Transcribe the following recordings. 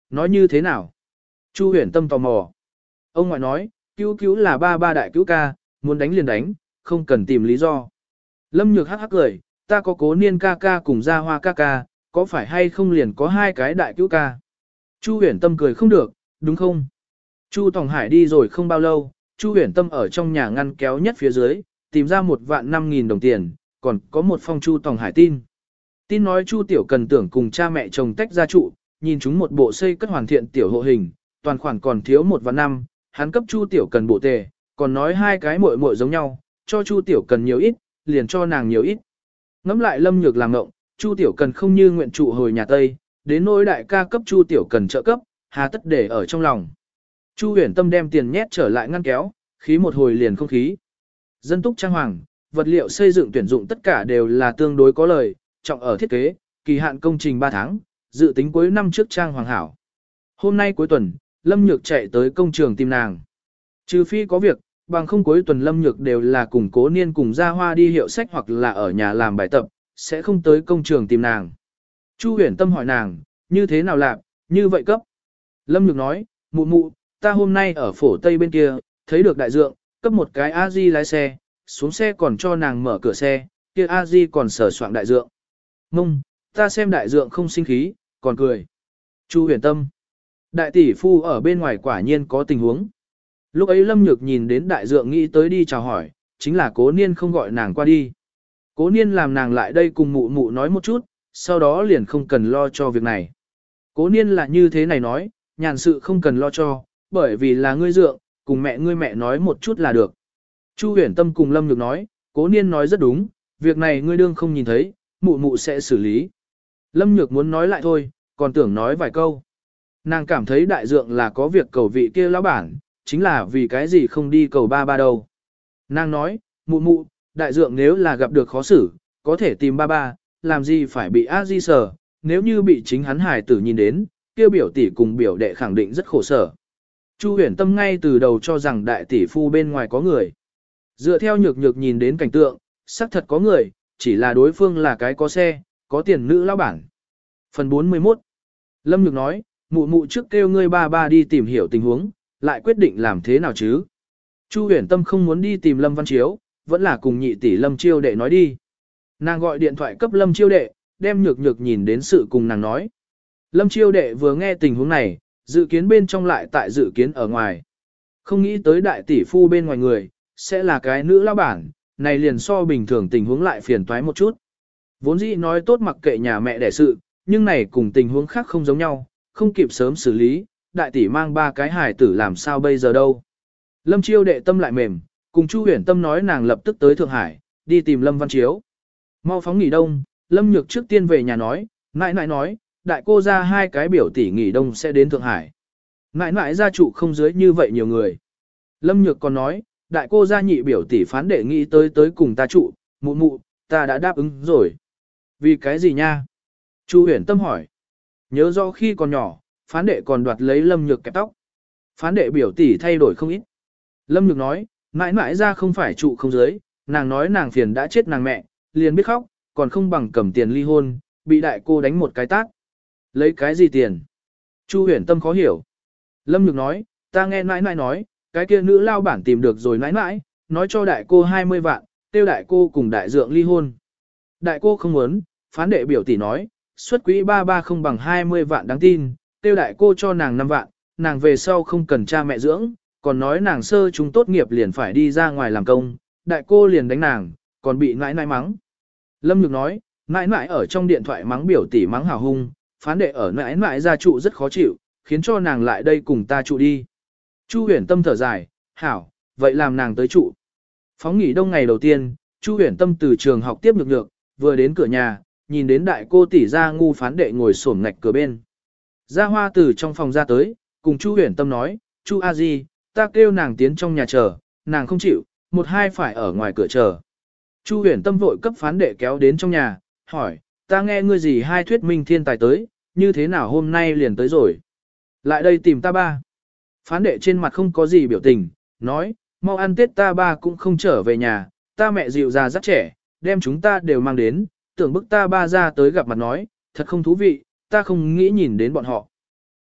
nói như thế nào? Chu Huyền Tâm tò mò. Ông ngoại nói, cứu cứu là ba ba đại cứu ca, muốn đánh liền đánh, không cần tìm lý do. Lâm Nhược hắc hắc cười, ta có Cố Niên ca ca cùng Gia Hoa ca ca, có phải hay không liền có hai cái đại cứu ca? Chu Huyền Tâm cười không được, đúng không? Chu Tòng Hải đi rồi không bao lâu, Chu Huyền Tâm ở trong nhà ngăn kéo nhất phía dưới, tìm ra 1.500.000 đồng tiền, còn có một phong Chu Tòng Hải tin. Tin nói Chu Tiểu Cần tưởng cùng cha mẹ chồng tách ra trụ, nhìn chúng một bộ xây cất hoàn thiện tiểu hộ hình, toàn khoản còn thiếu 1.500.000, hắn cấp Chu Tiểu Cần bộ tề, còn nói hai cái muội muội giống nhau, cho Chu Tiểu Cần nhiều ít, liền cho nàng nhiều ít. Ngắm lại Lâm Nhược làm ngộng, Chu Tiểu Cần không như nguyện trụ hồi nhà Tây, đến nỗi đại ca cấp Chu Tiểu Cần trợ cấp, hà tất để ở trong lòng. Chu Huyền Tâm đem tiền nhét trở lại ngăn kéo, khí một hồi liền không khí. Dân túc trang hoàng, vật liệu xây dựng tuyển dụng tất cả đều là tương đối có lời, trọng ở thiết kế, kỳ hạn công trình 3 tháng, dự tính cuối năm trước trang hoàng hảo. Hôm nay cuối tuần, Lâm Nhược chạy tới công trường tìm nàng. Trừ phi có việc, bằng không cuối tuần Lâm Nhược đều là cùng Cố Niên cùng Gia Hoa đi hiệu sách hoặc là ở nhà làm bài tập, sẽ không tới công trường tìm nàng. Chu Huyền Tâm hỏi nàng, như thế nào làm, như vậy cấp. Lâm Nhược nói, mụ mụ, ta hôm nay ở phổ Tây bên kia, thấy được đại dượng, cấp một cái A-di lái xe, xuống xe còn cho nàng mở cửa xe, kia A-di còn sờ soạng đại dượng. Mông, ta xem đại dượng không sinh khí, còn cười. Chu Huyền Tâm. Đại tỷ phu ở bên ngoài quả nhiên có tình huống. Lúc ấy Lâm Nhược nhìn đến đại dượng nghĩ tới đi chào hỏi, chính là Cố Niên không gọi nàng qua đi. Cố Niên làm nàng lại đây cùng mụ mụ nói một chút, sau đó liền không cần lo cho việc này. Cố Niên là như thế này nói, nhàn sự không cần lo cho, bởi vì là ngươi dượng, cùng ngươi mẹ nói một chút là được. Chu Huyền Tâm cùng Lâm Nhược nói, Cố Niên nói rất đúng, việc này ngươi đương không nhìn thấy, mụ mụ sẽ xử lý. Lâm Nhược muốn nói lại thôi, còn tưởng nói vài câu. Nàng cảm thấy đại dượng là có việc cầu vị kia lão bản, chính là vì cái gì không đi cầu ba ba đâu. Nàng nói, mụ mụ, đại dượng nếu là gặp được khó xử, có thể tìm ba ba, làm gì phải bị a di sờ, nếu như bị chính hắn hài tử nhìn đến, kia biểu tỷ cùng biểu đệ khẳng định rất khổ sở. Chu Huyền Tâm ngay từ đầu cho rằng đại tỷ phu bên ngoài có người. Dựa theo nhược nhược nhìn đến cảnh tượng, xác thật có người, chỉ là đối phương là cái có xe, có tiền nữ lão bản. Phần 41. Lâm Nhược nói, mụ mụ trước kêu ngươi ba ba đi tìm hiểu tình huống, lại quyết định làm thế nào chứ. Chu Huyền Tâm không muốn đi tìm Lâm Văn Chiếu, vẫn là cùng nhị tỷ Lâm Chiêu đệ nói đi. Nàng gọi điện thoại cấp Lâm Chiêu đệ, đem nhược nhược nhìn đến sự cùng nàng nói. Lâm Chiêu đệ vừa nghe tình huống này, dự kiến bên trong lại tại dự kiến ở ngoài. Không nghĩ tới đại tỷ phu bên ngoài người, sẽ là cái nữ lão bản, này liền so bình thường tình huống lại phiền toái một chút. Vốn dĩ nói tốt mặc kệ nhà mẹ đẻ sự, nhưng này cùng tình huống khác không giống nhau, không kịp sớm xử lý, đại tỷ mang 3 cái hài tử làm sao bây giờ đâu. Lâm Chiêu đệ tâm lại mềm, cùng Chu Huyền Tâm nói nàng lập tức tới Thượng Hải, đi tìm Lâm Văn Chiếu. Mau phóng nghỉ đông, Lâm Nhược trước tiên về nhà nói, nãi nãi nói, đại cô ra 2 cái biểu tỷ nghỉ đông sẽ đến Thượng Hải. Nãi nãi gia trụ không dưới như vậy nhiều người. Lâm Nhược còn nói, đại cô gia nhị biểu tỷ phán đệ nghĩ tới cùng ta trụ, mụ mụ, ta đã đáp ứng rồi. Vì cái gì nha? Chu Huyền Tâm hỏi. Nhớ rõ khi còn nhỏ, phán đệ còn đoạt lấy Lâm Nhược kẹp tóc. Phán đệ biểu tỷ thay đổi không ít. Lâm Nhược nói, mãi mãi ra không phải trụ không dưới, nàng nói nàng phiền đã chết nàng mẹ, liền biết khóc, còn không bằng cầm tiền ly hôn, bị đại cô đánh một cái tát. Lấy cái gì tiền? Chu Huyền Tâm khó hiểu. Lâm Nhược nói, ta nghe mãi mãi nói, cái kia nữ lao bản tìm được rồi mãi mãi, nói cho đại cô 20 vạn, tiêu đại cô cùng đại dượng ly hôn. Đại cô không muốn, phán đệ biểu tỷ nói, xuất quỹ 33 không bằng 20 vạn đáng tin, tiêu đại cô cho nàng 5 vạn, nàng về sau không cần cha mẹ dưỡng, còn nói nàng sơ chúng tốt nghiệp liền phải đi ra ngoài làm công, đại cô liền đánh nàng, còn bị nãi nãi mắng. Lâm Nhược nói, nãi nãi ở trong điện thoại mắng biểu tỷ mắng hào hung, phán đệ ở nãi nãi gia trụ rất khó chịu, khiến cho nàng lại đây cùng ta trụ đi. Chu Huyền Tâm thở dài, hảo, vậy làm nàng tới trụ. Phóng nghỉ đông ngày đầu tiên, Chu Huyền Tâm từ trường học tiếp nhược, vừa đến cửa nhà, nhìn đến đại cô tỷ Gia Ngu phán đệ ngồi xổm ngạch cửa bên. Gia Hoa từ trong phòng ra tới, cùng Chu Huyền Tâm nói, Chu A Di, ta kêu nàng tiến trong nhà chờ, nàng không chịu, 1-2 phải ở ngoài cửa chờ. Chu Huyền Tâm vội cấp phán đệ kéo đến trong nhà, hỏi, ta nghe ngươi gì hai thuyết minh thiên tài tới, như thế nào hôm nay liền tới rồi. Lại đây tìm ta ba. Phán đệ trên mặt không có gì biểu tình, nói, mau ăn Tết ta ba cũng không trở về nhà, ta mẹ dịu già rất trẻ, đem chúng ta đều mang đến, tưởng bức ta ba ra tới gặp mặt nói, thật không thú vị, ta không nghĩ nhìn đến bọn họ.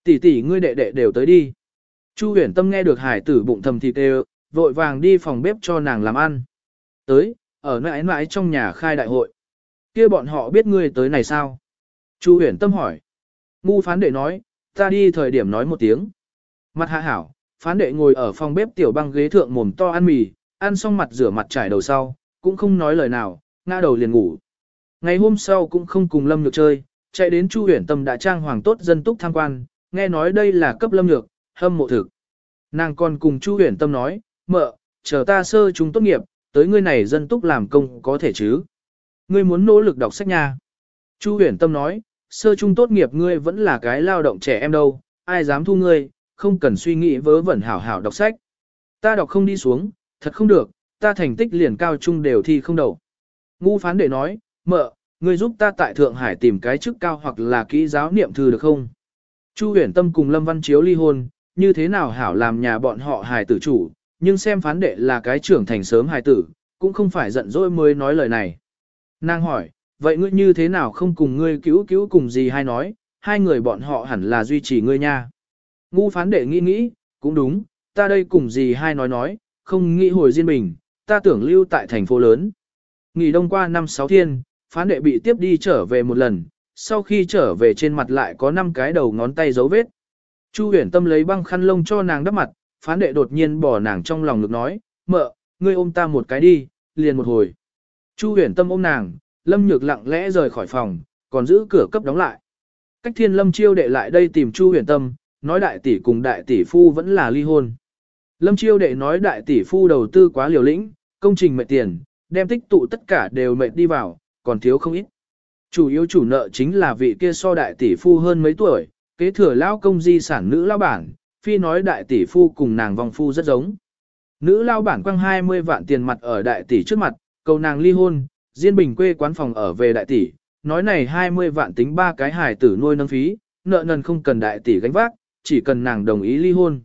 Tỷ tỷ ngươi đệ đệ đều tới đi. Chu Huyền Tâm nghe được hải tử bụng thầm thịt đều, vội vàng đi phòng bếp cho nàng làm ăn. Tới, ở mãi mãi trong nhà khai đại hội. Kia bọn họ biết ngươi tới này sao? Chu Huyền Tâm hỏi. Ngu phán đệ nói, ta đi thời điểm nói một tiếng. Mặt hạ hảo, phán đệ ngồi ở phòng bếp tiểu băng ghế thượng mồm to ăn mì, ăn xong mặt rửa mặt trải đầu sau, cũng không nói lời nào, ngã đầu liền ngủ. Ngày hôm sau cũng không cùng Lâm Nhược chơi, chạy đến Chu Huyền Tâm đã trang hoàng tốt dân túc tham quan, nghe nói đây là cấp Lâm Nhược, hâm mộ thực. Nàng còn cùng Chu Huyền Tâm nói, mợ, chờ ta sơ chúng tốt nghiệp, tới ngươi này dân túc làm công có thể chứ. Ngươi muốn nỗ lực đọc sách nha. Chu Huyền Tâm nói, sơ trung tốt nghiệp ngươi vẫn là cái lao động trẻ em đâu, ai dám thu ngươi, không cần suy nghĩ vớ vẩn hảo hảo đọc sách. Ta đọc không đi xuống, thật không được, ta thành tích liền cao trung đều thi không đậu. Ngu phán đệ nói, mợ, ngươi giúp ta tại Thượng Hải tìm cái chức cao hoặc là kỹ giáo niệm thư được không? Chu Huyền Tâm cùng Lâm Văn Chiếu ly hôn, như thế nào hảo làm nhà bọn họ hài tử chủ, nhưng xem phán đệ là cái trưởng thành sớm hài tử, cũng không phải giận dỗi mới nói lời này. Nàng hỏi, vậy ngươi như thế nào không cùng ngươi cứu cứu cùng gì hay nói, hai người bọn họ hẳn là duy trì ngươi nha. Ngu phán đệ nghĩ, cũng đúng, ta đây cùng gì hay nói, không nghĩ hồi Diên Bình, ta tưởng lưu tại thành phố lớn. Nghỉ đông qua 5-6 thiên, phán đệ bị tiếp đi trở về một lần, sau khi trở về trên mặt lại có 5 cái đầu ngón tay dấu vết. Chu Huyền Tâm lấy băng khăn lông cho nàng đắp mặt, phán đệ đột nhiên bỏ nàng trong lòng ngực nói, mợ, ngươi ôm ta một cái đi, liền một hồi. Chu Huyền Tâm ôm nàng, Lâm Nhược lặng lẽ rời khỏi phòng, còn giữ cửa cấp đóng lại. Cách Thiên Lâm Chiêu đệ lại đây tìm Chu Huyền Tâm, nói đại tỷ cùng đại tỷ phu vẫn là ly hôn. Lâm Chiêu đệ nói đại tỷ phu đầu tư quá liều lĩnh, công trình mệt tiền, đem tích tụ tất cả đều mệt đi vào, còn thiếu không ít. Chủ yếu chủ nợ chính là vị kia so đại tỷ phu hơn mấy tuổi, kế thừa lao công di sản nữ lao bản, phi nói đại tỷ phu cùng nàng vong phu rất giống. Nữ lao bản quăng 20 vạn tiền mặt ở đại tỷ trước mặt, cầu nàng ly hôn, Diên Bình quê quán phòng ở về đại tỷ, nói này 20 vạn tính 3 cái hài tử nuôi nâng phí, nợ nần không cần đại tỷ gánh vác, chỉ cần nàng đồng ý ly hôn.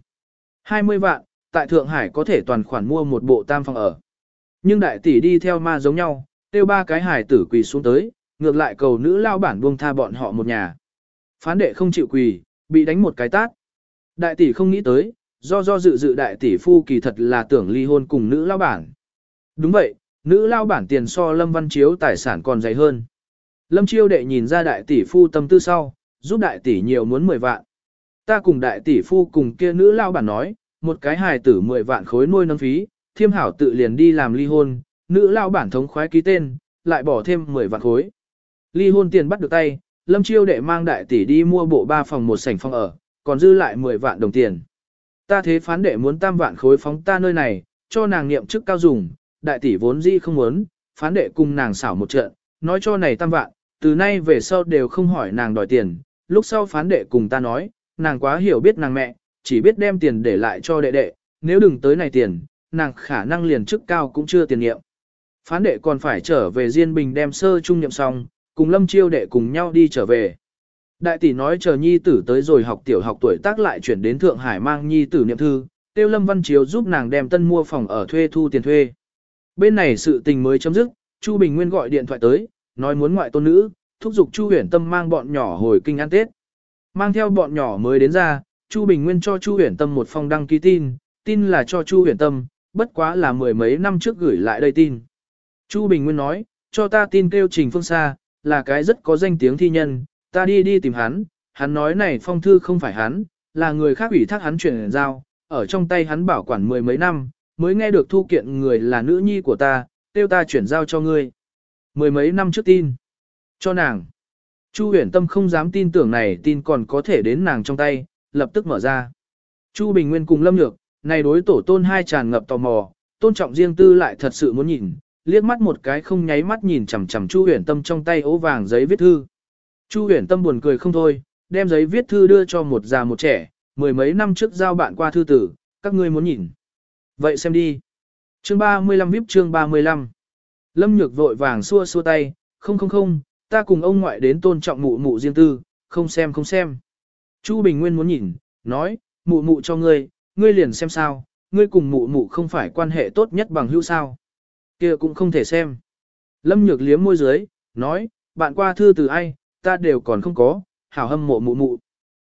20 vạn, tại Thượng Hải có thể toàn khoản mua một bộ tam phòng ở. Nhưng đại tỷ đi theo ma giống nhau, tiêu 3 cái hài tử quỳ xuống tới, ngược lại cầu nữ lao bản buông tha bọn họ một nhà. Phán đệ không chịu quỳ, bị đánh một cái tát. Đại tỷ không nghĩ tới, do dự đại tỷ phu kỳ thật là tưởng ly hôn cùng nữ lao bản. Đúng vậy, nữ lao bản tiền so Lâm Văn Chiếu tài sản còn dày hơn. Lâm Chiêu đệ nhìn ra đại tỷ phu tâm tư sau, giúp đại tỷ nhiều muốn 10 vạn. Ta cùng đại tỷ phu cùng kia nữ lao bản nói, một cái hài tử 10 vạn khối nuôi nâng phí, thiêm hảo tự liền đi làm ly hôn, nữ lao bản thống khoái ký tên, lại bỏ thêm 10 vạn khối. Ly hôn tiền bắt được tay, Lâm Chiêu đệ mang đại tỷ đi mua bộ 3 phòng một sảnh phòng ở, còn dư lại 10 vạn đồng tiền. Ta thế phán đệ muốn tam vạn khối phóng ta nơi này, cho nàng niệm chức cao dùng, đại tỷ vốn dĩ không muốn, phán đệ cùng nàng xảo một trận, nói cho này tam vạn, từ nay về sau đều không hỏi nàng đòi tiền, lúc sau phán đệ cùng ta nói, nàng quá hiểu biết nàng mẹ, chỉ biết đem tiền để lại cho đệ đệ, nếu đừng tới này tiền, nàng khả năng liền chức cao cũng chưa tiền nghiệm. Phán đệ còn phải trở về Diên Bình đem sơ trung nhậm xong, cùng Lâm Chiêu đệ cùng nhau đi trở về. Đại tỷ nói chờ nhi tử tới rồi học tiểu học tuổi tác lại chuyển đến Thượng Hải mang nhi tử niệm thư, tiêu Lâm Văn Chiếu giúp nàng đem tân mua phòng ở thuê thu tiền thuê. Bên này sự tình mới chấm dứt, Chu Bình Nguyên gọi điện thoại tới, nói muốn ngoại tôn nữ, thúc giục Chu Huyền Tâm mang bọn nhỏ hồi kinh ăn Tết. Mang theo bọn nhỏ mới đến ra, Chu Bình Nguyên cho Chu Huyền Tâm một phong đăng ký tin, tin là cho Chu Huyền Tâm, bất quá là 10 mấy năm trước gửi lại đây tin. Chu Bình Nguyên nói, cho ta tin kêu Trình Phương Sa, là cái rất có danh tiếng thi nhân, ta đi tìm hắn, hắn nói này phong thư không phải hắn, là người khác ủy thác hắn chuyển giao, ở trong tay hắn bảo quản 10 mấy năm, mới nghe được thu kiện người là nữ nhi của ta, kêu ta chuyển giao cho ngươi. 10 mấy năm trước tin. Cho nàng. Chu Huyền Tâm không dám tin tưởng này tin còn có thể đến nàng trong tay, lập tức mở ra. Chu Bình Nguyên cùng Lâm Nhược, này đối tổ tôn hai tràn ngập tò mò, tôn trọng riêng tư lại thật sự muốn nhìn, liếc mắt một cái không nháy mắt nhìn chằm chằm Chu Huyền Tâm trong tay ố vàng giấy viết thư. Chu Huyền Tâm buồn cười không thôi, đem giấy viết thư đưa cho một già một trẻ, 10 mấy năm trước giao bạn qua thư tử, các ngươi muốn nhìn. Vậy xem đi. Chương 35 VIP chương 35. Lâm Nhược vội vàng xua xua tay, không, ta cùng ông ngoại đến tôn trọng mụ mụ riêng tư, không xem. Chu Bình Nguyên muốn nhìn, nói, mụ cho ngươi, ngươi liền xem sao, ngươi cùng mụ không phải quan hệ tốt nhất bằng hữu sao. Kia cũng không thể xem. Lâm Nhược liếm môi dưới, nói, bạn qua thư từ ai, ta đều còn không có, hảo hâm mộ mụ.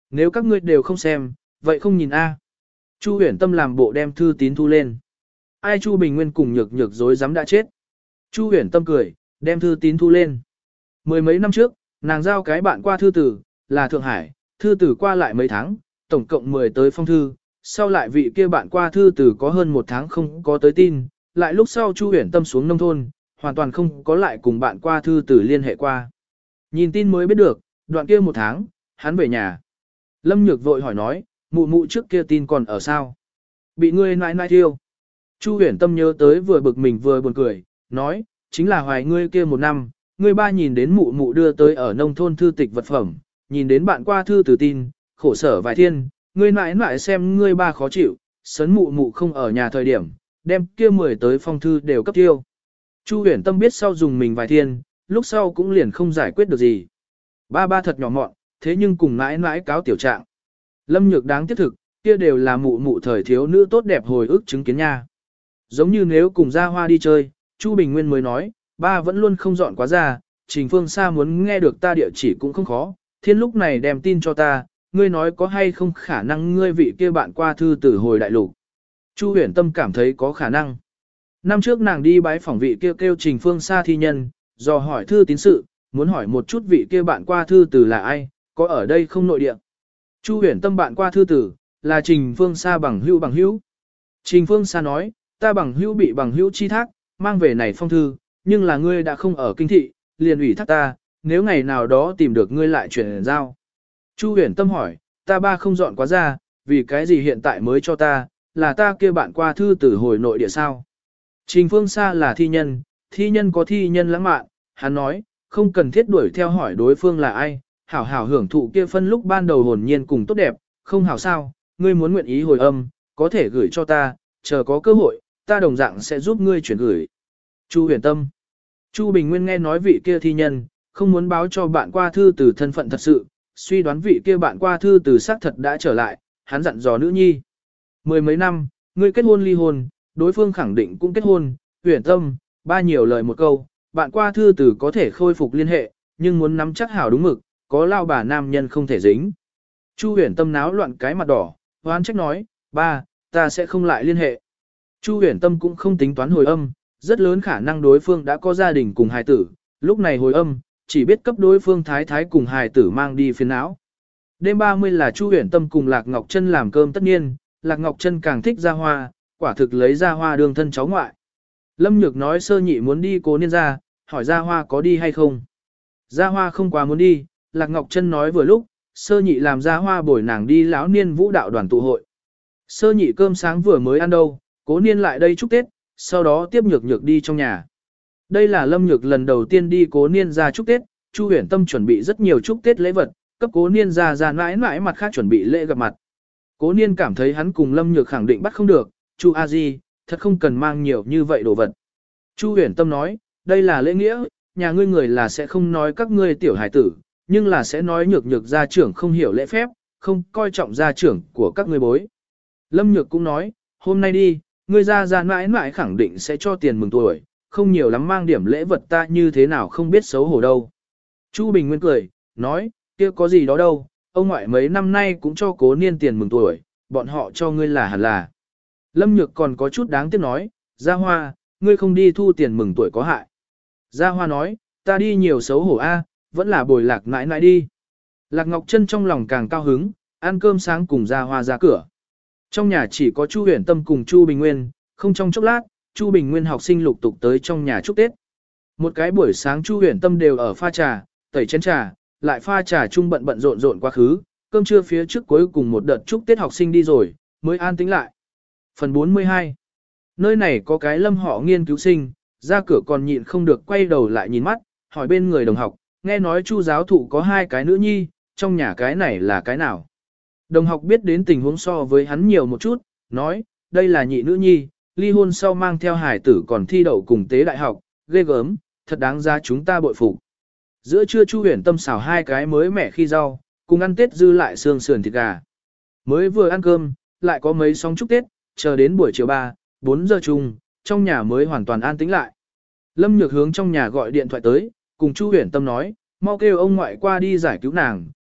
Nếu các ngươi đều không xem, vậy không nhìn a. Chu Huyền Tâm làm bộ đem thư tín thu lên. Ai Chu Bình Nguyên cùng nhược nhược dối dám đã chết. Chu Huyền Tâm cười, đem thư tín thu lên. Mười mấy năm trước, nàng giao cái bạn qua thư tử, là Thượng Hải, thư tử qua lại mấy tháng, tổng cộng 10 tới phong thư, sau lại vị kia bạn qua thư tử có hơn 1 tháng không có tới tin, lại lúc sau Chu Huyền Tâm xuống nông thôn, hoàn toàn không có lại cùng bạn qua thư tử liên hệ qua. Nhìn tin mới biết được, đoạn kia 1 tháng, hắn về nhà. Lâm Nhược vội hỏi nói, mụ mụ trước kia tin còn ở sao? Bị ngươi nãi nãi thiêu. Chu Huyền Tâm nhớ tới vừa bực mình vừa buồn cười, nói, chính là hoài ngươi kia 1 năm, ngươi ba nhìn đến mụ mụ đưa tới ở nông thôn thư tịch vật phẩm, nhìn đến bạn qua thư từ tin, khổ sở vài thiên, ngươi nãi nãi xem ngươi ba khó chịu, sấn mụ mụ không ở nhà thời điểm, đem kia 10 tới phong thư đều cấp tiêu. Chu Huyền Tâm biết sau dùng mình vài thiên, lúc sau cũng liền không giải quyết được gì. Ba thật nhỏ mọn, thế nhưng cùng nãi nãi cáo tiểu trạng. Lâm Nhược đáng tiếc thực, kia đều là mụ mụ thời thiếu nữ tốt đẹp hồi ức chứng kiến nha. Giống như nếu cùng ra hoa đi chơi, Chu Bình Nguyên mới nói, ba vẫn luôn không dọn quá ra, Trình Phương Sa muốn nghe được ta địa chỉ cũng không khó, thiên lúc này đem tin cho ta, ngươi nói có hay không khả năng ngươi vị kia bạn qua thư tử hồi đại lục. Chu Huyền Tâm cảm thấy có khả năng. Năm trước nàng đi bái phỏng vị kia kêu Trình Phương Sa thi nhân, dò hỏi thư tín sự, muốn hỏi một chút vị kia bạn qua thư tử là ai, có ở đây không nội địa. Chu Huyền Tâm bạn qua thư tử, là Trình Phương Sa bằng hữu. Trình Phương Sa nói, ta bằng hữu bị bằng hữu chi thác, mang về này phong thư, nhưng là ngươi đã không ở kinh thị, liền ủy thác ta, nếu ngày nào đó tìm được ngươi lại chuyển giao. Chu Huyền Tâm hỏi, ta ba không dọn quá ra, vì cái gì hiện tại mới cho ta, là ta kia bạn qua thư tử hồi nội địa sao? Trình Phương Sa là thi nhân có thi nhân lãng mạn, hắn nói, không cần thiết đuổi theo hỏi đối phương là ai, hảo hảo hưởng thụ kia phân lúc ban đầu hồn nhiên cùng tốt đẹp, không hảo sao, ngươi muốn nguyện ý hồi âm, có thể gửi cho ta, chờ có cơ hội, ta đồng dạng sẽ giúp ngươi chuyển gửi. Chu Huyền Tâm. Chu Bình Nguyên nghe nói vị kia thi nhân, không muốn báo cho bạn qua thư từ thân phận thật sự, suy đoán vị kia bạn qua thư từ xác thật đã trở lại, hắn dặn dò nữ nhi. 10 mấy năm, ngươi kết hôn ly hôn, đối phương khẳng định cũng kết hôn, Huyền Tâm, ba nhiều lời một câu, bạn qua thư từ có thể khôi phục liên hệ, nhưng muốn nắm chắc hảo đúng mực, có lao bà nam nhân không thể dính. Chu Huyền Tâm náo loạn cái mặt đỏ, hoán trách nói, ba, ta sẽ không lại liên hệ. Chu Huyền Tâm cũng không tính toán hồi âm, rất lớn khả năng đối phương đã có gia đình cùng hài tử, lúc này hồi âm, chỉ biết cấp đối phương thái thái cùng hài tử mang đi phiền não. Đêm 30 là Chu Huyền Tâm cùng Lạc Ngọc Trân làm cơm tất nhiên, Lạc Ngọc Trân càng thích Gia Hoa, quả thực lấy Gia Hoa đương thân cháu ngoại. Lâm Nhược nói Sơ Nhị muốn đi Cố Niên ra, hỏi Gia Hoa có đi hay không. Gia Hoa không quá muốn đi, Lạc Ngọc Trân nói vừa lúc, Sơ Nhị làm Gia Hoa bồi nàng đi lão niên vũ đạo đoàn tụ hội. Sơ Nhị cơm sáng vừa mới ăn đâu, Cố Niên lại đây chúc Tết, sau đó tiếp Nhược Nhược đi trong nhà. Đây là Lâm Nhược lần đầu tiên đi Cố Niên ra chúc Tết, Chu Huyền Tâm chuẩn bị rất nhiều chúc Tết lễ vật, cấp Cố Niên ra mãi mãi mặt khác chuẩn bị lễ gặp mặt. Cố Niên cảm thấy hắn cùng Lâm Nhược khẳng định bắt không được, Chu A Di, thật không cần mang nhiều như vậy đồ vật. Chu Huyền Tâm nói, đây là lễ nghĩa, nhà ngươi người là sẽ không nói các ngươi tiểu hải tử, nhưng là sẽ nói Nhược Nhược gia trưởng không hiểu lễ phép, không coi trọng gia trưởng của các ngươi bối. Lâm Nhược cũng nói, hôm nay đi, ngươi ra mãi mãi khẳng định sẽ cho tiền mừng tuổi, không nhiều lắm mang điểm lễ vật ta như thế nào không biết xấu hổ đâu. Chu Bình Nguyên cười, nói, kia có gì đó đâu, ông ngoại mấy năm nay cũng cho Cố Niên tiền mừng tuổi, bọn họ cho ngươi là hẳn là. Lâm Nhược còn có chút đáng tiếc nói, Gia Hoa, ngươi không đi thu tiền mừng tuổi có hại. Gia Hoa nói, ta đi nhiều xấu hổ a, vẫn là bồi Lạc mãi mãi đi. Lạc Ngọc Trân trong lòng càng cao hứng, ăn cơm sáng cùng Gia Hoa ra cửa. Trong nhà chỉ có Chu Huyền Tâm cùng Chu Bình Nguyên, không trong chốc lát, Chu Bình Nguyên học sinh lục tục tới trong nhà chúc Tết. Một cái buổi sáng Chu Huyền Tâm đều ở pha trà, tẩy chén trà, lại pha trà chung bận rộn quá khứ, cơm trưa phía trước cuối cùng một đợt chúc Tết học sinh đi rồi, mới an tĩnh lại. Phần 42. Nơi này có cái Lâm họ nghiên cứu sinh, ra cửa còn nhịn không được quay đầu lại nhìn mắt, hỏi bên người đồng học, nghe nói Chu giáo thụ có 2 cái nữ nhi, trong nhà cái này là cái nào? Đồng học biết đến tình huống so với hắn nhiều một chút, nói, đây là nhị nữ nhi, ly hôn sau mang theo hải tử còn thi đậu cùng tế đại học, ghê gớm, thật đáng giá chúng ta bội phục. Giữa trưa Chu Huyền Tâm xào 2 cái mới mẻ khi rau, cùng ăn Tết dư lại xương sườn thịt gà. Mới vừa ăn cơm, lại có mấy sóng chúc Tết, chờ đến buổi chiều 3, 4 giờ chung, trong nhà mới hoàn toàn an tĩnh lại. Lâm Nhược hướng trong nhà gọi điện thoại tới, cùng Chu Huyền Tâm nói, mau kêu ông ngoại qua đi giải cứu nàng,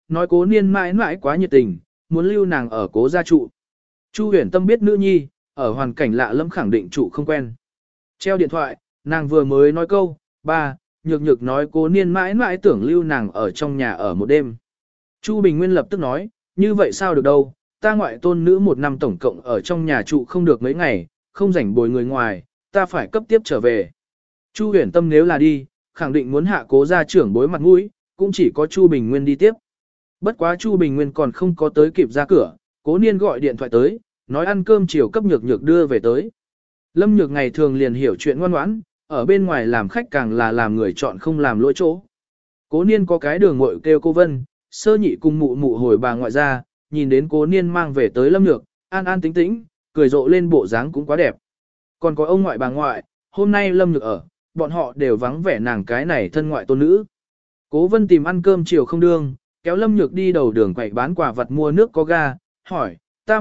nói cố niên mãi mãi quá nhiệt tình, muốn lưu nàng ở cố gia trụ. Chu Huyền Tâm biết nữ nhi, ở hoàn cảnh lạ lẫm khẳng định trụ không quen. Treo điện thoại, nàng vừa mới nói câu, ba, nhược nhược nói cố niên mãi mãi tưởng lưu nàng ở trong nhà ở một đêm. Chu Bình Nguyên lập tức nói, như vậy sao được đâu, ta ngoại tôn nữ một năm tổng cộng ở trong nhà trụ không được mấy ngày, không rảnh bồi người ngoài, ta phải cấp tiếp trở về. Chu Huyền Tâm nếu là đi, khẳng định muốn hạ cố gia trưởng bối mặt mũi, cũng chỉ có Chu Bình Nguyên đi tiếp. Bất quá Chu Bình Nguyên còn không có tới kịp ra cửa, cố niên gọi điện thoại tới, nói ăn cơm chiều cấp nhược nhược đưa về tới. Lâm Nhược ngày thường liền hiểu chuyện ngoan ngoãn, ở bên ngoài làm khách càng là làm người chọn không làm lỗi chỗ. Cố niên có cái đường muội kêu cô Vân, sơ nhị cùng mụ mụ hồi bà ngoại ra, nhìn đến cố niên mang về tới Lâm Nhược, an an tĩnh tĩnh, cười rộ lên bộ dáng cũng quá đẹp. Còn có ông ngoại bà ngoại, hôm nay Lâm Nhược ở, bọn họ đều vắng vẻ nàng cái này thân ngoại tôn nữ. Cố Vân tìm ăn cơm chiều không đương, kéo Lâm Nhược đi đầu đường quậy bán quà vật mua nước có ga, hỏi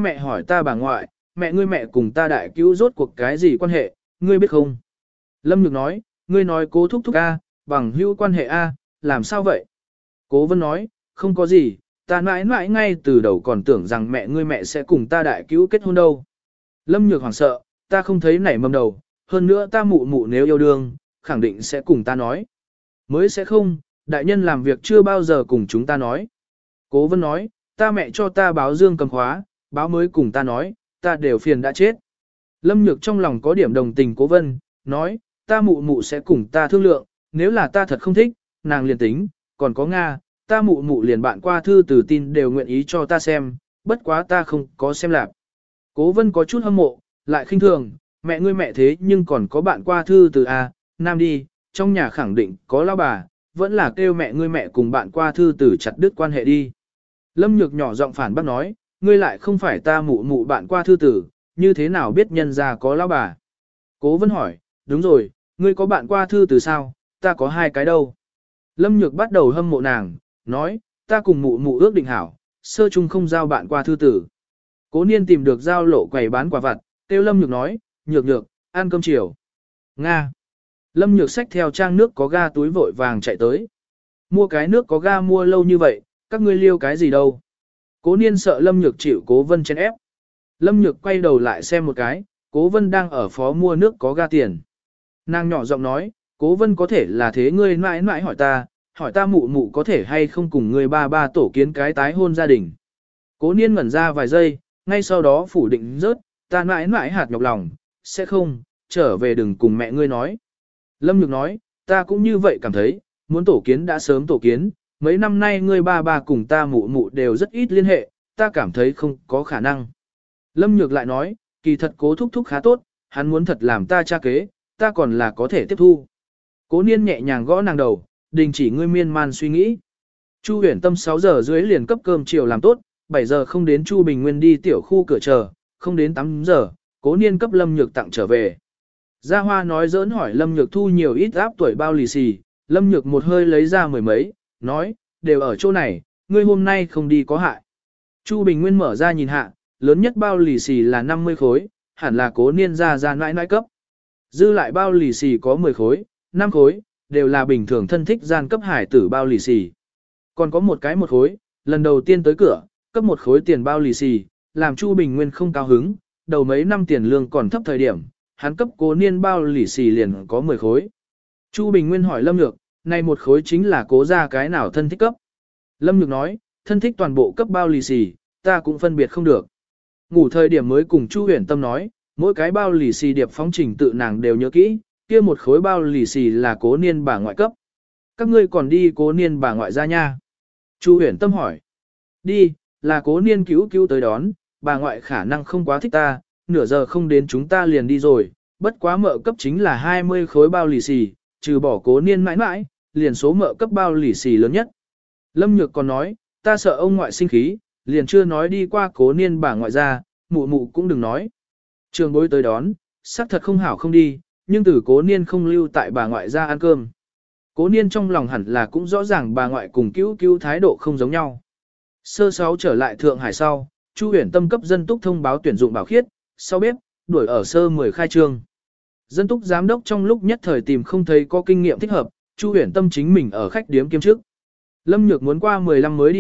ta bà ngoại, mẹ ngươi mẹ cùng ta đại cứu rốt cuộc cái gì quan hệ, ngươi biết không? Lâm Nhược nói, ngươi nói cố thúc thúc A, bằng hữu quan hệ A, làm sao vậy? Cố Vân nói, không có gì, ta mãi mãi ngay từ đầu còn tưởng rằng mẹ ngươi mẹ sẽ cùng ta đại cứu kết hôn đâu. Lâm Nhược hoảng sợ, ta không thấy nảy mầm đầu, hơn nữa ta mụ mụ nếu yêu đương, khẳng định sẽ cùng ta nói. Mới sẽ không, đại nhân làm việc chưa bao giờ cùng chúng ta nói. Cố Vân nói, ta mẹ cho ta báo dương cầm khóa, báo mới cùng ta nói, ta đều phiền đã chết. Lâm Nhược trong lòng có điểm đồng tình Cố Vân, nói, ta mụ mụ sẽ cùng ta thương lượng, nếu là ta thật không thích, nàng liền tính, còn có Nga, ta mụ mụ liền bạn qua thư từ tin đều nguyện ý cho ta xem, bất quá ta không có xem lạc. Cố Vân có chút hâm mộ, lại khinh thường, mẹ ngươi mẹ thế nhưng còn có bạn qua thư từ A, nam đi, trong nhà khẳng định có lao bà, vẫn là kêu mẹ ngươi mẹ cùng bạn qua thư từ chặt đứt quan hệ đi. Lâm Nhược nhỏ giọng phản bác nói, ngươi lại không phải ta mụ mụ bạn qua thư tử, như thế nào biết nhân ra có lão bà. Cố Vân hỏi, đúng rồi, ngươi có bạn qua thư tử sao, ta có hai cái đâu. Lâm Nhược bắt đầu hâm mộ nàng, nói, ta cùng mụ mụ ước định hảo, sơ chung không giao bạn qua thư tử. Cố Niên tìm được giao lộ quầy bán quả vặt, kêu Lâm Nhược nói, nhược nhược, ăn cơm chiều. Nga. Lâm Nhược xách theo trang nước có ga túi vội vàng chạy tới. Mua cái nước có ga mua lâu như vậy, các ngươi liêu cái gì đâu. Cố Niên sợ Lâm Nhược chịu Cố Vân chèn ép. Lâm Nhược quay đầu lại xem một cái, Cố Vân đang ở phó mua nước có ga tiền. Nàng nhỏ giọng nói, Cố Vân có thể là thế ngươi mãi mãi hỏi ta mụ mụ có thể hay không cùng ngươi ba ba tổ kiến cái tái hôn gia đình. Cố Niên ngẩn ra vài giây, ngay sau đó phủ định rớt, ta mãi mãi hạt nhọc lòng, sẽ không, trở về đừng cùng mẹ ngươi nói. Lâm Nhược nói, ta cũng như vậy cảm thấy, muốn tổ kiến đã sớm tổ kiến, mấy năm nay ngươi ba ba cùng ta mụ mụ đều rất ít liên hệ, ta cảm thấy không có khả năng. Lâm Nhược lại nói, kỳ thật Cố thúc thúc khá tốt, hắn muốn thật làm ta cha kế, ta còn là có thể tiếp thu. Cố Niên nhẹ nhàng gõ nàng đầu, đình chỉ ngươi miên man suy nghĩ. Chu Huyền Tâm 6 giờ dưới liền cấp cơm chiều làm tốt, 7 giờ không đến Chu Bình Nguyên đi tiểu khu cửa chờ, không đến 8 giờ, Cố Niên cấp Lâm Nhược tặng trở về. Gia Hoa nói giỡn hỏi Lâm Nhược thu nhiều ít áp tuổi bao lì xì, Lâm Nhược một hơi lấy ra mười mấy, nói, đều ở chỗ này, ngươi hôm nay không đi có hại. Chu Bình Nguyên mở ra nhìn hạ, lớn nhất bao lì xì là 50 khối, hẳn là Cố Niên ra nãi nãi cấp. Dư lại bao lì xì có 10 khối, 5 khối, đều là bình thường thân thích gian cấp hải tử bao lì xì. Còn có một khối, lần đầu tiên tới cửa, cấp một khối tiền bao lì xì, làm Chu Bình Nguyên không cao hứng, đầu mấy năm tiền lương còn thấp thời điểm, hắn cấp Cố Niên bao lì xì liền có 10 khối. Chu Bình Nguyên hỏi Lâm Nhược, này một khối chính là Cố ra cái nào thân thích cấp. Lâm Nhược nói, thân thích toàn bộ cấp bao lì xì, ta cũng phân biệt không được. Ngủ thời điểm mới cùng Chu Huyền Tâm nói, mỗi cái bao lì xì điệp phóng trình tự nàng đều nhớ kỹ, kia một khối bao lì xì là Cố Niên bà ngoại cấp. Các ngươi còn đi Cố Niên bà ngoại ra nha? Chu Huyền Tâm hỏi. Đi, là Cố Niên cứu tới đón, bà ngoại khả năng không quá thích ta, nửa giờ không đến chúng ta liền đi rồi, bất quá mợ cấp chính là 20 khối bao lì xì, trừ bỏ Cố Niên mãi mãi, liền số mợ cấp bao lì xì lớn nhất. Lâm Nhược còn nói, ta sợ ông ngoại sinh khí, liền chưa nói đi qua Cố Niên bà ngoại ra, mụ mụ cũng đừng nói. Trường bối tới đón, xác thật không hảo không đi, nhưng từ Cố Niên không lưu tại bà ngoại ra ăn cơm. Cố Niên trong lòng hẳn là cũng rõ ràng bà ngoại cùng cứu thái độ không giống nhau. Sơ 6 trở lại Thượng Hải sau, Chu Huyền Tâm cấp dân túc thông báo tuyển dụng bảo khiết, sau bếp, đuổi ở sơ 10 khai trương. Dân túc giám đốc trong lúc nhất thời tìm không thấy có kinh nghiệm thích hợp, Chu Huyền Tâm chính mình ở khách điếm kiêm chức. Lâm Nhược muốn qua 15 mới đi học,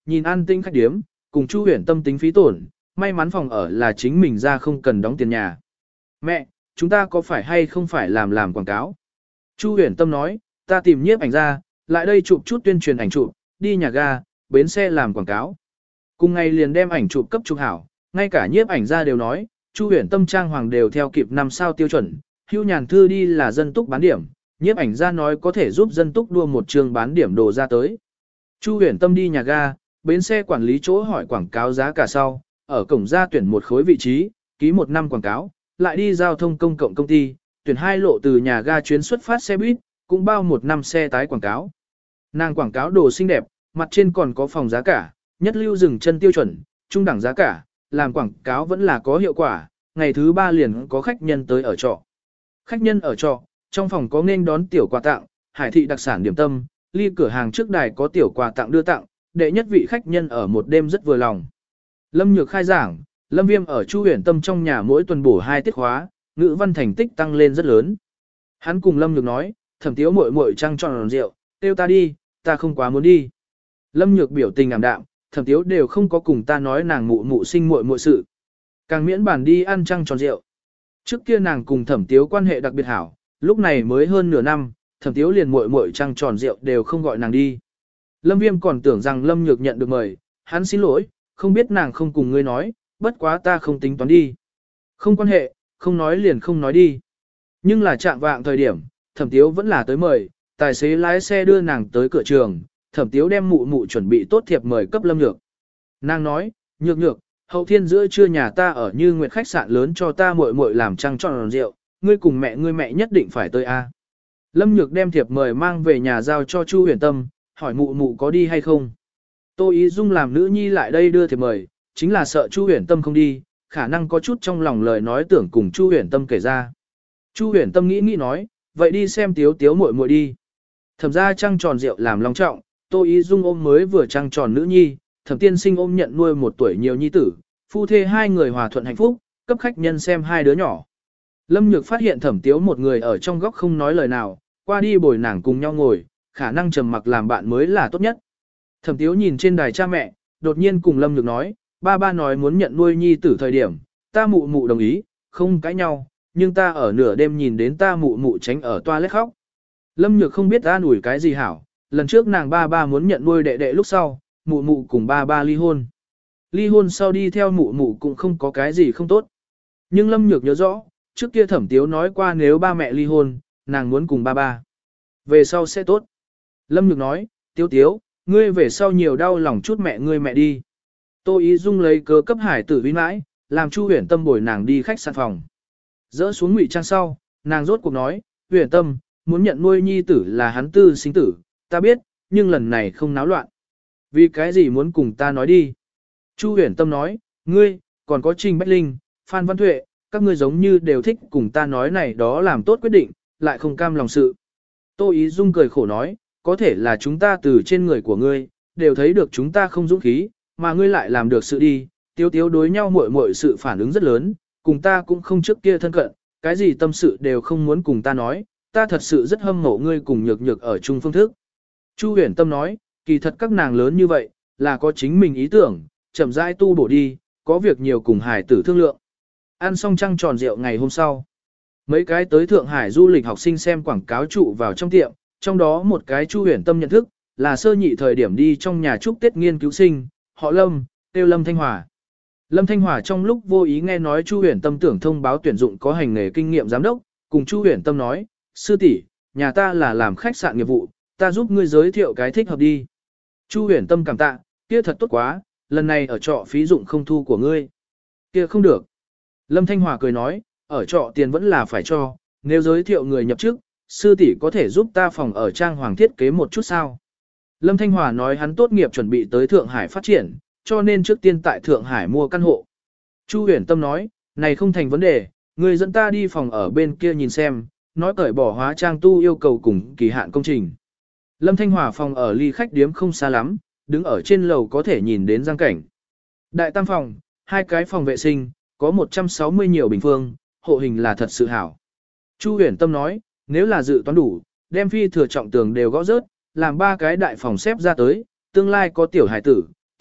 nhìn an tinh khách điếm, cùng Chu Huyền Tâm tính phí tổn, may mắn phòng ở là chính mình ra không cần đóng tiền nhà. Mẹ, chúng ta có phải hay không phải làm quảng cáo? Chu Huyền Tâm nói, ta tìm nhiếp ảnh ra, lại đây chụp chút tuyên truyền ảnh chụp, đi nhà ga, bến xe làm quảng cáo. Cùng ngày liền đem ảnh chụp cấp chụp hảo, ngay cả nhiếp ảnh ra đều nói, Chu Huyền Tâm trang hoàng đều theo kịp 5 sao tiêu chuẩn, Hưu Nhàn Thư đi là dân túc bán điểm, nhiếp ảnh ra nói có thể giúp dân túc đua một trường bán điểm đồ ra tới. Chu Huyền Tâm đi nhà ga, bến xe quản lý chỗ hỏi quảng cáo giá cả sau, ở cổng ra tuyển một khối vị trí, ký 1 năm quảng cáo, lại đi giao thông công cộng công ty, tuyển 2 lộ từ nhà ga chuyến xuất phát xe buýt, cũng bao 1 năm xe tái quảng cáo. Nàng quảng cáo đồ xinh đẹp, mặt trên còn có phòng giá cả, nhất lưu dừng chân tiêu chuẩn, trung đẳng giá cả, làm quảng cáo vẫn là có hiệu quả, ngày thứ 3 liền có khách nhân tới ở trọ. Khách nhân ở trọ, trong phòng có nên đón tiểu quà tặng, hải thị đặc sản điểm tâm, ly cửa hàng trước đài có tiểu quà tặng đưa tặng, đệ nhất vị khách nhân ở một đêm rất vừa lòng. Lâm Nhược khai giảng, Lâm Viêm ở Chu Huyền Tâm trong nhà mỗi tuần bổ 2 tiết khóa, ngữ văn thành tích tăng lên rất lớn. Hắn cùng Lâm Nhược nói, Thẩm Tiếu muội muội trăng tròn rượu, kêu ta đi, ta không quá muốn đi. Lâm Nhược biểu tình ảm đạm, Thẩm Tiếu đều không có cùng ta nói nàng mụ mụ sinh muội muội sự. Càng miễn bàn đi ăn trăng tròn rượu. Trước kia nàng cùng Thẩm Tiếu quan hệ đặc biệt hảo, lúc này mới hơn nửa năm, Thẩm Tiếu liền muội muội trăng tròn rượu đều không gọi nàng đi. Lâm Viêm còn tưởng rằng Lâm Nhược nhận được mời, hắn xin lỗi, không biết nàng không cùng ngươi nói, bất quá ta không tính toán đi. Không quan hệ, không nói liền không nói đi. Nhưng là trạng vạng thời điểm, Thẩm Tiếu vẫn là tới mời, tài xế lái xe đưa nàng tới cửa trường, Thẩm Tiếu đem mụ mụ chuẩn bị tốt thiệp mời cấp Lâm Nhược. Nàng nói, Nhược Nhược, hậu thiên giữa trưa nhà ta ở Như Nguyệt khách sạn lớn cho ta muội muội làm trăng tròn rượu, ngươi cùng ngươi mẹ nhất định phải tới a. Lâm Nhược đem thiệp mời mang về nhà giao cho Chu Huyền Tâm, hỏi mụ mụ có đi hay không. Tô Ý Dung làm nữ nhi lại đây đưa thiệp mời, chính là sợ Chu Huyền Tâm không đi, khả năng có chút trong lòng lời nói tưởng cùng Chu Huyền Tâm kể ra. Chu Huyền Tâm nghĩ nói, vậy đi xem Tiếu Tiếu muội muội đi. Thẩm ra trăng tròn rượu làm long trọng, Tô Ý Dung ôm mới vừa trăng tròn nữ nhi, Thẩm Tiên Sinh ôm nhận nuôi 1 tuổi nhiều nhi tử, phu thê 2 người hòa thuận hạnh phúc, cấp khách nhân xem 2 đứa nhỏ. Lâm Nhược phát hiện Thẩm Tiếu một người ở trong góc không nói lời nào, qua đi bồi nàng cùng nhau ngồi, khả năng trầm mặc làm bạn mới là tốt nhất. Thẩm Tiếu nhìn trên đài cha mẹ, đột nhiên cùng Lâm Nhược nói, ba nói muốn nhận nuôi nhi tử thời điểm, ta mụ mụ đồng ý, không cãi nhau, nhưng ta ở nửa đêm nhìn đến ta mụ mụ tránh ở toilet khóc. Lâm Nhược không biết an ủi cái gì hảo, lần trước nàng ba muốn nhận nuôi đệ đệ lúc sau, mụ mụ cùng ba ly hôn. Ly hôn sau đi theo mụ mụ cũng không có cái gì không tốt. Nhưng Lâm Nhược nhớ rõ, trước kia Thẩm Tiếu nói qua nếu ba mẹ ly hôn, nàng muốn cùng ba. Về sau sẽ tốt. Lâm Nhược nói, Tiếu, ngươi về sau nhiều đau lòng chút mẹ đi. Tô Ý Dung lấy cớ cấp hải tử vinh mãi, làm Chu Huyền Tâm bồi nàng đi khách sạn phòng. Dỡ xuống ngụy trang sau, nàng rốt cuộc nói, Huyền Tâm, muốn nhận nuôi nhi tử là hắn tư sinh tử, ta biết, nhưng lần này không náo loạn. Vì cái gì muốn cùng ta nói đi? Chu Huyền Tâm nói, ngươi, còn có Trình Bách Linh, Phan Văn Thuệ, các ngươi giống như đều thích cùng ta nói này đó làm tốt quyết định, lại không cam lòng sự. Tô Ý Dung cười khổ nói, có thể là chúng ta từ trên người của ngươi, đều thấy được chúng ta không dũng khí, mà ngươi lại làm được sự đi, Tiếu đối nhau muội sự phản ứng rất lớn, cùng ta cũng không trước kia thân cận, cái gì tâm sự đều không muốn cùng ta nói, ta thật sự rất hâm mộ ngươi cùng Nhược ở chung phương thức. Chu Huyền Tâm nói, kỳ thật các nàng lớn như vậy, là có chính mình ý tưởng, chậm rãi tu bổ đi, có việc nhiều cùng hải tử thương lượng. Ăn xong trăng tròn rượu ngày hôm sau. Mấy cái tới Thượng Hải du lịch học sinh xem quảng cáo trụ vào trong tiệm, trong đó một cái Chu Huyền Tâm nhận thức, là sơ nhị thời điểm đi trong nhà chúc Tết nghiên cứu sinh, họ Lâm, tiêu Lâm Thanh Hòa. Lâm Thanh Hòa trong lúc vô ý nghe nói Chu Huyền Tâm tưởng thông báo tuyển dụng có hành nghề kinh nghiệm giám đốc, cùng Chu Huyền Tâm nói, sư tỷ, nhà ta là làm khách sạn nghiệp vụ, ta giúp ngươi giới thiệu cái thích hợp đi. Chu Huyền Tâm cảm tạ, kia thật tốt quá, lần này ở trọ phí dụng không thu của ngươi. Kia không được. Lâm Thanh Hòa cười nói, ở trọ tiền vẫn là phải cho, nếu giới thiệu người nhập chức, sư tỷ có thể giúp ta phòng ở trang hoàng thiết kế một chút sao. Lâm Thanh Hòa nói hắn tốt nghiệp chuẩn bị tới Thượng Hải phát triển, cho nên trước tiên tại Thượng Hải mua căn hộ. Chu Huyền Tâm nói, này không thành vấn đề, người dẫn ta đi phòng ở bên kia nhìn xem, nói cởi bỏ hóa trang tu yêu cầu cùng kỳ hạn công trình. Lâm Thanh Hòa phòng ở ly khách điếm không xa lắm, đứng ở trên lầu có thể nhìn đến giang cảnh. Đại tam phòng, 2 cái phòng vệ sinh, có 160 nhiều bình phương, hộ hình là thật sự hảo. Chu Huyền Tâm nói, nếu là dự toán đủ, đem phi thừa trọng tường đều gõ rớt, làm 3 cái đại phòng xếp ra tới, tương lai có tiểu hải tử,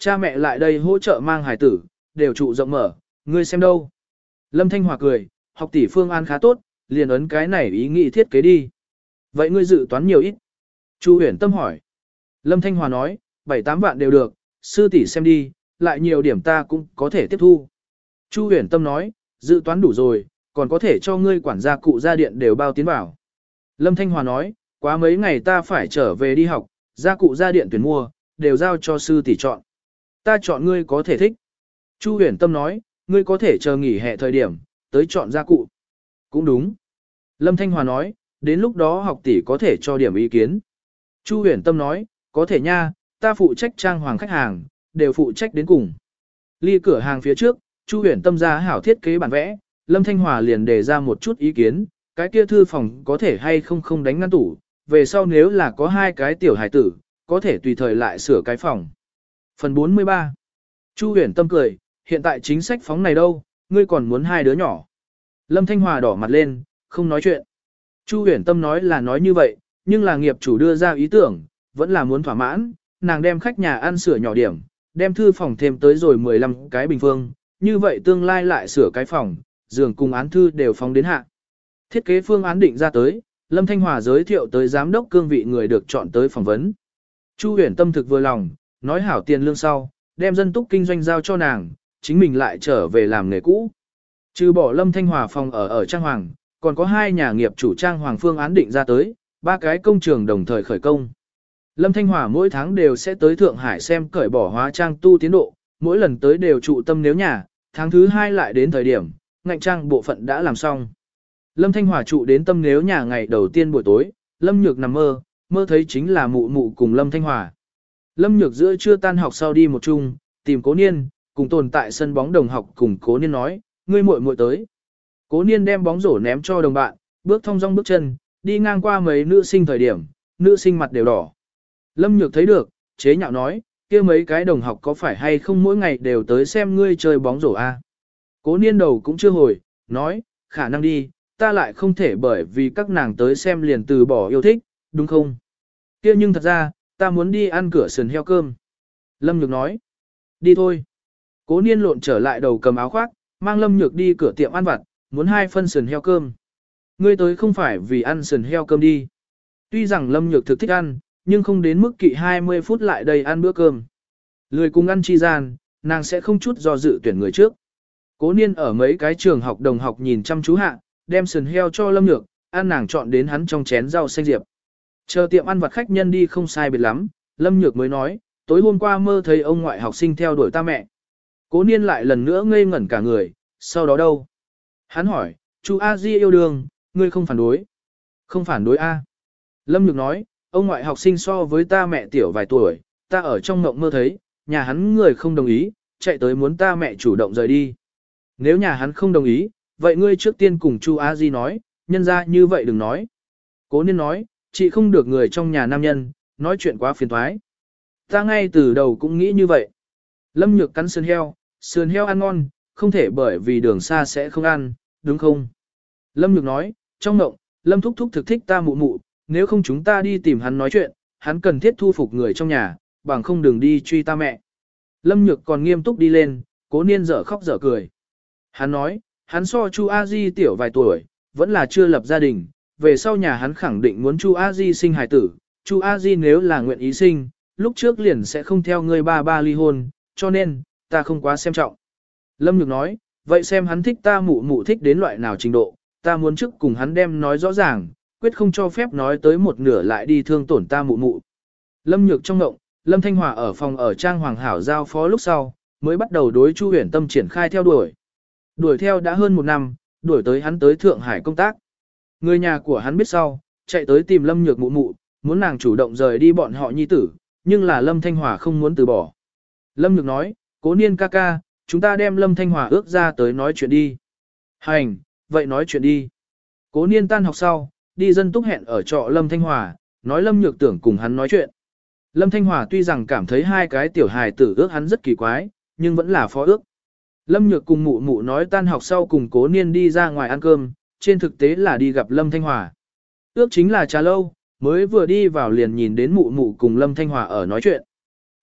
cha mẹ lại đây hỗ trợ mang hài tử, đều trụ rộng mở, ngươi xem đâu. Lâm Thanh Hòa cười, học tỷ phương án khá tốt, liền ấn cái này ý nghĩ thiết kế đi. Vậy ngươi dự toán nhiều ít? Chu Huyền Tâm hỏi. Lâm Thanh Hòa nói, 7-8 vạn đều được, sư tỷ xem đi, lại nhiều điểm ta cũng có thể tiếp thu. Chu Huyền Tâm nói, dự toán đủ rồi, còn có thể cho ngươi quản gia cụ gia điện đều bao tiến vào. Lâm Thanh Hòa nói, quá mấy ngày ta phải trở về đi học, gia cụ gia điện tuyển mua, đều giao cho sư tỷ chọn. Ta chọn ngươi có thể thích. Chu Huyền Tâm nói, ngươi có thể chờ nghỉ hè thời điểm, tới chọn gia cụ. Cũng đúng. Lâm Thanh Hòa nói, đến lúc đó học tỷ có thể cho điểm ý kiến. Chu Huyền Tâm nói, có thể nha, ta phụ trách trang hoàng khách hàng, đều phụ trách đến cùng. Ly cửa hàng phía trước, Chu Huyền Tâm ra hảo thiết kế bản vẽ, Lâm Thanh Hòa liền đề ra một chút ý kiến, cái kia thư phòng có thể hay không đánh ngăn tủ, về sau nếu là có 2 cái tiểu hải tử, có thể tùy thời lại sửa cái phòng. Phần 43. Chu Huyền Tâm cười, hiện tại chính sách phóng này đâu, ngươi còn muốn 2 đứa nhỏ. Lâm Thanh Hòa đỏ mặt lên, không nói chuyện. Chu Huyền Tâm nói là nói như vậy, nhưng là nghiệp chủ đưa ra ý tưởng, vẫn là muốn thỏa mãn, nàng đem khách nhà ăn sửa nhỏ điểm, đem thư phòng thêm tới rồi 15 cái bình phương, như vậy tương lai lại sửa cái phòng, giường cùng án thư đều phóng đến hạ. Thiết kế phương án định ra tới, Lâm Thanh Hòa giới thiệu tới giám đốc cương vị người được chọn tới phỏng vấn. Chu Huyền Tâm thực vừa lòng, nói hảo tiền lương sau, đem dân túc kinh doanh giao cho nàng, chính mình lại trở về làm nghề cũ. Trừ bỏ Lâm Thanh Hòa phòng ở Trang Hoàng, còn có 2 nhà nghiệp chủ Trang Hoàng phương án định ra tới, 3 cái công trường đồng thời khởi công. Lâm Thanh Hòa mỗi tháng đều sẽ tới Thượng Hải xem cởi bỏ hóa trang tu tiến độ, mỗi lần tới đều trụ tâm nếu nhà, tháng thứ 2 lại đến thời điểm, ngạnh trang bộ phận đã làm xong. Lâm Thanh Hòa trụ đến tâm nếu nhà ngày đầu tiên buổi tối, Lâm Nhược nằm mơ, mơ thấy chính là mụ mụ cùng Lâm Thanh Hòa. Lâm Nhược giữa trưa tan học sau đi một chung, tìm Cố Niên, cùng tồn tại sân bóng đồng học cùng Cố Niên nói, ngươi muội muội tới. Cố Niên đem bóng rổ ném cho đồng bạn, bước thong dong bước chân, đi ngang qua mấy nữ sinh thời điểm, nữ sinh mặt đều đỏ. Lâm Nhược thấy được, chế nhạo nói, kia mấy cái đồng học có phải hay không mỗi ngày đều tới xem ngươi chơi bóng rổ a? Cố Niên đầu cũng chưa hồi, nói, khả năng đi, ta lại không thể bởi vì các nàng tới xem liền từ bỏ yêu thích, đúng không? Kia nhưng thật ra, ta muốn đi ăn cửa sườn heo cơm. Lâm Nhược nói, đi thôi. Cố Niên lộn trở lại đầu cầm áo khoác, mang Lâm Nhược đi cửa tiệm ăn vặt, muốn 2 phân sườn heo cơm. Ngươi tới không phải vì ăn sườn heo cơm đi. Tuy rằng Lâm Nhược thực thích ăn, nhưng không đến mức kỵ 20 phút lại đây ăn bữa cơm. Lười cùng ăn chi gian, nàng sẽ không chút do dự tuyển người trước. Cố Niên ở mấy cái trường học đồng học nhìn chăm chú hạ, đem sườn heo cho Lâm Nhược, ăn nàng chọn đến hắn trong chén rau xanh diệp. Chờ tiệm ăn vặt khách nhân đi không sai biệt lắm, Lâm Nhược mới nói, tối hôm qua mơ thấy ông ngoại học sinh theo đuổi ta mẹ. Cố Niên lại lần nữa ngây ngẩn cả người, sau đó đâu? Hắn hỏi, chú A Di yêu đương, ngươi không phản đối. Không phản đối A. Lâm Nhược nói, ông ngoại học sinh so với ta mẹ tiểu vài tuổi, ta ở trong mộng mơ thấy, nhà hắn người không đồng ý, chạy tới muốn ta mẹ chủ động rời đi. Nếu nhà hắn không đồng ý, vậy ngươi trước tiên cùng Chu A Di nói, nhân ra như vậy đừng nói. Cố Niên nói, chị không được người trong nhà nam nhân, nói chuyện quá phiền toái. Ta ngay từ đầu cũng nghĩ như vậy. Lâm Nhược cắn sườn heo ăn ngon, không thể bởi vì đường xa sẽ không ăn, đúng không? Lâm Nhược nói, trong mộng, Lâm Thúc Thúc thực thích ta mụ mụ, nếu không chúng ta đi tìm hắn nói chuyện, hắn cần thiết thu phục người trong nhà, bằng không đừng đi truy ta mẹ. Lâm Nhược còn nghiêm túc đi lên, Cố Niên dở khóc dở cười. Hắn nói, hắn so Chu A Di tiểu vài tuổi, vẫn là chưa lập gia đình, về sau nhà hắn khẳng định muốn Chu A Di sinh hài tử, Chu A Di nếu là nguyện ý sinh, lúc trước liền sẽ không theo người ba ly hôn, cho nên, ta không quá xem trọng. Lâm Nhược nói, vậy xem hắn thích ta mụ mụ thích đến loại nào trình độ, ta muốn trước cùng hắn đem nói rõ ràng, quyết không cho phép nói tới một nửa lại đi thương tổn ta mụ mụ. Lâm Nhược trong ngộng, Lâm Thanh Hòa ở phòng ở Trang Hoàng Hảo giao phó lúc sau, mới bắt đầu đối Chu Huyền Tâm triển khai theo đuổi. Đuổi theo đã hơn 1 năm, đuổi tới hắn tới Thượng Hải công tác. Người nhà của hắn biết sau, chạy tới tìm Lâm Nhược mụ mụ, muốn nàng chủ động rời đi bọn họ nhi tử, nhưng là Lâm Thanh Hòa không muốn từ bỏ. Lâm Nhược nói, Cố Niên ca ca, chúng ta đem Lâm Thanh Hòa ước ra tới nói chuyện đi. Hành, vậy nói chuyện đi. Cố Niên tan học sau, đi dân túc hẹn ở trọ Lâm Thanh Hòa, nói Lâm Nhược tưởng cùng hắn nói chuyện. Lâm Thanh Hòa tuy rằng cảm thấy 2 cái tiểu hài tử ước hắn rất kỳ quái, nhưng vẫn là phó ước. Lâm Nhược cùng mụ mụ nói tan học sau cùng Cố Niên đi ra ngoài ăn cơm, trên thực tế là đi gặp Lâm Thanh Hòa. Ước chính là trà lâu, mới vừa đi vào liền nhìn đến mụ mụ cùng Lâm Thanh Hòa ở nói chuyện.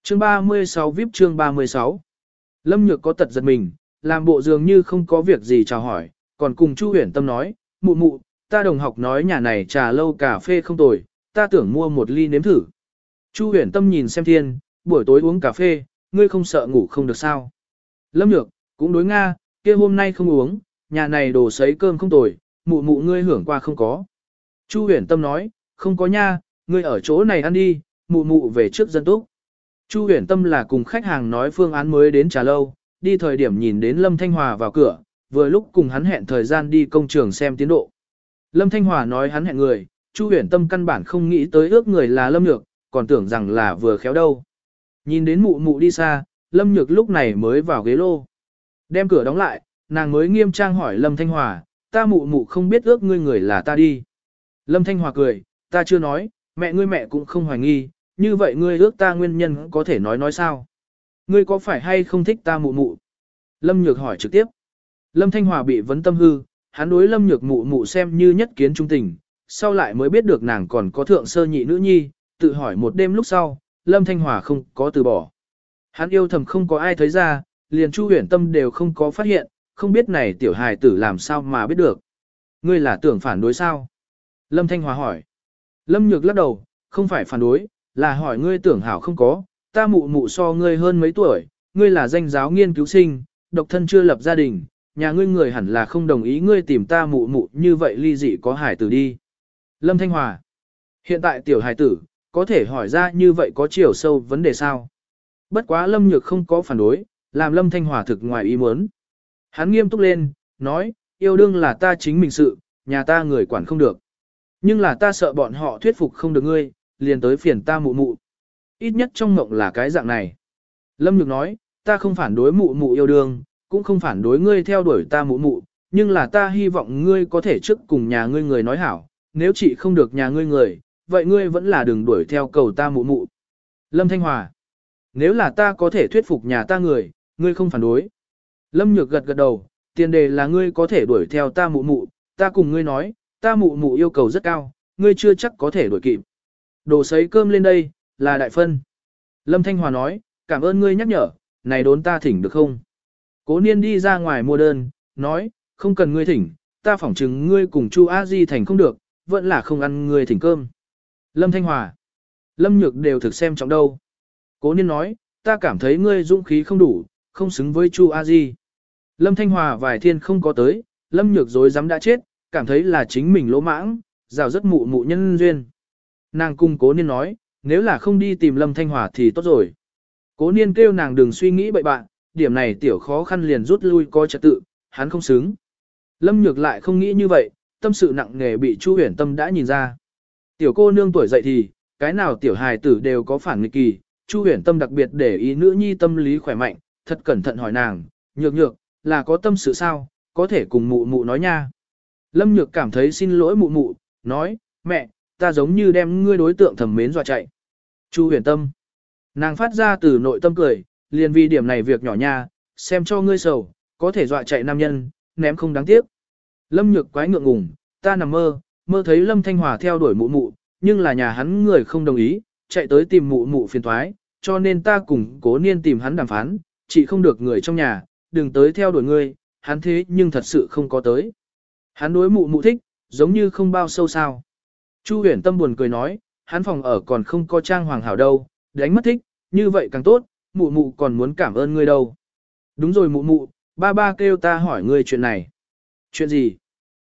Chương 36 VIP chương 36. Lâm Nhược có tật giật mình, làm bộ dường như không có việc gì chào hỏi, còn cùng Chu Huyền Tâm nói, mụ mụ, ta đồng học nói nhà này trà lâu cà phê không tồi, ta tưởng mua một ly nếm thử. Chu Huyền Tâm nhìn xem thiên, buổi tối uống cà phê, ngươi không sợ ngủ không được sao. Lâm Nhược, cũng đối Nga, kia hôm nay không uống, nhà này đồ sấy cơm không tồi, mụ mụ ngươi hưởng qua không có. Chu Huyền Tâm nói, không có nha, ngươi ở chỗ này ăn đi, mụ mụ về trước dân túc. Chu Huyền Tâm là cùng khách hàng nói phương án mới đến trà lâu, đi thời điểm nhìn đến Lâm Thanh Hòa vào cửa, vừa lúc cùng hắn hẹn thời gian đi công trường xem tiến độ. Lâm Thanh Hòa nói hắn hẹn người, Chu Huyền Tâm căn bản không nghĩ tới ước người là Lâm Nhược, còn tưởng rằng là vừa khéo đâu. Nhìn đến mụ mụ đi xa, Lâm Nhược lúc này mới vào ghế lô. Đem cửa đóng lại, nàng mới nghiêm trang hỏi Lâm Thanh Hòa, ta mụ mụ không biết ước ngươi người là ta đi. Lâm Thanh Hòa cười, ta chưa nói, mẹ cũng không hoài nghi, như vậy ngươi ước ta nguyên nhân có thể nói sao? Ngươi có phải hay không thích ta mụ mụ? Lâm Nhược hỏi trực tiếp. Lâm Thanh Hòa bị vấn tâm hư, hắn đối Lâm Nhược mụ mụ xem như nhất kiến trung tình, sau lại mới biết được nàng còn có thượng sơ nhị nữ nhi, tự hỏi một đêm lúc sau, Lâm Thanh Hòa không có từ bỏ. Hắn yêu thầm không có ai thấy ra, liền Chu Huyền Tâm đều không có phát hiện, không biết này tiểu hài tử làm sao mà biết được. Ngươi là tưởng phản đối sao? Lâm Thanh Hòa hỏi. Lâm Nhược lắc đầu, không phải phản đối, là hỏi ngươi tưởng hảo không có, ta mụ mụ so ngươi hơn mấy tuổi, ngươi là danh giáo nghiên cứu sinh, độc thân chưa lập gia đình, nhà ngươi người hẳn là không đồng ý ngươi tìm ta mụ mụ như vậy ly dị có hài tử đi. Lâm Thanh Hòa. Hiện tại tiểu hài tử, có thể hỏi ra như vậy có chiều sâu vấn đề sao? Bất quá Lâm Nhược không có phản đối, làm Lâm Thanh Hòa thực ngoài ý muốn. Hắn nghiêm túc lên, nói, yêu đương là ta chính mình sự, nhà ta người quản không được. Nhưng là ta sợ bọn họ thuyết phục không được ngươi, liền tới phiền ta mụ mụ. Ít nhất trong mộng là cái dạng này. Lâm Nhược nói, ta không phản đối mụ mụ yêu đương, cũng không phản đối ngươi theo đuổi ta mụ mụ, nhưng là ta hy vọng ngươi có thể trước cùng nhà ngươi người nói hảo, nếu chị không được nhà ngươi người, vậy ngươi vẫn là đừng đuổi theo cầu ta mụ mụ. Lâm Thanh Hòa, nếu là ta có thể thuyết phục nhà ta người, ngươi không phản đối. Lâm Nhược gật gật đầu, tiền đề là ngươi có thể đuổi theo ta mụ mụ, ta cùng ngươi nói, ta mụ mụ yêu cầu rất cao, ngươi chưa chắc có thể đuổi kịp. Đồ sấy cơm lên đây, là đại phân. Lâm Thanh Hòa nói, cảm ơn ngươi nhắc nhở, này đốn ta thỉnh được không? Cố Niên đi ra ngoài mua đơn, nói, không cần ngươi thỉnh, ta phỏng chừng ngươi cùng Chu A Di thành không được, vẫn là không ăn ngươi thỉnh cơm. Lâm Thanh Hòa, Lâm Nhược đều thực xem trọng đâu. Cố Niên nói, ta cảm thấy ngươi dũng khí không đủ, không xứng với Chu A Di. Lâm Thanh Hòa vài thiên không có tới, Lâm Nhược dối dám đã chết, cảm thấy là chính mình lỗ mãng, rào rất mụ mụ nhân duyên. Nàng cùng Cố Niên nói, nếu là không đi tìm Lâm Thanh Hòa thì tốt rồi. Cố Niên kêu nàng đừng suy nghĩ bậy bạn, điểm này tiểu khó khăn liền rút lui coi trật tự, hắn không xứng. Lâm Nhược lại không nghĩ như vậy, tâm sự nặng nề bị Chu Huyền Tâm đã nhìn ra. Tiểu cô nương tuổi dậy thì, cái nào tiểu hài tử đều có phản nghịch kỳ, Chu Huyền Tâm đặc biệt để ý nữ nhi tâm lý khỏe mạnh, thật cẩn thận hỏi nàng, Nhược, là có tâm sự sao, có thể cùng mụ mụ nói nha. Lâm Nhược cảm thấy xin lỗi mụ mụ, nói, mẹ, ta giống như đem ngươi đối tượng thầm mến dọa chạy. Chu Huyền Tâm. Nàng phát ra từ nội tâm cười, liền vì điểm này việc nhỏ nha, xem cho ngươi sầu, có thể dọa chạy nam nhân, ném không đáng tiếc. Lâm Nhược quái ngượng ngùng, ta nằm mơ thấy Lâm Thanh Hòa theo đuổi mụ mụ, nhưng là nhà hắn người không đồng ý, chạy tới tìm mụ mụ phiền toái, cho nên ta cùng Cố Niên tìm hắn đàm phán, chỉ không được người trong nhà, đừng tới theo đuổi ngươi, hắn thế nhưng thật sự không có tới. Hắn đối mụ mụ thích, giống như không bao sâu sao. Chu Huyền Tâm buồn cười nói, hắn phòng ở còn không có trang hoàng hảo đâu, đánh mất thích, như vậy càng tốt, mụ mụ còn muốn cảm ơn ngươi đâu. Đúng rồi mụ mụ, ba kêu ta hỏi ngươi chuyện này. Chuyện gì?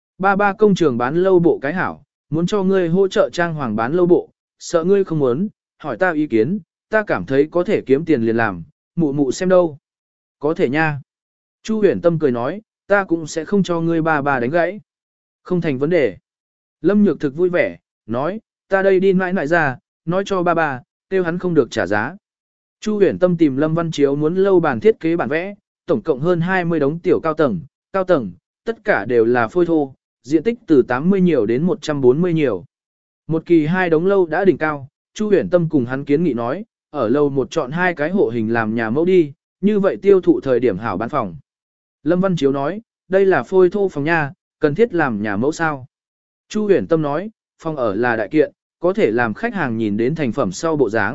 Ba công trường bán lâu bộ cái hảo, muốn cho ngươi hỗ trợ trang hoàng bán lâu bộ, sợ ngươi không muốn, hỏi ta ý kiến, ta cảm thấy có thể kiếm tiền liền làm, mụ mụ xem đâu. Có thể nha. Chu Huyền Tâm cười nói, ta cũng sẽ không cho ngươi ba đánh gãy. Không thành vấn đề. Lâm Nhược thực vui vẻ, nói, ta đây đi mãi mãi ra, nói cho ba, kêu hắn không được trả giá. Chu Huyền Tâm tìm Lâm Văn Chiếu muốn lâu bàn thiết kế bản vẽ, tổng cộng hơn 20 đống tiểu cao tầng, tất cả đều là phôi thô, diện tích từ 80 nhiều đến 140 nhiều. Một kỳ hai đống lâu đã đỉnh cao, Chu Huyền Tâm cùng hắn kiến nghị nói, ở lâu một chọn hai cái hộ hình làm nhà mẫu đi, như vậy tiêu thụ thời điểm hảo bán phòng. Lâm Văn Chiếu nói, đây là phôi thô phòng nha, cần thiết làm nhà mẫu sao. Chu Huyền Tâm nói, phòng ở là đại kiện, có thể làm khách hàng nhìn đến thành phẩm sau bộ dáng,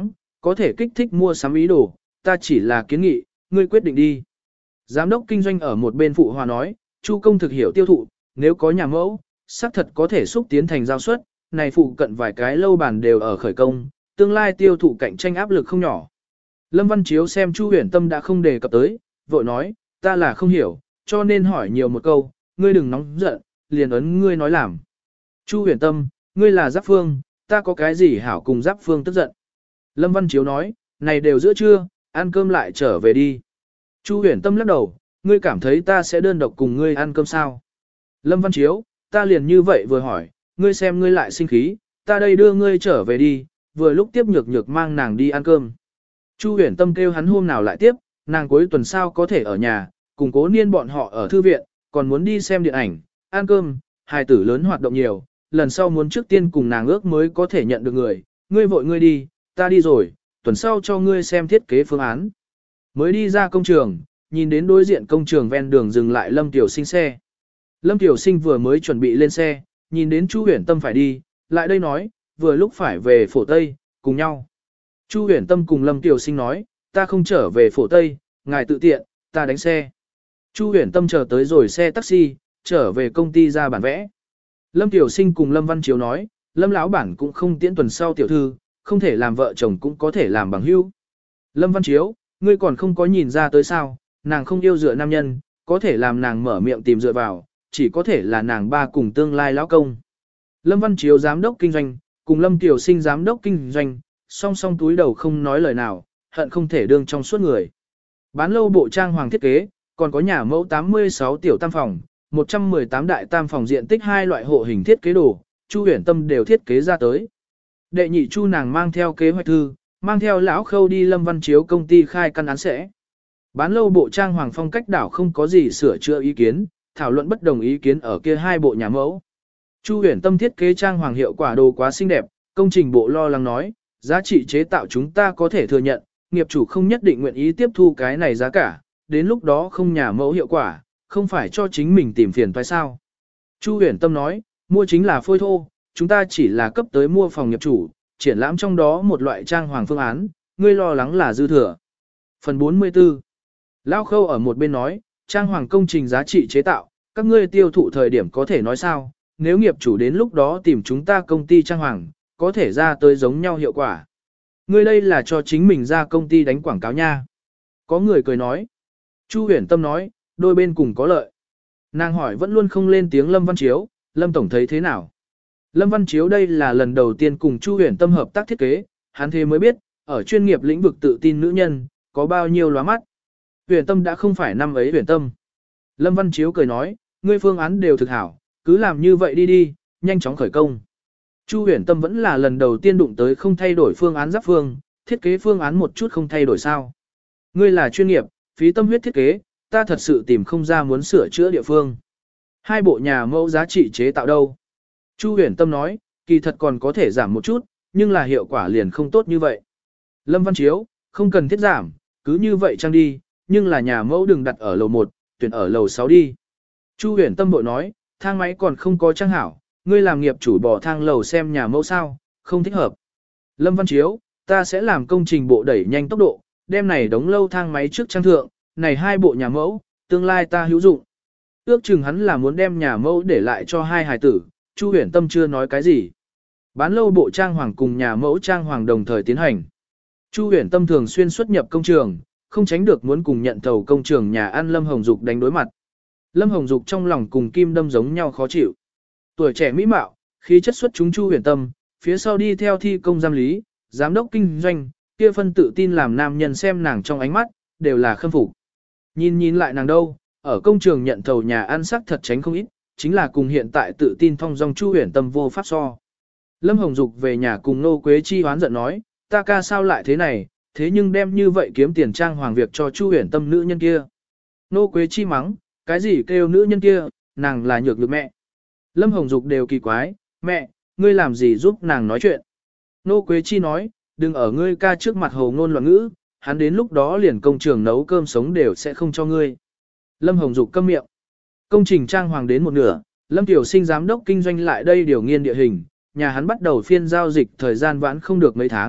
có thể kích thích mua sắm ý đồ, ta chỉ là kiến nghị, ngươi quyết định đi. Giám đốc kinh doanh ở một bên phụ hòa nói, Chu công thực hiểu tiêu thụ, nếu có nhà mẫu, xác thật có thể xúc tiến thành giao suất, này phụ cận vài cái lâu bàn đều ở khởi công, tương lai tiêu thụ cạnh tranh áp lực không nhỏ. Lâm Văn Chiếu xem Chu Huyền Tâm đã không đề cập tới, vội nói, ta là không hiểu, cho nên hỏi nhiều một câu, ngươi đừng nóng giận, liền ấn ngươi nói làm. Chu Huyền Tâm, ngươi là Giáp Phương, ta có cái gì hảo cùng Giáp Phương tức giận. Lâm Văn Chiếu nói, này đều giữa trưa, ăn cơm lại trở về đi. Chu Huyền Tâm lắc đầu, ngươi cảm thấy ta sẽ đơn độc cùng ngươi ăn cơm sao? Lâm Văn Chiếu, ta liền như vậy vừa hỏi, ngươi xem ngươi lại sinh khí, ta đây đưa ngươi trở về đi, vừa lúc tiếp nhược nhược mang nàng đi ăn cơm. Chu Huyền Tâm kêu hắn hôm nào lại tiếp, nàng cuối tuần sau có thể ở nhà, cùng Cố Niên bọn họ ở thư viện, còn muốn đi xem điện ảnh, ăn cơm, hài tử lớn hoạt động nhiều, lần sau muốn trước tiên cùng nàng ước mới có thể nhận được người, ngươi vội ngươi đi, ta đi rồi, tuần sau cho ngươi xem thiết kế phương án. Mới đi ra công trường, nhìn đến đối diện công trường ven đường dừng lại Lâm Tiểu Sinh xe. Lâm Tiểu Sinh vừa mới chuẩn bị lên xe, nhìn đến Chu Huyền Tâm phải đi, lại đây nói, vừa lúc phải về Phổ Tây, cùng nhau. Chu Huyền Tâm cùng Lâm Tiểu Sinh nói, ta không trở về Phổ Tây, ngài tự tiện, ta đánh xe. Chu Huyền Tâm chờ tới rồi xe taxi, trở về công ty ra bản vẽ. Lâm Tiểu Sinh cùng Lâm Văn Chiếu nói, Lâm lão bản cũng không tiễn tuần sau tiểu thư, không thể làm vợ chồng cũng có thể làm bằng hữu. Lâm Văn Chiếu, ngươi còn không có nhìn ra tới sao, nàng không yêu dựa nam nhân, có thể làm nàng mở miệng tìm dựa vào, chỉ có thể là nàng ba cùng tương lai lão công. Lâm Văn Chiếu giám đốc kinh doanh, cùng Lâm Tiểu Sinh giám đốc kinh doanh, song song túi đầu không nói lời nào, hận không thể đương trong suốt người. Bán lâu bộ trang hoàng thiết kế, còn có nhà mẫu 86 tiểu tam phòng, 118 đại tam phòng diện tích hai loại hộ hình thiết kế đồ, Chu Huyền Tâm đều thiết kế ra tới. Đệ nhị Chu nàng mang theo kế hoạch thư, mang theo lão Khâu đi Lâm Văn Chiếu công ty khai căn án sẽ. Bán lâu bộ trang hoàng phong cách đảo không có gì sửa chữa ý kiến, thảo luận bất đồng ý kiến ở kia hai bộ nhà mẫu. Chu Huyền Tâm thiết kế trang hoàng hiệu quả đồ quá xinh đẹp, công trình bộ lo lắng nói, giá trị chế tạo chúng ta có thể thừa nhận, nghiệp chủ không nhất định nguyện ý tiếp thu cái này giá cả, đến lúc đó không nhà mẫu hiệu quả, không phải cho chính mình tìm phiền phải sao. Chu Huyền Tâm nói, mua chính là phôi thô, chúng ta chỉ là cấp tới mua phòng nghiệp chủ, triển lãm trong đó một loại trang hoàng phương án, ngươi lo lắng là dư thừa. Phần 44 Lão Khâu ở một bên nói, trang hoàng công trình giá trị chế tạo, các ngươi tiêu thụ thời điểm có thể nói sao, nếu nghiệp chủ đến lúc đó tìm chúng ta công ty trang hoàng, có thể ra tới giống nhau hiệu quả. Ngươi đây là cho chính mình ra công ty đánh quảng cáo nha. Có người cười nói. Chu Huyền Tâm nói, đôi bên cùng có lợi. Nàng hỏi vẫn luôn không lên tiếng Lâm Văn Chiếu, Lâm Tổng thấy thế nào? Lâm Văn Chiếu đây là lần đầu tiên cùng Chu Huyền Tâm hợp tác thiết kế, hắn thế mới biết, ở chuyên nghiệp lĩnh vực tự tin nữ nhân, có bao nhiêu lóa mắt. Huyền Tâm đã không phải năm ấy Huyền Tâm. Lâm Văn Chiếu cười nói, ngươi phương án đều thực hảo, cứ làm như vậy đi đi, nhanh chóng khởi công. Chu Huyền Tâm vẫn là lần đầu tiên đụng tới không thay đổi phương án Giáp Phương, thiết kế phương án một chút không thay đổi sao. Ngươi là chuyên nghiệp, phí tâm huyết thiết kế, ta thật sự tìm không ra muốn sửa chữa địa phương. Hai bộ nhà mẫu giá trị chế tạo đâu? Chu Huyền Tâm nói, kỳ thật còn có thể giảm một chút, nhưng là hiệu quả liền không tốt như vậy. Lâm Văn Chiếu, không cần thiết giảm, cứ như vậy trang đi, nhưng là nhà mẫu đừng đặt ở lầu 1, tuyển ở lầu 6 đi. Chu Huyền Tâm bội nói, thang máy còn không có trang hảo, ngươi làm nghiệp chủ bỏ thang lầu xem nhà mẫu sao, không thích hợp. Lâm Văn Chiếu, ta sẽ làm công trình bộ đẩy nhanh tốc độ, đem này đống lâu thang máy trước trang thượng, này hai bộ nhà mẫu, tương lai ta hữu dụng. Ước chừng hắn là muốn đem nhà mẫu để lại cho hai hài tử, Chu Huyền Tâm chưa nói cái gì. Bán lâu bộ trang hoàng cùng nhà mẫu trang hoàng đồng thời tiến hành. Chu Huyền Tâm thường xuyên xuất nhập công trường, không tránh được muốn cùng nhận thầu công trường nhà ăn Lâm Hồng Dục đánh đối mặt. Lâm Hồng Dục trong lòng cùng Kim Đâm giống nhau khó chịu. Tuổi trẻ mỹ mạo, khí chất xuất chúng Chu Huyền Tâm, phía sau đi theo thi công giám lý, giám đốc kinh doanh, kia phân tự tin làm nam nhân xem nàng trong ánh mắt, đều là khâm phục. Nhìn lại nàng đâu, ở công trường nhận thầu nhà ăn sắc thật tránh không ít, chính là cùng hiện tại tự tin thong dong Chu Huyền Tâm vô pháp so. Lâm Hồng Dục về nhà cùng Nô Quế Chi hoán giận nói, ta ca sao lại thế này, thế nhưng đem như vậy kiếm tiền trang hoàng việc cho Chu Huyền Tâm nữ nhân kia. Nô Quế Chi mắng, cái gì kêu nữ nhân kia, nàng là nhược được mẹ. Lâm Hồng Dục đều kỳ quái, mẹ, ngươi làm gì giúp nàng nói chuyện. Nô Quế Chi nói, đừng ở ngươi ca trước mặt hồ ngôn loạn ngữ, hắn đến lúc đó liền công trường nấu cơm sống đều sẽ không cho ngươi. Lâm Hồng Dục câm miệng. Công trình trang hoàng đến một nửa, Lâm Tiểu Sinh giám đốc kinh doanh lại đây điều nghiên địa hình, nhà hắn bắt đầu phiên giao dịch thời gian vãn không được mấy tháng,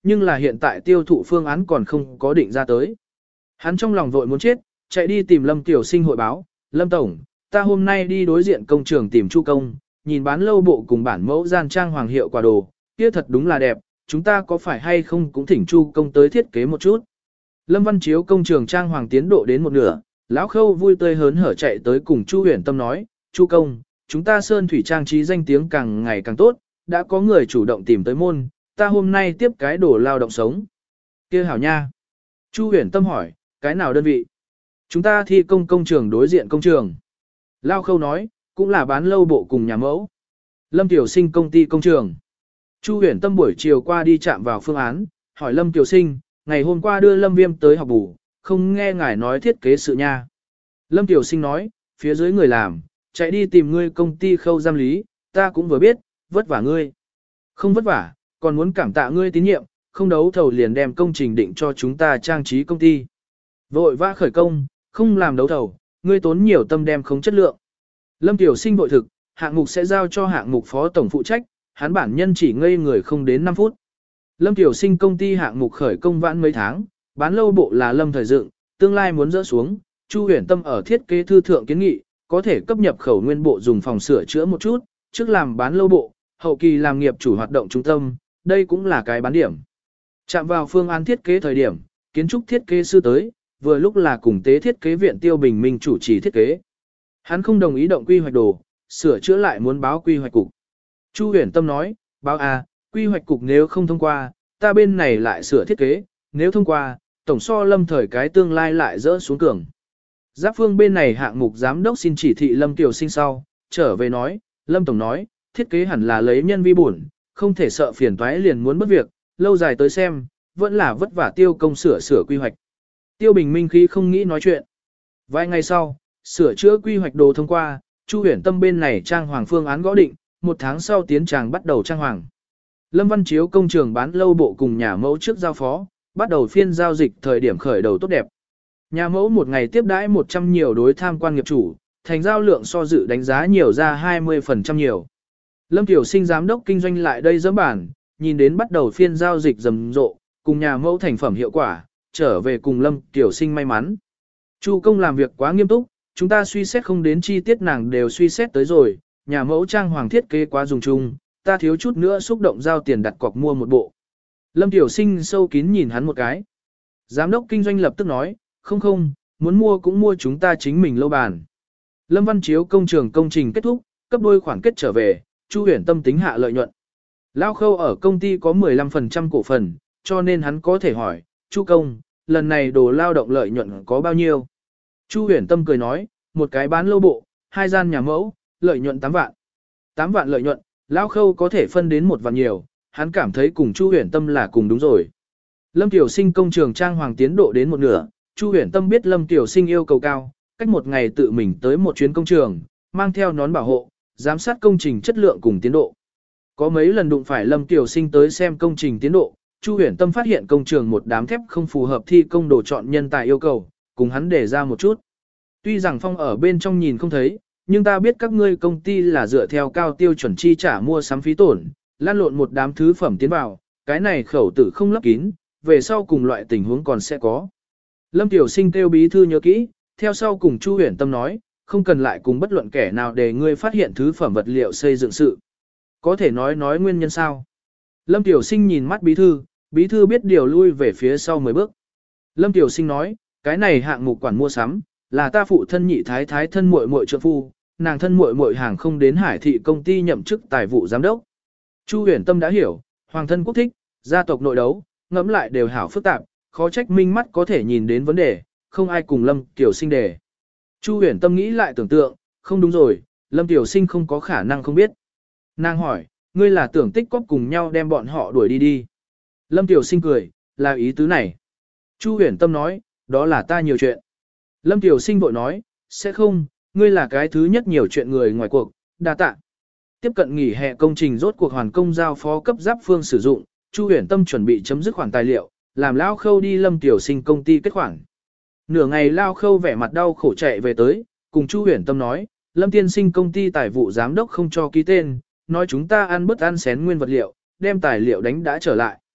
nhưng là hiện tại tiêu thụ phương án còn không có định ra tới. Hắn trong lòng vội muốn chết, chạy đi tìm Lâm Tiểu Sinh hội báo, Lâm Tổng, ta hôm nay đi đối diện công trường tìm Chu Công, nhìn bán lâu bộ cùng bản mẫu gian trang hoàng hiệu quả đồ, kia thật đúng là đẹp, chúng ta có phải hay không cũng thỉnh Chu Công tới thiết kế một chút. Lâm Văn Chiếu công trường trang hoàng tiến độ đến một nửa, lão Khâu vui tươi hớn hở chạy tới cùng Chu Huyền Tâm nói, Chu Công, chúng ta sơn thủy trang trí danh tiếng càng ngày càng tốt, đã có người chủ động tìm tới môn, ta hôm nay tiếp cái đổ lao động sống. Kia hảo nha. Chu Huyền Tâm hỏi, cái nào đơn vị? Chúng ta thi công công trường đối diện công trường. Lao Khâu nói, cũng là bán lâu bộ cùng nhà mẫu. Lâm Tiểu Sinh công ty công trường. Chu Huyền Tâm buổi chiều qua đi chạm vào phương án, hỏi Lâm Tiểu Sinh, ngày hôm qua đưa Lâm Viêm tới học bù, không nghe ngài nói thiết kế sự nha. Lâm Tiểu Sinh nói, phía dưới người làm, chạy đi tìm ngươi công ty Khâu giám lý, ta cũng vừa biết, vất vả ngươi. Không vất vả, còn muốn cảm tạ ngươi tín nhiệm, không đấu thầu liền đem công trình định cho chúng ta trang trí công ty. Vội vã khởi công, không làm đấu thầu, ngươi tốn nhiều tâm đem không chất lượng. Lâm Tiểu Sinh vội thực, hạng mục sẽ giao cho hạng mục phó tổng phụ trách, hắn bản nhân chỉ ngây người không đến 5 phút. Lâm Tiểu Sinh công ty hạng mục khởi công vãn mấy tháng, bán lâu bộ là Lâm thời dựng, tương lai muốn dỡ xuống, Chu Huyền Tâm ở thiết kế thư thượng kiến nghị, có thể cấp nhập khẩu nguyên bộ dùng phòng sửa chữa một chút, trước làm bán lâu bộ, hậu kỳ làm nghiệp chủ hoạt động trung tâm, đây cũng là cái bán điểm. Chạm vào phương án thiết kế thời điểm, kiến trúc thiết kế sư tới, vừa lúc là cùng tế thiết kế viện Tiêu Bình Minh chủ trì thiết kế. Hắn không đồng ý động quy hoạch đồ, sửa chữa lại muốn báo quy hoạch cục. Chu Huyền Tâm nói, báo quy hoạch cục nếu không thông qua, ta bên này lại sửa thiết kế, nếu thông qua, tổng so Lâm thời cái tương lai lại dỡ xuống cường. Giáp phương bên này hạng mục giám đốc xin chỉ thị Lâm Tiểu Sinh sau, trở về nói, Lâm Tổng nói, thiết kế hẳn là lấy nhân vi bổn, không thể sợ phiền toái liền muốn mất việc, lâu dài tới xem, vẫn là vất vả Tiêu công sửa quy hoạch. Tiêu Bình Minh khí không nghĩ nói chuyện. Vài ngày sau, sửa chữa quy hoạch đồ thông qua, Chu Huyền Tâm bên này trang hoàng phương án gõ định, 1 tháng sau tiến tràng bắt đầu trang hoàng. Lâm Văn Chiếu công trường bán lâu bộ cùng nhà mẫu trước giao phó, bắt đầu phiên giao dịch thời điểm khởi đầu tốt đẹp. Nhà mẫu một ngày tiếp đãi 100 nhiều đối tham quan nghiệp chủ, thành giao lượng so dự đánh giá nhiều ra 20% nhiều. Lâm Tiểu Sinh giám đốc kinh doanh lại đây dẫm bản, nhìn đến bắt đầu phiên giao dịch rầm rộ, cùng nhà mẫu thành phẩm hiệu quả, trở về cùng Lâm Tiểu Sinh may mắn. Chu công làm việc quá nghiêm túc, chúng ta suy xét không đến chi tiết nàng đều suy xét tới rồi, nhà mẫu trang hoàng thiết kế quá dùng chung, ta thiếu chút nữa xúc động giao tiền đặt cọc mua một bộ. Lâm Tiểu Sinh sâu kín nhìn hắn một cái. Giám đốc kinh doanh lập tức nói, không, muốn mua cũng mua chúng ta chính mình lâu bàn. Lâm Văn Chiếu công trường công trình kết thúc, cấp đôi khoản kết trở về, Chu Huyền Tâm tính hạ lợi nhuận. Lao Khâu ở công ty có 15% cổ phần, cho nên hắn có thể hỏi, Chu công, lần này đồ lao động lợi nhuận có bao nhiêu? Chu Huyền Tâm cười nói, một cái bán lâu bộ, 2 gian nhà mẫu, lợi nhuận 8 vạn. 8 vạn lợi nhuận, Lao Khâu có thể phân đến 1 vạn nhiều, hắn cảm thấy cùng Chu Huyền Tâm là cùng đúng rồi. Lâm Tiểu Sinh công trường trang hoàng tiến độ đến một nửa, Chu Huyền Tâm biết Lâm Tiểu Sinh yêu cầu cao, cách một ngày tự mình tới một chuyến công trường, mang theo nón bảo hộ, giám sát công trình chất lượng cùng tiến độ. Có mấy lần đụng phải Lâm Tiểu Sinh tới xem công trình tiến độ, Chu Huyền Tâm phát hiện công trường một đám thép không phù hợp thi công đồ chọn nhân tài yêu cầu, cùng hắn để ra một chút. Tuy rằng phong ở bên trong nhìn không thấy, nhưng ta biết các ngươi công ty là dựa theo cao tiêu chuẩn chi trả mua sắm phí tổn, lan lộn một đám thứ phẩm tiến vào, cái này khẩu tử không lấp kín, về sau cùng loại tình huống còn sẽ có. Lâm Tiểu Sinh kêu bí thư nhớ kỹ, theo sau cùng Chu Huyền Tâm nói, không cần lại cùng bất luận kẻ nào để ngươi phát hiện thứ phẩm vật liệu xây dựng sự. Có thể nói nguyên nhân sao? Lâm Tiểu Sinh nhìn mắt bí thư biết điều lui về phía sau 10 bước. Lâm Tiểu Sinh nói, cái này hạng mục quản mua sắm, là ta phụ thân nhị thái thái thân muội muội trợ phu, nàng thân muội muội hàng không đến Hải thị công ty nhậm chức tài vụ giám đốc. Chu Huyền Tâm đã hiểu, hoàng thân quốc thích, gia tộc nội đấu, ngẫm lại đều hảo phức tạp, khó trách minh mắt có thể nhìn đến vấn đề, không ai cùng Lâm Tiểu Sinh đề. Chu Huyền Tâm nghĩ lại tưởng tượng, không đúng rồi, Lâm Tiểu Sinh không có khả năng không biết. Nàng hỏi, ngươi là tưởng tích cóp cùng nhau đem bọn họ đuổi đi. Lâm Tiểu Sinh cười, là ý tứ này. Chu Huyền Tâm nói, đó là ta nhiều chuyện. Lâm Tiểu Sinh vội nói, sẽ không, ngươi là cái thứ nhất nhiều chuyện người ngoài cuộc, đa tạ. Tiếp cận nghỉ hè công trình rốt cuộc hoàn công giao phó cấp giáp phương sử dụng, Chu Huyền Tâm chuẩn bị chấm dứt khoản tài liệu, làm Lao Khâu đi Lâm Tiểu Sinh công ty kết khoản. Nửa ngày Lao Khâu vẻ mặt đau khổ chạy về tới, cùng Chu Huyền Tâm nói, Lâm Tiên Sinh công ty tài vụ giám đốc không cho ký tên, nói chúng ta ăn bớt ăn xén nguyên vật liệu, đem tài liệu đánh đã trở lại.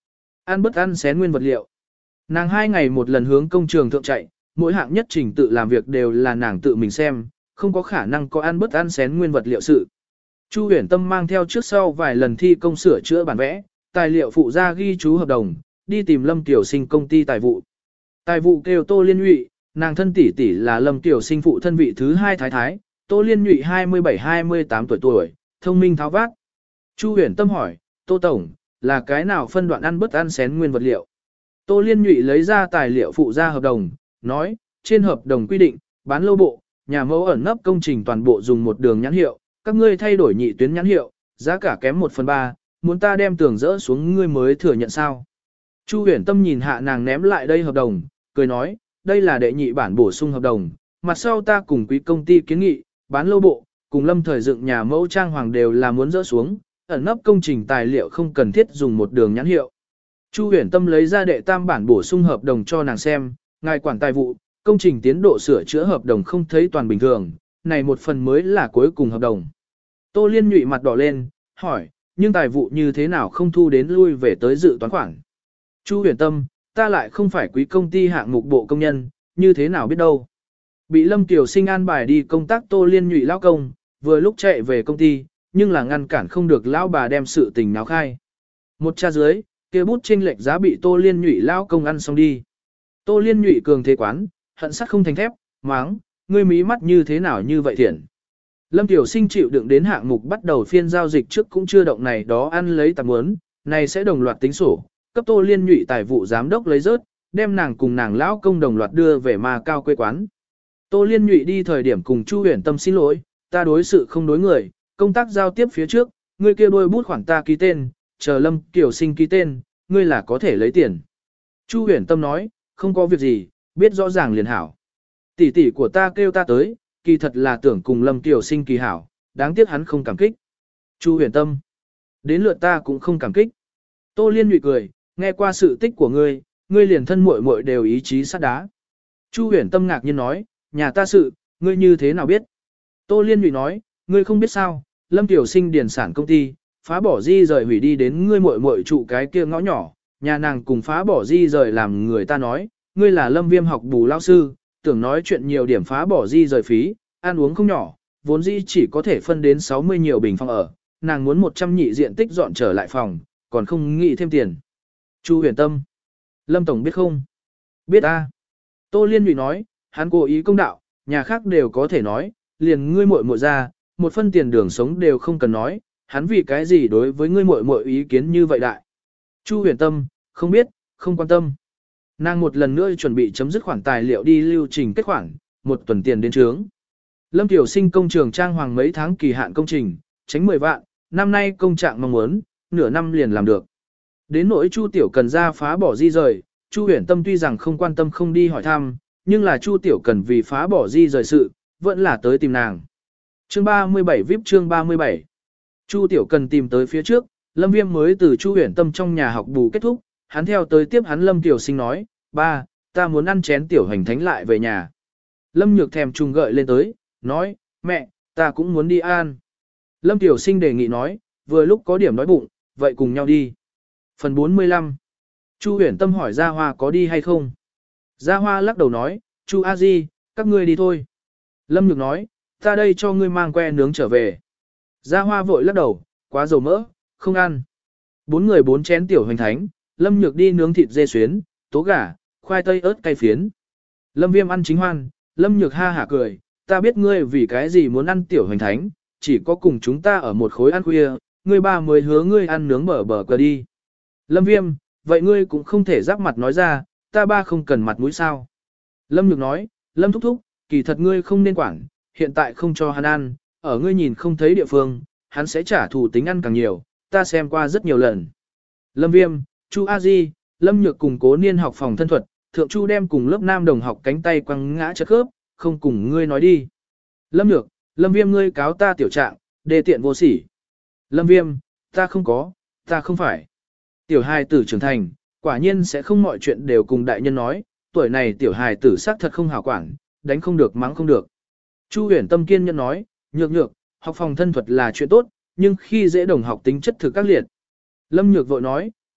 ăn bất ăn xén nguyên vật liệu. Nàng 2 ngày một lần hướng công trường thượng chạy, mỗi hạng nhất trình tự làm việc đều là nàng tự mình xem, không có khả năng có ăn bất ăn xén nguyên vật liệu sự. Chu Huyền Tâm mang theo trước sau vài lần thi công sửa chữa bản vẽ, tài liệu phụ gia ghi chú hợp đồng, đi tìm Lâm Tiểu Sinh công ty tài vụ. Tài vụ kêu Tô Liên Nhụy, nàng thân tỷ tỷ là Lâm Tiểu Sinh phụ thân vị thứ 2 thái thái, Tô Liên Nhụy 27-28 tuổi, thông minh tháo vát. Chu Huyền Tâm hỏi, Tô Tổng, là cái nào phân đoạn ăn bất ăn xén nguyên vật liệu? Tô Liên Nhụy lấy ra tài liệu phụ gia hợp đồng, nói, trên hợp đồng quy định, bán lô bộ, nhà mẫu ẩn nấp công trình toàn bộ dùng một đường nhãn hiệu, các ngươi thay đổi nhị tuyến nhãn hiệu, giá cả kém 1/3, muốn ta đem tường rỡ xuống ngươi mới thừa nhận sao? Chu Huyền Tâm nhìn hạ nàng ném lại đây hợp đồng, cười nói, đây là đệ nhị bản bổ sung hợp đồng, mặt sau ta cùng quý công ty kiến nghị, bán lô bộ, cùng Lâm thời dựng nhà mẫu trang hoàng đều là muốn rỡ xuống, ẩn nấp công trình tài liệu không cần thiết dùng một đường nhãn hiệu. Chu Huyền Tâm lấy ra đệ tam bản bổ sung hợp đồng cho nàng xem, ngài quản tài vụ, công trình tiến độ sửa chữa hợp đồng không thấy toàn bình thường, này một phần mới là cuối cùng hợp đồng. Tô Liên Nhụy mặt đỏ lên, hỏi, nhưng tài vụ như thế nào không thu đến lui về tới dự toán khoản? Chu Huyền Tâm, ta lại không phải quý công ty hạng mục bộ công nhân, như thế nào biết đâu. Bị Lâm Tiểu Sinh an bài đi công tác Tô Liên Nhụy lao công, vừa lúc chạy về công ty, nhưng là ngăn cản không được lão bà đem sự tình náo khai. Một cha dưới, kia bút chênh lệch giá bị Tô Liên Nhụy lao công ăn xong đi. Tô Liên Nhụy cường thế quán, hận sắt không thành thép, máng, ngươi mí mắt như thế nào như vậy thiện. Lâm Tiểu Sinh chịu đựng đến hạng mục bắt đầu phiên giao dịch trước cũng chưa động này đó ăn lấy tạm muốn, này sẽ đồng loạt tính sổ, cấp Tô Liên Nhụy tài vụ giám đốc lấy rớt, đem nàng cùng nàng lão công đồng loạt đưa về ma cao quê quán. Tô Liên Nhụy đi thời điểm cùng Chu Huyền Tâm xin lỗi, ta đối sự không đối người, công tác giao tiếp phía trước, ngươi kia đôi bút khoản ta ký tên, chờ Lâm Tiểu Sinh ký tên, ngươi là có thể lấy tiền. Chu Huyền Tâm nói, không có việc gì, biết rõ ràng liền hảo. Tỷ tỷ của ta kêu ta tới, kỳ thật là tưởng cùng Lâm Tiểu Sinh kỳ hảo, đáng tiếc hắn không cảm kích. Chu Huyền Tâm, đến lượt ta cũng không cảm kích. Tô Liên Nhụy cười, nghe qua sự tích của ngươi, ngươi liền thân muội muội đều ý chí sắt đá. Chu Huyền Tâm ngạc nhiên nói, nhà ta sự, ngươi như thế nào biết? Tô Liên Nhụy nói, ngươi không biết sao, Lâm Tiểu Sinh điền sản công ty, phá bỏ di rời hủy đi đến ngươi muội muội trụ cái kia ngõ nhỏ, nhà nàng cùng phá bỏ di rời làm người ta nói, ngươi là Lâm Viêm học bù lao sư, tưởng nói chuyện nhiều điểm phá bỏ di rời phí, ăn uống không nhỏ, vốn dĩ chỉ có thể phân đến 60 nhiều bình phòng ở, nàng muốn 100 nhị diện tích dọn trở lại phòng, còn không nghĩ thêm tiền. Chu Huyền Tâm, Lâm Tổng biết không? Biết a. Tô Liên Nhụy nói, hắn cố ý công đạo, nhà khác đều có thể nói, liền ngươi muội muội ra, một phân tiền đường sống đều không cần nói, hắn vì cái gì đối với ngươi muội muội ý kiến như vậy đại. Chu Huyền Tâm, không biết, không quan tâm. Nàng một lần nữa chuẩn bị chấm dứt khoản tài liệu đi lưu trình kết khoản, một tuần tiền đến trướng. Lâm Tiểu Sinh công trường trang hoàng mấy tháng kỳ hạn công trình, tránh 10 vạn, năm nay công trạng mong muốn, nửa năm liền làm được. Đến nỗi Chu Tiểu Cần ra phá bỏ di rời, Chu Huyền Tâm tuy rằng không quan tâm không đi hỏi thăm, nhưng là Chu Tiểu Cần vì phá bỏ di rời sự, vẫn là tới tìm nàng. Chương 37 VIP chương 37. Chu Tiểu Cần tìm tới phía trước, Lâm Viêm mới từ Chu Huyền Tâm trong nhà học bù kết thúc, hắn theo tới tiếp hắn Lâm Tiểu Sinh nói, ba, ta muốn ăn chén tiểu hành thánh lại về nhà. Lâm Nhược thèm trùng gợi lên tới, nói, mẹ, ta cũng muốn đi ăn. Lâm Tiểu Sinh đề nghị nói, vừa lúc có điểm đói bụng, vậy cùng nhau đi. Phần 45. Chu Huyền Tâm hỏi Gia Hoa có đi hay không. Gia Hoa lắc đầu nói, Chu A Di, các ngươi đi thôi. Lâm Nhược nói, ta đây cho ngươi mang que nướng trở về. Gia Hoa vội lắc đầu, quá dầu mỡ, không ăn. 4 người 4 chén tiểu hành thánh, Lâm Nhược đi nướng thịt dê xuyến, tố gà, khoai tây ớt cay phiến. Lâm Viêm ăn chính hoan, Lâm Nhược ha hả cười, ta biết ngươi vì cái gì muốn ăn tiểu hành thánh, chỉ có cùng chúng ta ở một khối ăn khuya, ngươi ba mới hứa ngươi ăn nướng bở cờ đi. Lâm Viêm, vậy ngươi cũng không thể giáp mặt nói ra, ta ba không cần mặt mũi sao. Lâm Nhược nói, Lâm thúc thúc, kỳ thật ngươi không nên quản, hiện tại không cho hắn ăn, ở ngươi nhìn không thấy địa phương, hắn sẽ trả thù tính ăn càng nhiều, ta xem qua rất nhiều lần. Lâm Viêm, Chu A Di, Lâm Nhược cùng Cố Niên học phòng thân thuật, Thượng Chu đem cùng lớp nam đồng học cánh tay quăng ngã chất khớp, không cùng ngươi nói đi. Lâm Nhược, Lâm Viêm ngươi cáo ta tiểu trạng, đề tiện vô sỉ. Lâm Viêm, ta không phải. Tiểu hài tử trưởng thành, quả nhiên sẽ không mọi chuyện đều cùng đại nhân nói, tuổi này tiểu hài tử xác thật không hảo quản, đánh không được mắng không được. Chu Huyền Tâm kiên nhẫn nói, nhược, học phòng thân thuật là chuyện tốt, nhưng khi dễ đồng học tính chất thực các liệt. Lâm Nhược vội nói,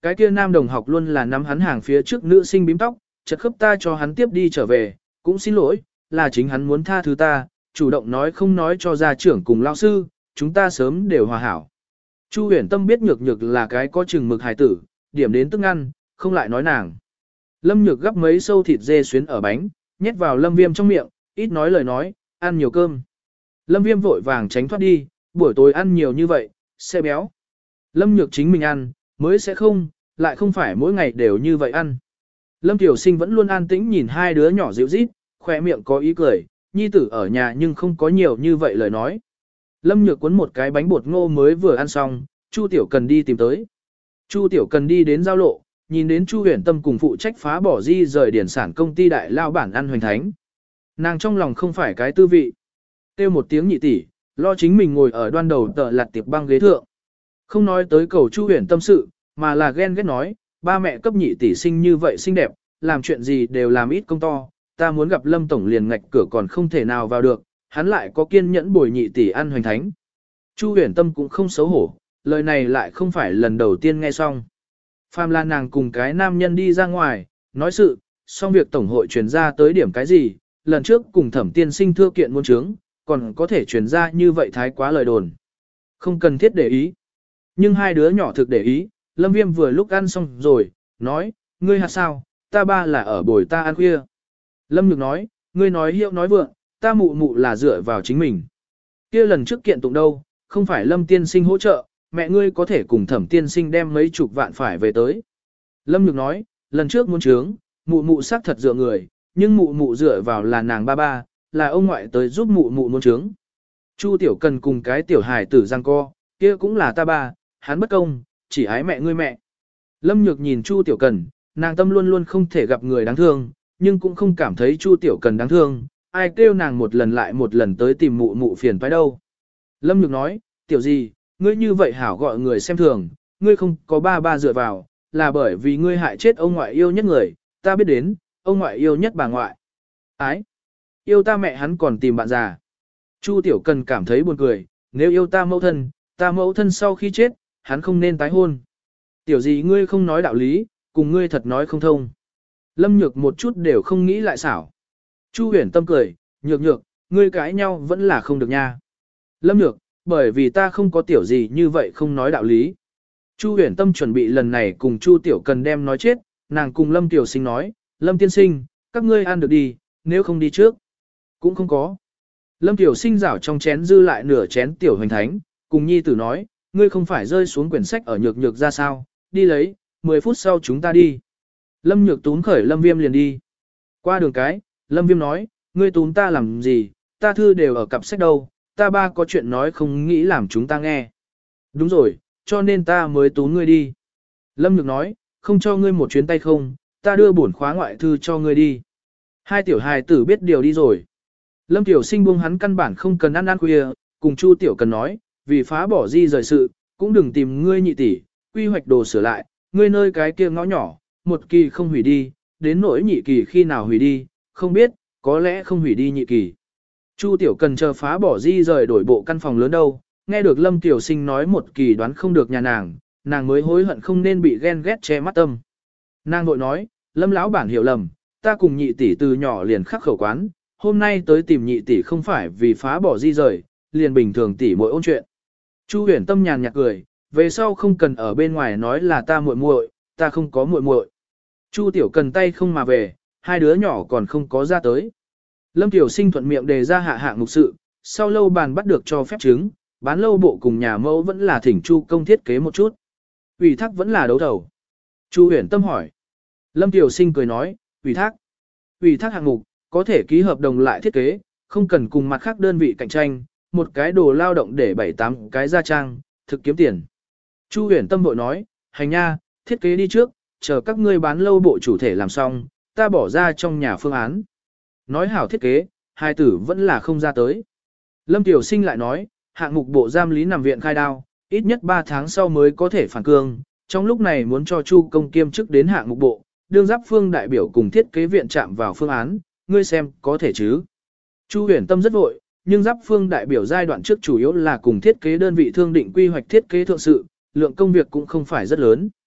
cái kia nam đồng học luôn là nắm hắn hàng phía trước nữ sinh bím tóc, chật khớp ta cho hắn tiếp đi trở về, cũng xin lỗi, là chính hắn muốn tha thứ ta, chủ động nói không nói cho gia trưởng cùng lao sư, chúng ta sớm đều hòa hảo. Chu Huyền Tâm biết Nhược Nhược là cái có chừng mực hài tử, điểm đến tức ăn, không lại nói nàng. Lâm Nhược gắp mấy sâu thịt dê xuyến ở bánh, nhét vào Lâm Viêm trong miệng, ít nói lời nói, ăn nhiều cơm. Lâm Viêm vội vàng tránh thoát đi, buổi tối ăn nhiều như vậy, sẽ béo. Lâm Nhược chính mình ăn, mới sẽ không, lại không phải mỗi ngày đều như vậy ăn. Lâm Tiểu Sinh vẫn luôn an tĩnh nhìn hai đứa nhỏ dịu rít, khỏe miệng có ý cười, nhi tử ở nhà nhưng không có nhiều như vậy lời nói. Lâm Nhược cuốn một cái bánh bột ngô mới vừa ăn xong, Chu Tiểu Cần đi tìm tới. Chu Tiểu Cần đi đến giao lộ, nhìn đến Chu Huyền Tâm cùng phụ trách phá bỏ di rời điển sản công ty đại lao bản ăn hoành thánh. Nàng trong lòng không phải cái tư vị. Kêu một tiếng nhị tỷ, lo chính mình ngồi ở đoan đầu tợ lặt tiệp băng ghế thượng. Không nói tới cầu Chu Huyền Tâm sự, mà là ghen ghét nói, ba mẹ cấp nhị tỷ sinh như vậy xinh đẹp, làm chuyện gì đều làm ít công to, ta muốn gặp Lâm Tổng liền ngạch cửa còn không thể nào vào được, hắn lại có kiên nhẫn bồi nhị tỷ ăn hoành thánh. Chu Huyền Tâm cũng không xấu hổ, lời này lại không phải lần đầu tiên nghe xong. Phàm là nàng cùng cái nam nhân đi ra ngoài, nói sự, xong việc tổng hội truyền ra tới điểm cái gì, lần trước cùng Thẩm tiên sinh thưa kiện muôn trướng, còn có thể truyền ra như vậy thái quá lời đồn. Không cần thiết để ý. Nhưng hai đứa nhỏ thực để ý, Lâm Viêm vừa lúc ăn xong rồi, nói, ngươi hạt sao, ta ba là ở bồi ta ăn khuya. Lâm Nhược nói, ngươi nói hiệu nói vượng, ta mụ mụ là dựa vào chính mình. Kia lần trước kiện tụng đâu, không phải Lâm tiên sinh hỗ trợ, mẹ ngươi có thể cùng Thẩm tiên sinh đem mấy chục vạn phải về tới. Lâm Nhược nói, lần trước muốn trướng, mụ mụ xác thật dựa người, nhưng mụ mụ dựa vào là nàng ba ba, là ông ngoại tới giúp mụ mụ muốn trướng. Chu Tiểu Cần cùng cái tiểu hài tử giằng co, kia cũng là ta ba, hắn bất công, chỉ ái mẹ ngươi mẹ. Lâm Nhược nhìn Chu Tiểu Cần, nàng tâm luôn luôn không thể gặp người đáng thương, nhưng cũng không cảm thấy Chu Tiểu Cần đáng thương, ai kêu nàng một lần lại một lần tới tìm mụ mụ phiền phải đâu. Lâm Nhược nói, tiểu gì, ngươi như vậy hảo gọi người xem thường, ngươi không có ba ba dựa vào, là bởi vì ngươi hại chết ông ngoại yêu nhất người, ta biết đến, ông ngoại yêu nhất bà ngoại. Ái, yêu ta mẹ hắn còn tìm bạn già. Chu Tiểu Cần cảm thấy buồn cười, nếu yêu ta mẫu thân sau khi chết, hắn không nên tái hôn. Tiểu gì ngươi không nói đạo lý, cùng ngươi thật nói không thông. Lâm Nhược một chút đều không nghĩ lại xảo. Chu Huyền Tâm cười, nhược, ngươi cãi nhau vẫn là không được nha. Lâm Nhược, bởi vì ta không có tiểu gì như vậy không nói đạo lý. Chu Huyền Tâm chuẩn bị lần này cùng Chu Tiểu Cần đem nói chết, nàng cùng Lâm Tiểu Sinh nói, Lâm tiên sinh, các ngươi ăn được đi, nếu không đi trước. Cũng không có. Lâm Tiểu Sinh rảo trong chén dư lại nửa chén tiểu hoành thánh, cùng nhi tử nói, ngươi không phải rơi xuống quyển sách ở nhược ra sao, đi lấy, 10 phút sau chúng ta đi. Lâm Nhược tún khởi Lâm Viêm liền đi. Qua đường cái, Lâm Viêm nói, ngươi tún ta làm gì, ta thư đều ở cặp sách đâu, ta ba có chuyện nói không nghĩ làm chúng ta nghe. Đúng rồi, cho nên ta mới tún ngươi đi. Lâm Nhược nói, không cho ngươi một chuyến tay không, ta đưa bổn khóa ngoại thư cho ngươi đi. Hai tiểu hài tử biết điều đi rồi. Lâm Tiểu Sinh buông hắn căn bản không cần ăn khuya, cùng Chu Tiểu Cần nói, vì phá bỏ di rời sự, cũng đừng tìm ngươi nhị tỷ, quy hoạch đồ sửa lại, ngươi nơi cái kia ngõ nhỏ, một kỳ không hủy đi, đến nỗi nhị kỳ khi nào hủy đi, không biết, có lẽ không hủy đi nhị kỳ. Chu Tiểu Cần chờ phá bỏ di rời đổi bộ căn phòng lớn đâu, nghe được Lâm Tiểu Sinh nói một kỳ đoán không được nhà nàng mới hối hận không nên bị ghen ghét che mắt tâm. Nàng vội nói, Lâm lão bản hiểu lầm, ta cùng nhị tỷ từ nhỏ liền khắc khẩu quán, hôm nay tới tìm nhị tỷ không phải vì phá bỏ di rời, liền bình thường tỷ muội ôn chuyện. Chu Huyền Tâm nhàn nhạt cười, về sau không cần ở bên ngoài nói là ta muội muội, ta không có muội muội. Chu Tiểu Cần tay không mà về, hai đứa nhỏ còn không có ra tới. Lâm Tiểu Sinh thuận miệng đề ra hạ hạng mục sự, sau lâu bàn bắt được cho phép chứng, bán lâu bộ cùng nhà mẫu vẫn là thỉnh Chu công thiết kế một chút. Ủy thác vẫn là đấu thầu. Chu Huyền Tâm hỏi. Lâm Tiểu Sinh cười nói, ủy thác hạng mục, có thể ký hợp đồng lại thiết kế, không cần cùng mặt khác đơn vị cạnh tranh, một cái đồ lao động để 7-8 cái gia trang, thực kiếm tiền. Chu Huyền Tâm vội nói, hành nha, thiết kế đi trước, chờ các ngươi bán lâu bộ chủ thể làm xong, ta bỏ ra trong nhà phương án. Nói hảo thiết kế, hai tử vẫn là không ra tới. Lâm Tiểu Sinh lại nói, hạng mục bộ giam lý nằm viện khai đao, ít nhất 3 tháng sau mới có thể phản cương, trong lúc này muốn cho Chu công kiêm chức đến hạng mục bộ, đương giáp phương đại biểu cùng thiết kế viện chạm vào phương án, ngươi xem có thể chứ. Chu Huyền Tâm rất vội, nhưng giáp phương đại biểu giai đoạn trước chủ yếu là cùng thiết kế đơn vị thương định quy hoạch thiết kế thượng sự, lượng công việc cũng không phải rất lớn.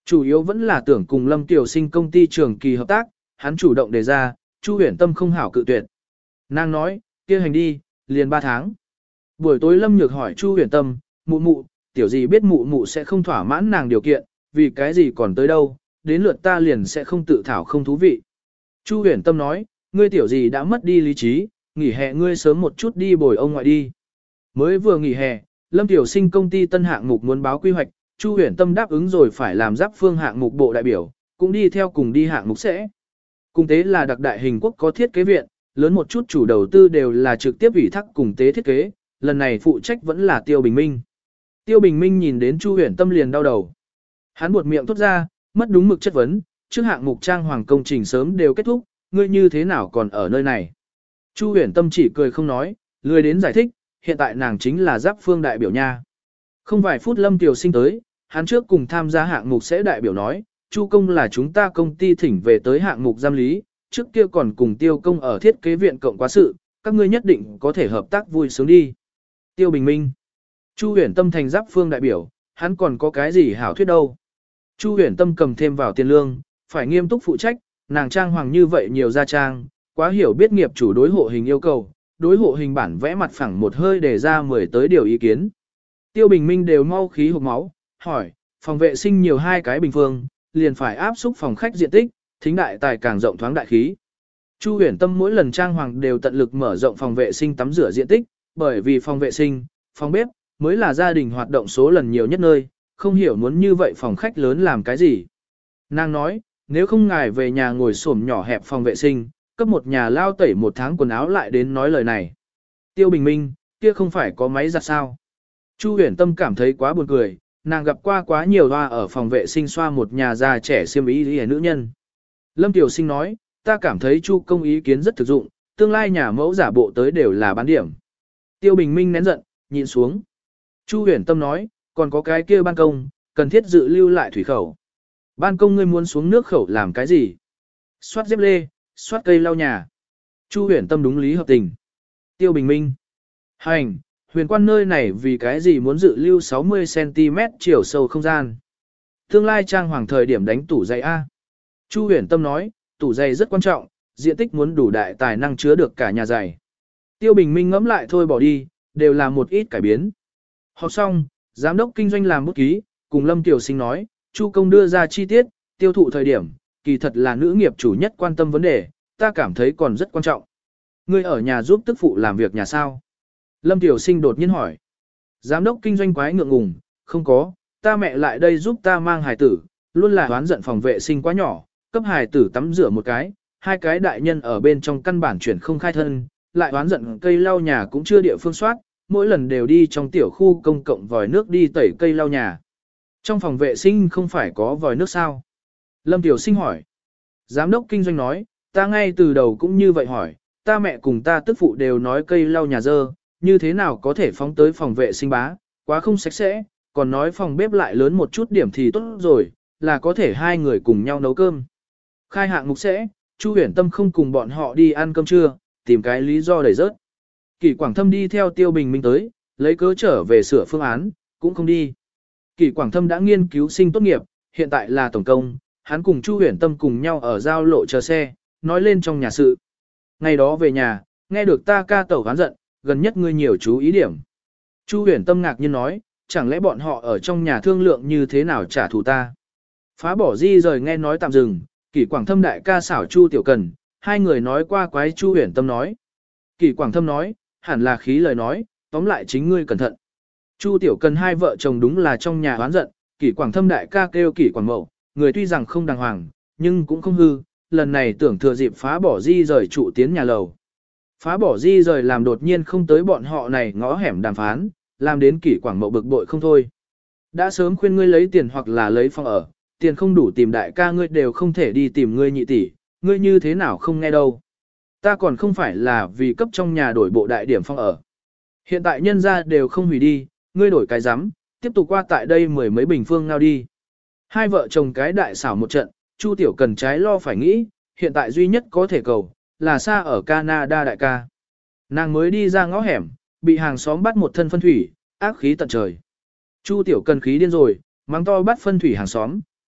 Chủ yếu vẫn là tưởng cùng Lâm Tiểu Sinh công ty trường kỳ hợp tác, hắn chủ động đề ra, Chu Huyền Tâm không hảo cự tuyệt. Nàng nói, kia hành đi, liền 3 tháng. Buổi tối Lâm Nhược hỏi Chu Huyền Tâm, mụ mụ, tiểu gì biết mụ mụ sẽ không thỏa mãn nàng điều kiện, vì cái gì còn tới đâu, đến lượt ta liền sẽ không tự thảo không thú vị. Chu Huyền Tâm nói, ngươi tiểu gì đã mất đi lý trí, nghỉ hè ngươi sớm một chút đi bồi ông ngoại đi. Mới vừa nghỉ hè, Lâm Tiểu Sinh công ty tân hạng mục muốn báo quy hoạch, Chu Huyền Tâm đáp ứng rồi phải làm giáp phương hạng mục bộ đại biểu, cũng đi theo cùng đi hạng mục sẽ. Cùng tế là đặc đại hình quốc có thiết kế viện, lớn một chút chủ đầu tư đều là trực tiếp ủy thác cùng tế thiết kế, lần này phụ trách vẫn là Tiêu Bình Minh. Tiêu Bình Minh nhìn đến Chu Huyền Tâm liền đau đầu. Hắn buột miệng thốt ra, mất đúng mực chất vấn, trước hạng mục trang hoàng công trình sớm đều kết thúc, ngươi như thế nào còn ở nơi này. Chu Huyền Tâm chỉ cười không nói, lười đến giải thích, hiện tại nàng chính là giáp phương đại biểu nha. Không vài phút Lâm Tiểu Sinh tới, hắn trước cùng tham gia hạng mục sẽ đại biểu nói, Chu công là chúng ta công ty thỉnh về tới hạng mục giám lý, trước kia còn cùng Tiêu công ở thiết kế viện cộng quá sự, các ngươi nhất định có thể hợp tác vui sướng đi. Tiêu Bình Minh, Chu Huyền Tâm thành giáp phương đại biểu, hắn còn có cái gì hảo thuyết đâu. Chu Huyền Tâm cầm thêm vào tiền lương, phải nghiêm túc phụ trách, nàng trang hoàng như vậy nhiều gia trang, quá hiểu biết nghiệp chủ đối hộ hình yêu cầu, đối hộ hình bản vẽ mặt phẳng một hơi để ra 10 tới điều ý kiến. Tiêu Bình Minh đều mau khí hộc máu, hỏi, phòng vệ sinh nhiều 2 cái bình phương, liền phải áp xúc phòng khách diện tích, thính đại tài càng rộng thoáng đại khí. Chu Huyền Tâm mỗi lần trang hoàng đều tận lực mở rộng phòng vệ sinh tắm rửa diện tích, bởi vì phòng vệ sinh, phòng bếp, mới là gia đình hoạt động số lần nhiều nhất nơi, không hiểu muốn như vậy phòng khách lớn làm cái gì. Nàng nói, nếu không ngài về nhà ngồi xổm nhỏ hẹp phòng vệ sinh, cấp một nhà lao tẩy 1 tháng quần áo lại đến nói lời này. Tiêu Bình Minh, kia không phải có máy giặt sao. Chu Huyền Tâm cảm thấy quá buồn cười, nàng gặp qua quá nhiều hoa ở phòng vệ sinh xoa một nhà già trẻ xiêm y lý nữ nhân. Lâm Tiểu Sinh nói, ta cảm thấy Chu công ý kiến rất thực dụng, tương lai nhà mẫu giả bộ tới đều là bán điểm. Tiêu Bình Minh nén giận, nhịn xuống. Chu Huyền Tâm nói, còn có cái kia ban công, cần thiết dự lưu lại thủy khẩu. Ban công ngươi muốn xuống nước khẩu làm cái gì? Xoát dép lê, xoát cây lau nhà. Chu Huyền Tâm đúng lý hợp tình. Tiêu Bình Minh. Hành, huyền quan nơi này vì cái gì muốn dự lưu 60cm chiều sâu không gian. Tương lai trang hoàng thời điểm đánh tủ giày A. Chu Huyền Tâm nói, tủ giày rất quan trọng, diện tích muốn đủ đại tài năng chứa được cả nhà giày. Tiêu Bình Minh ngẫm lại thôi bỏ đi, đều là một ít cải biến. Học xong, giám đốc kinh doanh làm bút ký, cùng Lâm Tiểu Sinh nói, Chu công đưa ra chi tiết, tiêu thụ thời điểm, kỳ thật là nữ nghiệp chủ nhất quan tâm vấn đề, ta cảm thấy còn rất quan trọng. Ngươi ở nhà giúp tức phụ làm việc nhà sao? Lâm Tiểu Sinh đột nhiên hỏi. Giám đốc kinh doanh quái ngượng ngùng, không có, ta mẹ lại đây giúp ta mang hài tử, luôn là oán giận phòng vệ sinh quá nhỏ, cấp hài tử tắm rửa một cái, 2 cái đại nhân ở bên trong căn bản chuyển không khai thân, lại oán giận cây lau nhà cũng chưa địa phương soát, mỗi lần đều đi trong tiểu khu công cộng vòi nước đi tẩy cây lau nhà. Trong phòng vệ sinh không phải có vòi nước sao? Lâm Tiểu Sinh hỏi. Giám đốc kinh doanh nói, ta ngay từ đầu cũng như vậy hỏi, ta mẹ cùng ta tức phụ đều nói cây lau nhà dơ, như thế nào có thể phóng tới phòng vệ sinh bá, quá không sạch sẽ, còn nói phòng bếp lại lớn một chút điểm thì tốt rồi, là có thể 2 người cùng nhau nấu cơm. Khai hạng mục sẽ, Chu Huyền Tâm không cùng bọn họ đi ăn cơm trưa, tìm cái lý do đẩy rớt. Kỷ Quảng Thâm đi theo Tiêu Bình Minh tới, lấy cớ trở về sửa phương án, cũng không đi. Kỷ Quảng Thâm đã nghiên cứu sinh tốt nghiệp, hiện tại là tổng công, hắn cùng Chu Huyền Tâm cùng nhau ở giao lộ chờ xe, nói lên trong nhà sự. Ngày đó về nhà, nghe được ta ca tẩu ván giận, gần nhất ngươi nhiều chú ý điểm. Chu Huyền Tâm ngạc nhiên nói, chẳng lẽ bọn họ ở trong nhà thương lượng như thế nào trả thù ta. Phá bỏ di rời nghe nói tạm dừng, Kỷ Quảng Thâm đại ca xảo Chu Tiểu Cần, 2 người nói qua quái Chu Huyền Tâm nói. Kỷ Quảng Thâm nói, hẳn là khí lời nói, tóm lại chính ngươi cẩn thận. Chu Tiểu Cần 2 vợ chồng đúng là trong nhà oán giận, Kỷ Quảng Thâm đại ca kêu Kỷ Quảng Mậu, người tuy rằng không đàng hoàng, nhưng cũng không hư, lần này tưởng thừa dịp phá bỏ di rời trụ tiến nhà lầu. Phá bỏ di rời làm đột nhiên không tới bọn họ này ngõ hẻm đàm phán, làm đến Kỷ Quảng Mậu bực bội không thôi. Đã sớm khuyên ngươi lấy tiền hoặc là lấy phòng ở, tiền không đủ tìm đại ca ngươi đều không thể đi tìm ngươi nhị tỷ, ngươi như thế nào không nghe đâu. Ta còn không phải là vì cấp trong nhà đổi bộ đại điểm phòng ở. Hiện tại nhân gia đều không hủy đi, ngươi đổi cái rắm, tiếp tục qua tại đây 10 mấy bình phương ngao đi. 2 vợ chồng cái đại xảo một trận, Chu Tiểu Cần trái lo phải nghĩ, hiện tại duy nhất có thể cầu, là xa ở Canada đại ca. Nàng mới đi ra ngõ hẻm, bị hàng xóm bắt một thân phân thủy, ác khí tận trời. Chu Tiểu Cần khí điên rồi, mắng to bắt phân thủy hàng xóm,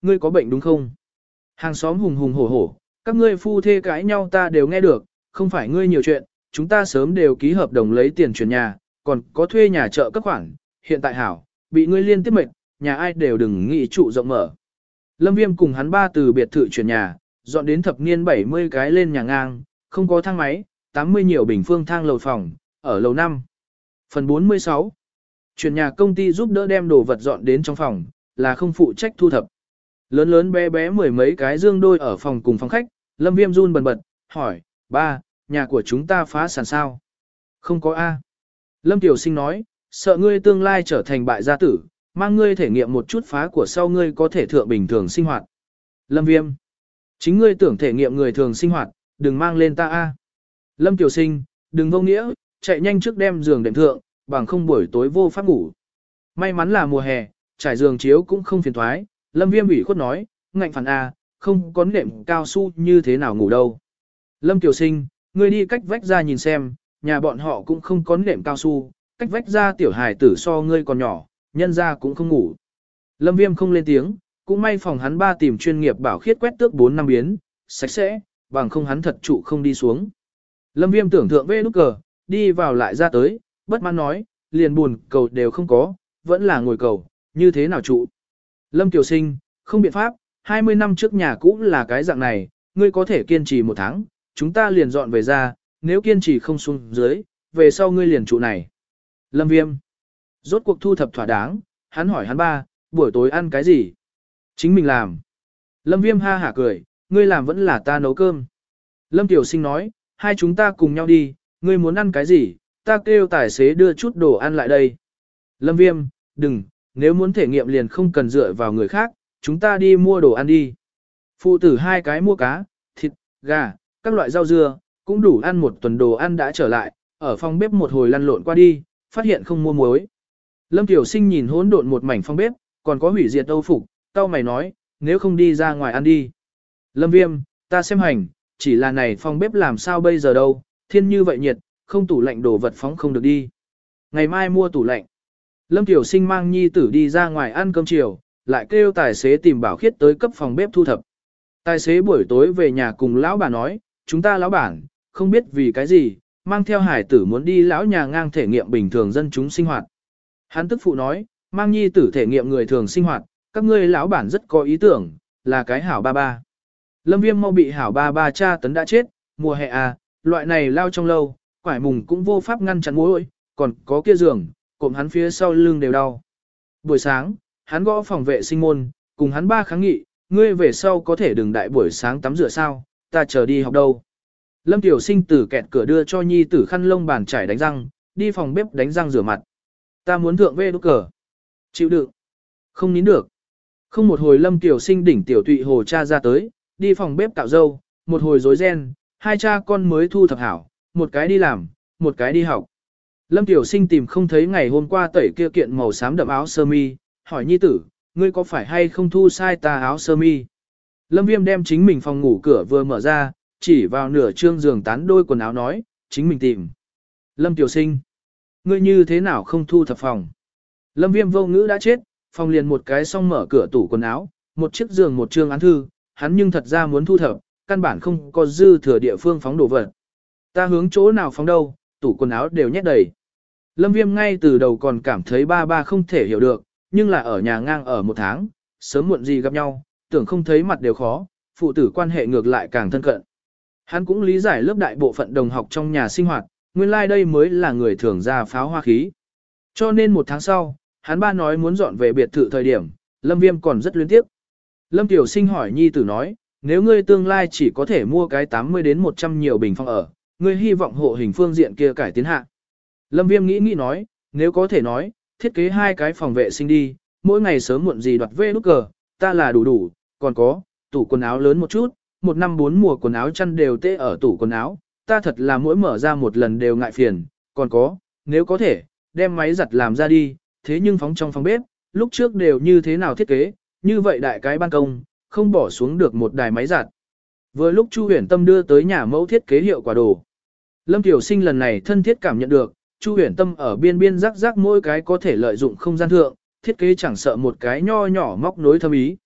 ngươi có bệnh đúng không? Hàng xóm hùng hùng hổ hổ, các ngươi phu thê cãi nhau ta đều nghe được, không phải ngươi nhiều chuyện, chúng ta sớm đều ký hợp đồng lấy tiền chuyển nhà, còn có thuê nhà chợ các khoản, hiện tại hảo, bị ngươi liên tiếp mệt, nhà ai đều đừng nghĩ trụ rộng mở. Lâm Viêm cùng hắn ba từ biệt thự chuyển nhà, dọn đến thập niên 70 cái lên nhà ngang, không có thang máy, 80 nhiều bình phương thang lầu phòng, ở lầu 5. Phần 46. Chuyển nhà công ty giúp đỡ đem đồ vật dọn đến trong phòng, là không phụ trách thu thập. Lớn lớn bé bé mười mấy cái dương đôi ở phòng cùng phòng khách, Lâm Viêm run bần bật, hỏi, ba, nhà của chúng ta phá sản sao? Không có A. Lâm Tiểu Sinh nói, sợ ngươi tương lai trở thành bại gia tử, mang ngươi thể nghiệm một chút phá của sau ngươi có thể thượng bình thường sinh hoạt. Lâm Viêm, chính ngươi tưởng thể nghiệm người thường sinh hoạt, đừng mang lên ta A. Lâm Tiểu Sinh, đừng vô nghĩa, chạy nhanh trước đem giường đệm thượng, bằng không buổi tối vô pháp ngủ. May mắn là mùa hè, trải giường chiếu cũng không phiền thoái, Lâm Viêm ủy khuất nói, ngạnh phản A, không có nệm cao su như thế nào ngủ đâu. Lâm Tiểu Sinh, ngươi đi cách vách ra nhìn xem, nhà bọn họ cũng không có nệm cao su, cách vách ra tiểu hài tử so ngươi còn nhỏ, nhân ra cũng không ngủ. Lâm Viêm không lên tiếng, cũng may phòng hắn ba tìm chuyên nghiệp bảo khiết quét tước 4 năm biến, sạch sẽ, bằng không hắn thật trụ không đi xuống. Lâm Viêm tưởng thượng về nút cờ, đi vào lại ra tới, bất mãn nói, liền buồn cầu đều không có, vẫn là ngồi cầu, như thế nào trụ. Lâm Tiểu Sinh, không biện pháp, 20 năm trước nhà cũ là cái dạng này, ngươi có thể kiên trì 1 tháng, chúng ta liền dọn về ra, nếu kiên trì không xuống dưới, về sau ngươi liền trụ này. Lâm Viêm, rốt cuộc thu thập thỏa đáng, hắn hỏi hắn ba, buổi tối ăn cái gì? Chính mình làm. Lâm Viêm ha hả cười, ngươi làm vẫn là ta nấu cơm. Lâm Tiểu Sinh nói, hai chúng ta cùng nhau đi, ngươi muốn ăn cái gì, ta kêu tài xế đưa chút đồ ăn lại đây. Lâm Viêm, đừng, nếu muốn thể nghiệm liền không cần dựa vào người khác, chúng ta đi mua đồ ăn đi. Phụ tử hai cái mua cá, thịt, gà, các loại rau dưa, cũng đủ ăn một tuần đồ ăn đã trở lại, ở phòng bếp một hồi lăn lộn qua đi, phát hiện không mua muối. Lâm Tiểu Sinh nhìn hỗn độn một mảnh phòng bếp, còn có hủy diệt âu phục, tao mày nói, nếu không đi ra ngoài ăn đi. Lâm Viêm, ta xem hành, chỉ là này phòng bếp làm sao bây giờ đâu, thiên như vậy nhiệt, không tủ lạnh đồ vật phóng không được đi. Ngày mai mua tủ lạnh. Lâm Tiểu Sinh mang nhi tử đi ra ngoài ăn cơm chiều, lại kêu tài xế tìm bảo khiết tới cấp phòng bếp thu thập. Tài xế buổi tối về nhà cùng lão bà nói, chúng ta lão bản, không biết vì cái gì, mang theo hải tử muốn đi lão nhà ngang thể nghiệm bình thường dân chúng sinh hoạt. Hắn tức phụ nói, mang nhi tử thể nghiệm người thường sinh hoạt, các ngươi lão bản rất có ý tưởng, là cái hảo ba ba. Lâm Viêm mau bị hảo ba ba cha tấn đã chết, mùa hè à, loại này lao trong lâu, quải mùng cũng vô pháp ngăn chặn mối, còn có kia giường, cộm hắn phía sau lưng đều đau. Buổi sáng, hắn gõ phòng vệ sinh môn, cùng hắn ba kháng nghị, ngươi về sau có thể đừng đại buổi sáng tắm rửa sao, ta chờ đi học đâu. Lâm Tiểu Sinh từ kẹt cửa đưa cho nhi tử khăn lông bàn chải đánh răng, đi phòng bếp đánh răng rửa mặt. Ta muốn thượng về đốt cờ. Chịu đựng. Không nín được. Không một hồi Lâm Tiểu Sinh đỉnh tiểu tụy hồ cha ra tới, đi phòng bếp cạo râu, một hồi rối ren, hai cha con mới thu thập hảo, một cái đi làm, một cái đi học. Lâm Tiểu Sinh tìm không thấy ngày hôm qua tẩy kia kiện màu xám đậm áo sơ mi, hỏi nhi tử, ngươi có phải hay không thu sai ta áo sơ mi? Lâm Viêm đem chính mình phòng ngủ cửa vừa mở ra, chỉ vào nửa trương giường tán đôi quần áo nói, chính mình tìm. Lâm Tiểu Sinh, ngươi như thế nào không thu thập phòng? Lâm Viêm vô ngữ đã chết, phòng liền một cái xong mở cửa tủ quần áo, một chiếc giường một trương án thư, hắn nhưng thật ra muốn thu thập, căn bản không có dư thừa địa phương phóng đồ vật. Ta hướng chỗ nào phóng đâu, tủ quần áo đều nhét đầy. Lâm Viêm ngay từ đầu còn cảm thấy ba ba không thể hiểu được, nhưng là ở nhà ngang ở 1 tháng, sớm muộn gì gặp nhau, tưởng không thấy mặt đều khó, phụ tử quan hệ ngược lại càng thân cận. Hắn cũng lý giải lớp đại bộ phận đồng học trong nhà sinh hoạt, nguyên lai đây mới là người thường ra pháo hoa khí. Cho nên 1 tháng sau, hắn ba nói muốn dọn về biệt thự thời điểm, Lâm Viêm còn rất luyến tiếc. Lâm Tiểu Sinh hỏi nhi tử nói, nếu ngươi tương lai chỉ có thể mua cái 80 đến 100 nhiều bình phòng ở, ngươi hy vọng hộ hình phương diện kia cải tiến hạ. Lâm Viêm nghĩ nói, nếu có thể nói, thiết kế 2 cái phòng vệ sinh đi, mỗi ngày sớm muộn gì đoạt về nút cờ, ta là đủ, còn có, tủ quần áo lớn một chút, 1 năm 4 mùa quần áo chăn đều tê ở tủ quần áo, ta thật là mỗi mở ra một lần đều ngại phiền, còn có, nếu có thể, đem máy giặt làm ra đi, thế nhưng phóng trong phòng bếp, lúc trước đều như thế nào thiết kế, như vậy đại cái ban công, không bỏ xuống được một đài máy giặt. Vừa lúc Chu Huyền Tâm đưa tới nhà mẫu thiết kế hiệu quả đồ. Lâm Tiểu Sinh lần này thân thiết cảm nhận được, Chu Huyền Tâm ở biên biên rắc rắc mỗi cái có thể lợi dụng không gian thượng, thiết kế chẳng sợ một cái nho nhỏ móc nối thâm ý.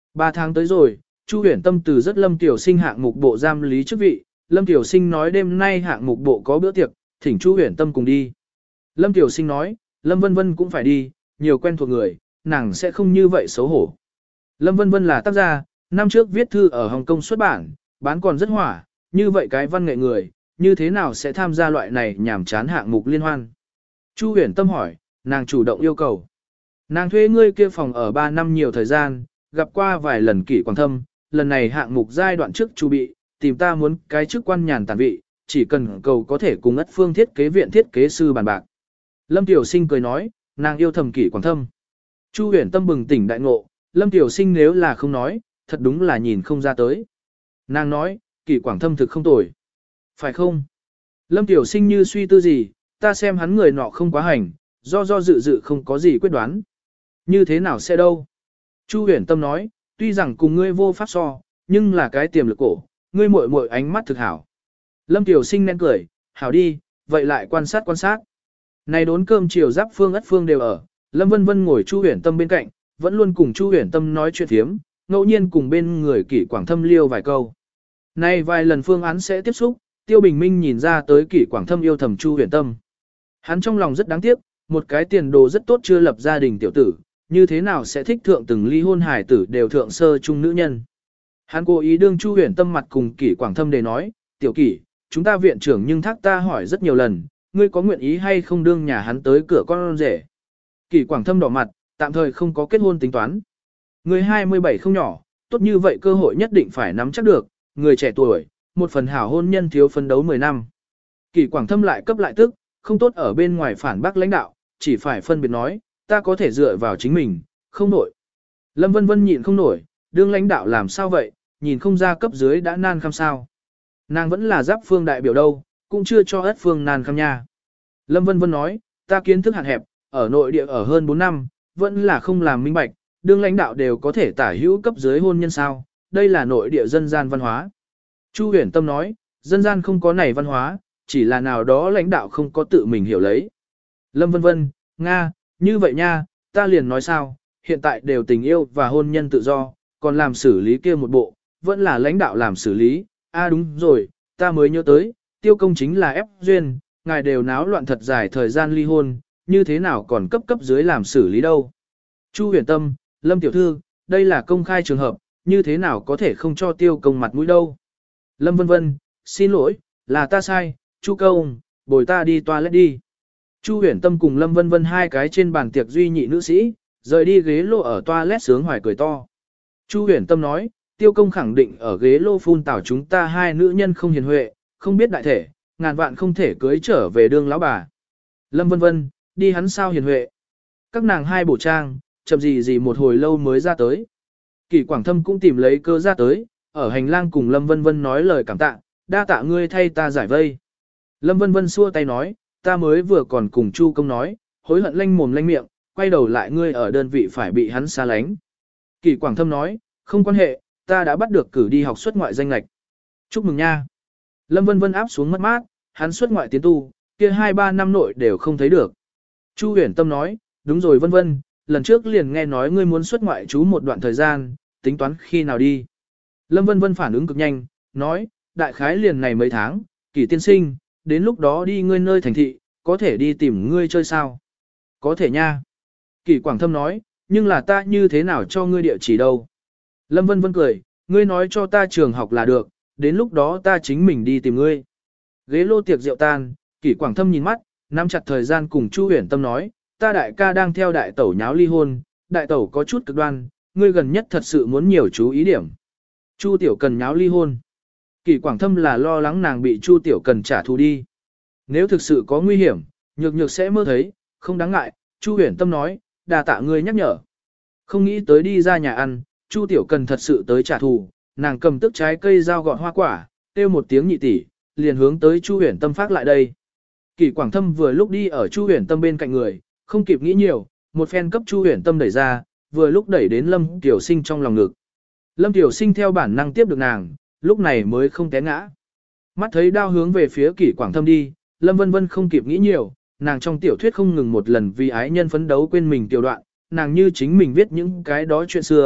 3 tháng tới rồi, Chu Huyền Tâm từ rất Lâm Tiểu Sinh hạng mục bộ giám lý chức vị, Lâm Tiểu Sinh nói đêm nay hạng mục bộ có bữa tiệc, thỉnh Chu Huyền Tâm cùng đi. Lâm Tiểu Sinh nói, Lâm Vân Vân cũng phải đi, nhiều quen thuộc người, nàng sẽ không như vậy xấu hổ. Lâm Vân Vân là tác gia, năm trước viết thư ở Hồng Kông xuất bản, bán còn rất hỏa, như vậy cái văn nghệ người, như thế nào sẽ tham gia loại này nhảm chán hạng mục liên hoan. Chu Huyền Tâm hỏi, nàng chủ động yêu cầu. Nàng thuê ngươi kia phòng ở 3 năm nhiều thời gian, gặp qua vài lần Kỷ Quảng Thâm, lần này hạng mục giai đoạn trước chu bị, tìm ta muốn cái chức quan nhàn tản vị, chỉ cần cầu có thể cùng Ất Phương thiết kế viện thiết kế sư bàn bạc. Lâm Tiểu Sinh cười nói, nàng yêu thầm Kỷ Quảng Thâm. Chu Huyền Tâm bừng tỉnh đại ngộ, Lâm Tiểu Sinh nếu là không nói, thật đúng là nhìn không ra tới. Nàng nói, Kỷ Quảng Thâm thực không tồi. Phải không? Lâm Tiểu Sinh như suy tư gì, ta xem hắn người nọ không quá hành, do dự không có gì quyết đoán. Như thế nào sẽ đâu? Chu Huyền Tâm nói, tuy rằng cùng ngươi vô pháp so, nhưng là cái tiềm lực cổ, ngươi muội muội ánh mắt thực hảo. Lâm Tiểu Sinh nén cười, hảo đi, vậy lại quan sát. Này đốn cơm chiều Giáp Phương Ất Phương đều ở, Lâm Vân Vân ngồi Chu Huyền Tâm bên cạnh, vẫn luôn cùng Chu Huyền Tâm nói chuyện thiếm, ngẫu nhiên cùng bên người Kỷ Quảng Thâm liêu vài câu. Nay vài lần phương án sẽ tiếp xúc, Tiêu Bình Minh nhìn ra tới Kỷ Quảng Thâm yêu thầm Chu Huyền Tâm. Hắn trong lòng rất đáng tiếc, một cái tiền đồ rất tốt chưa lập gia đình tiểu tử, như thế nào sẽ thích thượng từng ly hôn hài tử đều thượng sơ trung nữ nhân. Hắn cố ý đương Chu Huyền Tâm mặt cùng Kỷ Quảng Thâm để nói, tiểu Kỷ, chúng ta viện trưởng nhưng thác ta hỏi rất nhiều lần, ngươi có nguyện ý hay không đương nhà hắn tới cửa con rể. Kỷ Quảng Thâm đỏ mặt, tạm thời không có kết hôn tính toán. Người 27 không nhỏ, tốt như vậy cơ hội nhất định phải nắm chắc được, người trẻ tuổi, một phần hảo hôn nhân thiếu phấn đấu 10 năm. Kỷ Quảng Thâm lại cấp lại tức, không tốt ở bên ngoài phản bác lãnh đạo, chỉ phải phân biệt nói, ta có thể dựa vào chính mình, không nổi. Lâm Vân Vân nhịn không nổi, đương lãnh đạo làm sao vậy, nhìn không ra cấp dưới đã nan khăm sao. Nàng vẫn là Giáp Phương đại biểu đâu, cũng chưa cho Ất Phương nan khăm nha. Lâm Vân Vân nói, ta kiến thức hạn hẹp, ở nội địa ở hơn 4 năm, vẫn là không làm minh bạch, đương lãnh đạo đều có thể tả hữu cấp dưới hôn nhân sao, đây là nội địa dân gian văn hóa. Chu Huyền Tâm nói, dân gian không có này văn hóa, chỉ là nào đó lãnh đạo không có tự mình hiểu lấy. Lâm Vân Vân, Nga, như vậy nha, ta liền nói sao, hiện tại đều tình yêu và hôn nhân tự do, còn làm xử lý kia một bộ, vẫn là lãnh đạo làm xử lý, đúng rồi, ta mới nhớ tới, Tiêu công chính là ép duyên, ngài đều náo loạn thật dài thời gian ly hôn, như thế nào còn cấp dưới làm xử lý đâu. Chu Huyền Tâm, Lâm tiểu thư, đây là công khai trường hợp, như thế nào có thể không cho Tiêu công mặt mũi đâu. Lâm Vân Vân, xin lỗi, là ta sai, Chu công, bồi ta đi toilet đi. Chu Huyền Tâm cùng Lâm Vân Vân hai cái trên bàn tiệc duy nhị nữ sĩ, rời đi ghế lô ở toilet sướng hoài cười to. Chu Huyền Tâm nói, Tiêu công khẳng định ở ghế lô phun tảo chúng ta hai nữ nhân không hiền huệ, không biết đại thể, ngàn vạn không thể cưới trở về đương lão bà. Lâm Vân Vân, đi hắn sao hiền huệ. Các nàng hai bổ trang, chậm gì một hồi lâu mới ra tới. Kỷ Quảng Thâm cũng tìm lấy cơ ra tới, ở hành lang cùng Lâm Vân Vân nói lời cảm tạ, đa tạ ngươi thay ta giải vây. Lâm Vân Vân xua tay nói, ta mới vừa còn cùng Chu công nói, hối hận lanh mồm lanh miệng, quay đầu lại ngươi ở đơn vị phải bị hắn xa lánh. Kỷ Quảng Thâm nói, không quan hệ, ta đã bắt được cử đi học xuất ngoại danh lệch. Chúc mừng nha. Lâm Vân Vân áp xuống mất mát, hắn xuất ngoại tiến tu, kia 2-3 năm nội đều không thấy được. Chu Huyền Tâm nói, đúng rồi Vân Vân, lần trước liền nghe nói ngươi muốn xuất ngoại trú một đoạn thời gian, tính toán khi nào đi. Lâm Vân Vân phản ứng cực nhanh, nói, đại khái liền này mấy tháng, Kỷ tiên sinh, đến lúc đó đi ngươi nơi thành thị, có thể đi tìm ngươi chơi sao? Có thể nha. Kỷ Quảng Thâm nói, nhưng là ta như thế nào cho ngươi địa chỉ đâu? Lâm Vân Vân cười, ngươi nói cho ta trường học là được, đến lúc đó ta chính mình đi tìm ngươi. Ghế lô tiệc rượu tan, Kỷ Quảng Thâm nhìn mắt, nắm chặt thời gian cùng Chu Huyền Tâm nói, ta đại ca đang theo đại tẩu nháo ly hôn, đại tẩu có chút cực đoan, ngươi gần nhất thật sự muốn nhiều chú ý điểm. Chu Tiểu Cần nháo ly hôn. Kỷ Quảng Thâm là lo lắng nàng bị Chu Tiểu Cần trả thù đi. Nếu thực sự có nguy hiểm, nhược sẽ mơ thấy, không đáng ngại, Chu Huyền Tâm nói, đà tạ ngươi nhắc nhở. Không nghĩ tới đi ra nhà ăn, Chu Tiểu Cần thật sự tới trả thù, nàng cầm tức trái cây dao gọt hoa quả, kêu một tiếng nhị tỷ, liền hướng tới Chu Huyền Tâm phát lại đây. Kỷ Quảng Thâm vừa lúc đi ở Chu Huyền Tâm bên cạnh người, không kịp nghĩ nhiều, một phen cấp Chu Huyền Tâm đẩy ra, vừa lúc đẩy đến Lâm Tiểu Sinh trong lòng ngực. Lâm Tiểu Sinh theo bản năng tiếp được nàng, lúc này mới không té ngã. Mắt thấy đao hướng về phía Kỷ Quảng Thâm đi, Lâm Vân Vân không kịp nghĩ nhiều, nàng trong tiểu thuyết không ngừng một lần vì ái nhân phấn đấu quên mình tiểu đoạn, nàng như chính mình viết những cái đó chuyện xưa,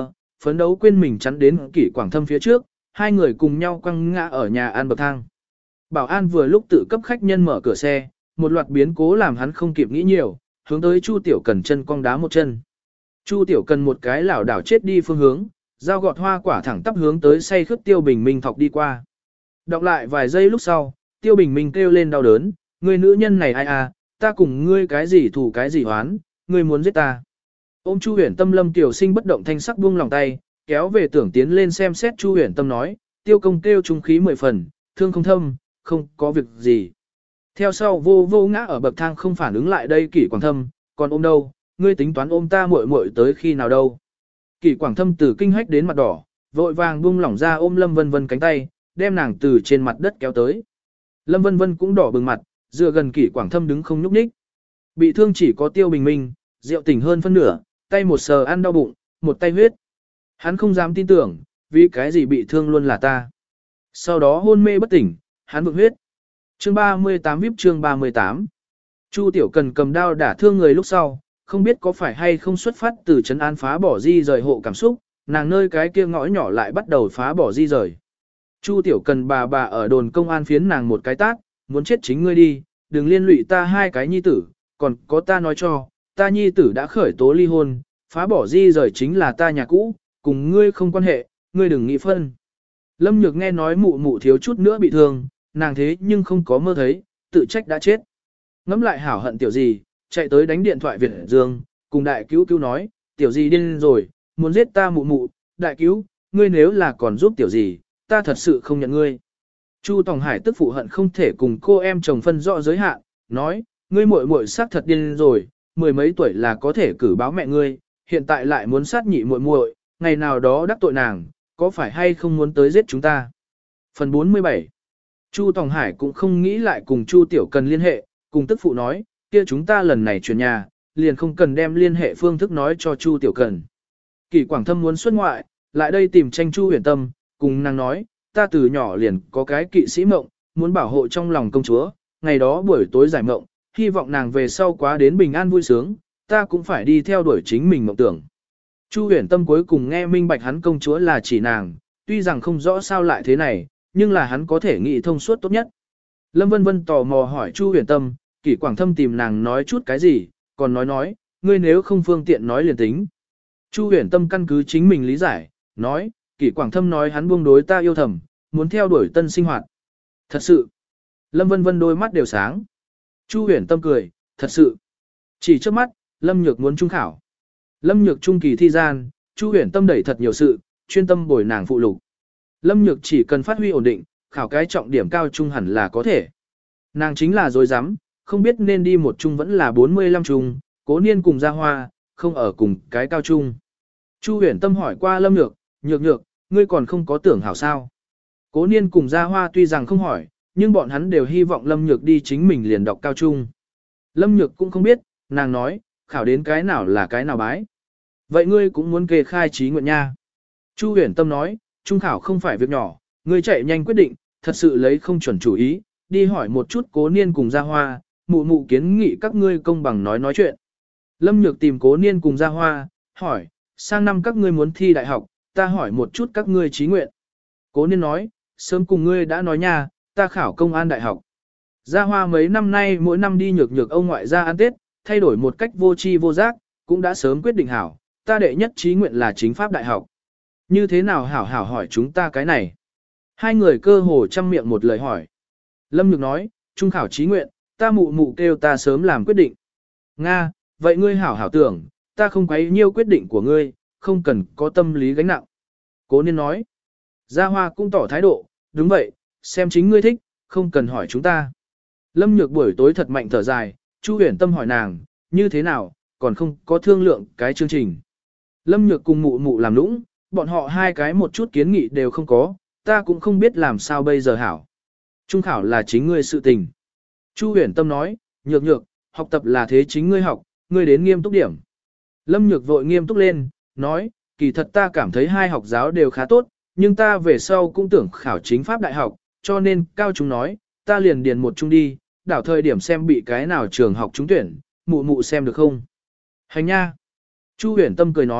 phấn đấu quên mình chắn đến Kỷ Quảng Thâm phía trước, hai người cùng nhau quăng ngã ở nhà ăn bậc thang. Bảo an vừa lúc tự cấp khách nhân mở cửa xe, một loạt biến cố làm hắn không kịp nghĩ nhiều, hướng tới Chu Tiểu Cần chân cong đá một chân. Chu Tiểu Cần một cái lảo đảo chết đi phương hướng, dao gọt hoa quả thẳng tắp hướng tới say khướt Tiêu Bình Minh thọc đi qua. Đọc lại vài giây lúc sau, Tiêu Bình Minh kêu lên đau đớn, người nữ nhân này ai à, ta cùng ngươi cái gì thù cái gì hoán, ngươi muốn giết ta. Ôm Chu Huyền Tâm Lâm Tiểu Sinh bất động thanh sắc buông lòng tay, kéo về tưởng tiến lên xem xét. Chu Huyền Tâm nói, Tiêu công kêu trung khí 10 phần, thương không thâm, không có việc gì. Theo sau vô ngã ở bậc thang không phản ứng lại đây. Kỷ Quảng Thâm, còn ôm đâu, ngươi tính toán ôm ta muội muội tới khi nào đâu. Kỷ Quảng Thâm từ kinh hách đến mặt đỏ, vội vàng buông lỏng ra ôm Lâm Vân Vân cánh tay, đem nàng từ trên mặt đất kéo tới. Lâm Vân Vân cũng đỏ bừng mặt, dựa gần Kỷ Quảng Thâm đứng không nhúc nhích. Bị thương chỉ có Tiêu Bình Minh, rượu tỉnh hơn phân nửa, tay một sờ ăn đau bụng, một tay huyết. Hắn không dám tin tưởng, vì cái gì bị thương luôn là ta. Sau đó hôn mê bất tỉnh, hắn vượng huyết. Chương 38 VIP chương 38. Chu Tiểu Cần cầm đao đả thương người lúc sau, không biết có phải hay không xuất phát từ trấn an phá bỏ di rời hộ cảm xúc, nàng nơi cái kia ngõ nhỏ lại bắt đầu phá bỏ di rời. Chu Tiểu Cần bà ở đồn công an phiến nàng một cái tát, muốn chết chính ngươi đi, đừng liên lụy ta hai cái nhi tử, còn có ta nói cho, ta nhi tử đã khởi tố ly hôn, phá bỏ di rời chính là ta nhà cũ, cùng ngươi không quan hệ, ngươi đừng nghĩ phân. Lâm Nhược nghe nói mụ mụ thiếu chút nữa bị thương, nàng thế nhưng không có mơ thấy, tự trách đã chết. Ngắm lại hảo hận tiểu gì, chạy tới đánh điện thoại Việt Dương, cùng đại cứu cứu nói, tiểu gì điên rồi, muốn giết ta mụ mụ, đại cứu, ngươi nếu là còn giúp tiểu gì, ta thật sự không nhận ngươi. Chu Tòng Hải tức phụ hận không thể cùng cô em chồng phân rõ giới hạn, nói, ngươi muội muội xác thật điên rồi, 10 mấy tuổi là có thể cử báo mẹ ngươi, hiện tại lại muốn sát nhị muội muội, ngày nào đó đắc tội nàng, có phải hay không muốn tới giết chúng ta. Phần 47. Chu Tòng Hải cũng không nghĩ lại cùng Chu Tiểu Cần liên hệ, cùng tức phụ nói, kia chúng ta lần này chuyển nhà, liền không cần đem liên hệ phương thức nói cho Chu Tiểu Cần. Kỷ Quảng Thâm muốn xuất ngoại, lại đây tìm tranh Chu Huyền Tâm, cùng nàng nói, ta từ nhỏ liền có cái kỵ sĩ mộng, muốn bảo hộ trong lòng công chúa, ngày đó buổi tối giải mộng, hy vọng nàng về sau quá đến bình an vui sướng, ta cũng phải đi theo đuổi chính mình mộng tưởng. Chu Huyền Tâm cuối cùng nghe minh bạch hắn công chúa là chỉ nàng, tuy rằng không rõ sao lại thế này, nhưng là hắn có thể nghĩ thông suốt tốt nhất. Lâm Vân Vân tò mò hỏi Chu Huyền Tâm, Kỷ Quảng Thâm tìm nàng nói chút cái gì, còn nói, ngươi nếu không phương tiện nói liền tính. Chu Huyền Tâm căn cứ chính mình lý giải, nói, Kỷ Quảng Thâm nói hắn buông đối ta yêu thầm, muốn theo đuổi tân sinh hoạt. Thật sự. Lâm Vân Vân đôi mắt đều sáng. Chu Huyền Tâm cười, thật sự. Chỉ trước mắt, Lâm Nhược muốn trung khảo. Lâm Nhược trung kỳ thi gian, Chu Huyền Tâm đẩy thật nhiều sự, chuyên tâm bồi nàng phụ lục. Lâm Nhược chỉ cần phát huy ổn định, khảo cái trọng điểm cao trung hẳn là có thể. Nàng chính là dối rắm không biết nên đi một trung vẫn là 45 trung, Cố Niên cùng Gia Hoa, không ở cùng cái cao trung. Chu Huyền Tâm hỏi qua Lâm Nhược, nhược, ngươi còn không có tưởng hảo sao. Cố Niên cùng Gia Hoa tuy rằng không hỏi, nhưng bọn hắn đều hy vọng Lâm Nhược đi chính mình liền đọc cao trung. Lâm Nhược cũng không biết, nàng nói, khảo đến cái nào là cái nào bái. Vậy ngươi cũng muốn kê khai trí nguyện nha. Chu Huyền Tâm nói, trung khảo không phải việc nhỏ, ngươi chạy nhanh quyết định, thật sự lấy không chuẩn chủ ý, đi hỏi một chút Cố Niên cùng Gia Hoa, mụ kiến nghị các ngươi công bằng nói chuyện. Lâm Nhược tìm Cố Niên cùng Gia Hoa, hỏi, sang năm các ngươi muốn thi đại học, ta hỏi một chút các ngươi trí nguyện. Cố Niên nói, sớm cùng ngươi đã nói nha, ta khảo công an đại học. Gia Hoa mấy năm nay mỗi năm đi nhược ông ngoại ra ăn Tết, thay đổi một cách vô tri vô giác, cũng đã sớm quyết định hảo, ta đệ nhất trí nguyện là chính pháp đại học. Như thế nào hảo hỏi chúng ta cái này? Hai người cơ hồ chăm miệng một lời hỏi. Lâm Nhược nói, trung khảo trí nguyện, ta mụ kêu ta sớm làm quyết định. Nga, vậy ngươi hảo tưởng, ta không quấy nhiêu quyết định của ngươi, không cần có tâm lý gánh nặng. Cố Niên nói. Gia Hoa cũng tỏ thái độ, đúng vậy, xem chính ngươi thích, không cần hỏi chúng ta. Lâm Nhược buổi tối thật mạnh thở dài, Chu Huyền Tâm hỏi nàng, như thế nào, còn không có thương lượng cái chương trình. Lâm Nhược cùng mụ làm nũng, bọn họ hai cái một chút kiến nghị đều không có, ta cũng không biết làm sao bây giờ hảo. Trung khảo là chính ngươi sự tình. Chu Huyền Tâm nói, nhược, học tập là thế chính ngươi học, ngươi đến nghiêm túc điểm. Lâm Nhược vội nghiêm túc lên, nói, kỳ thật ta cảm thấy hai học giáo đều khá tốt, nhưng ta về sau cũng tưởng khảo chính pháp đại học, cho nên cao chúng nói, ta liền điền một trung đi, đảo thời điểm xem bị cái nào trường học trúng tuyển, mụ xem được không. Hành nha. Chu Huyền Tâm cười nói,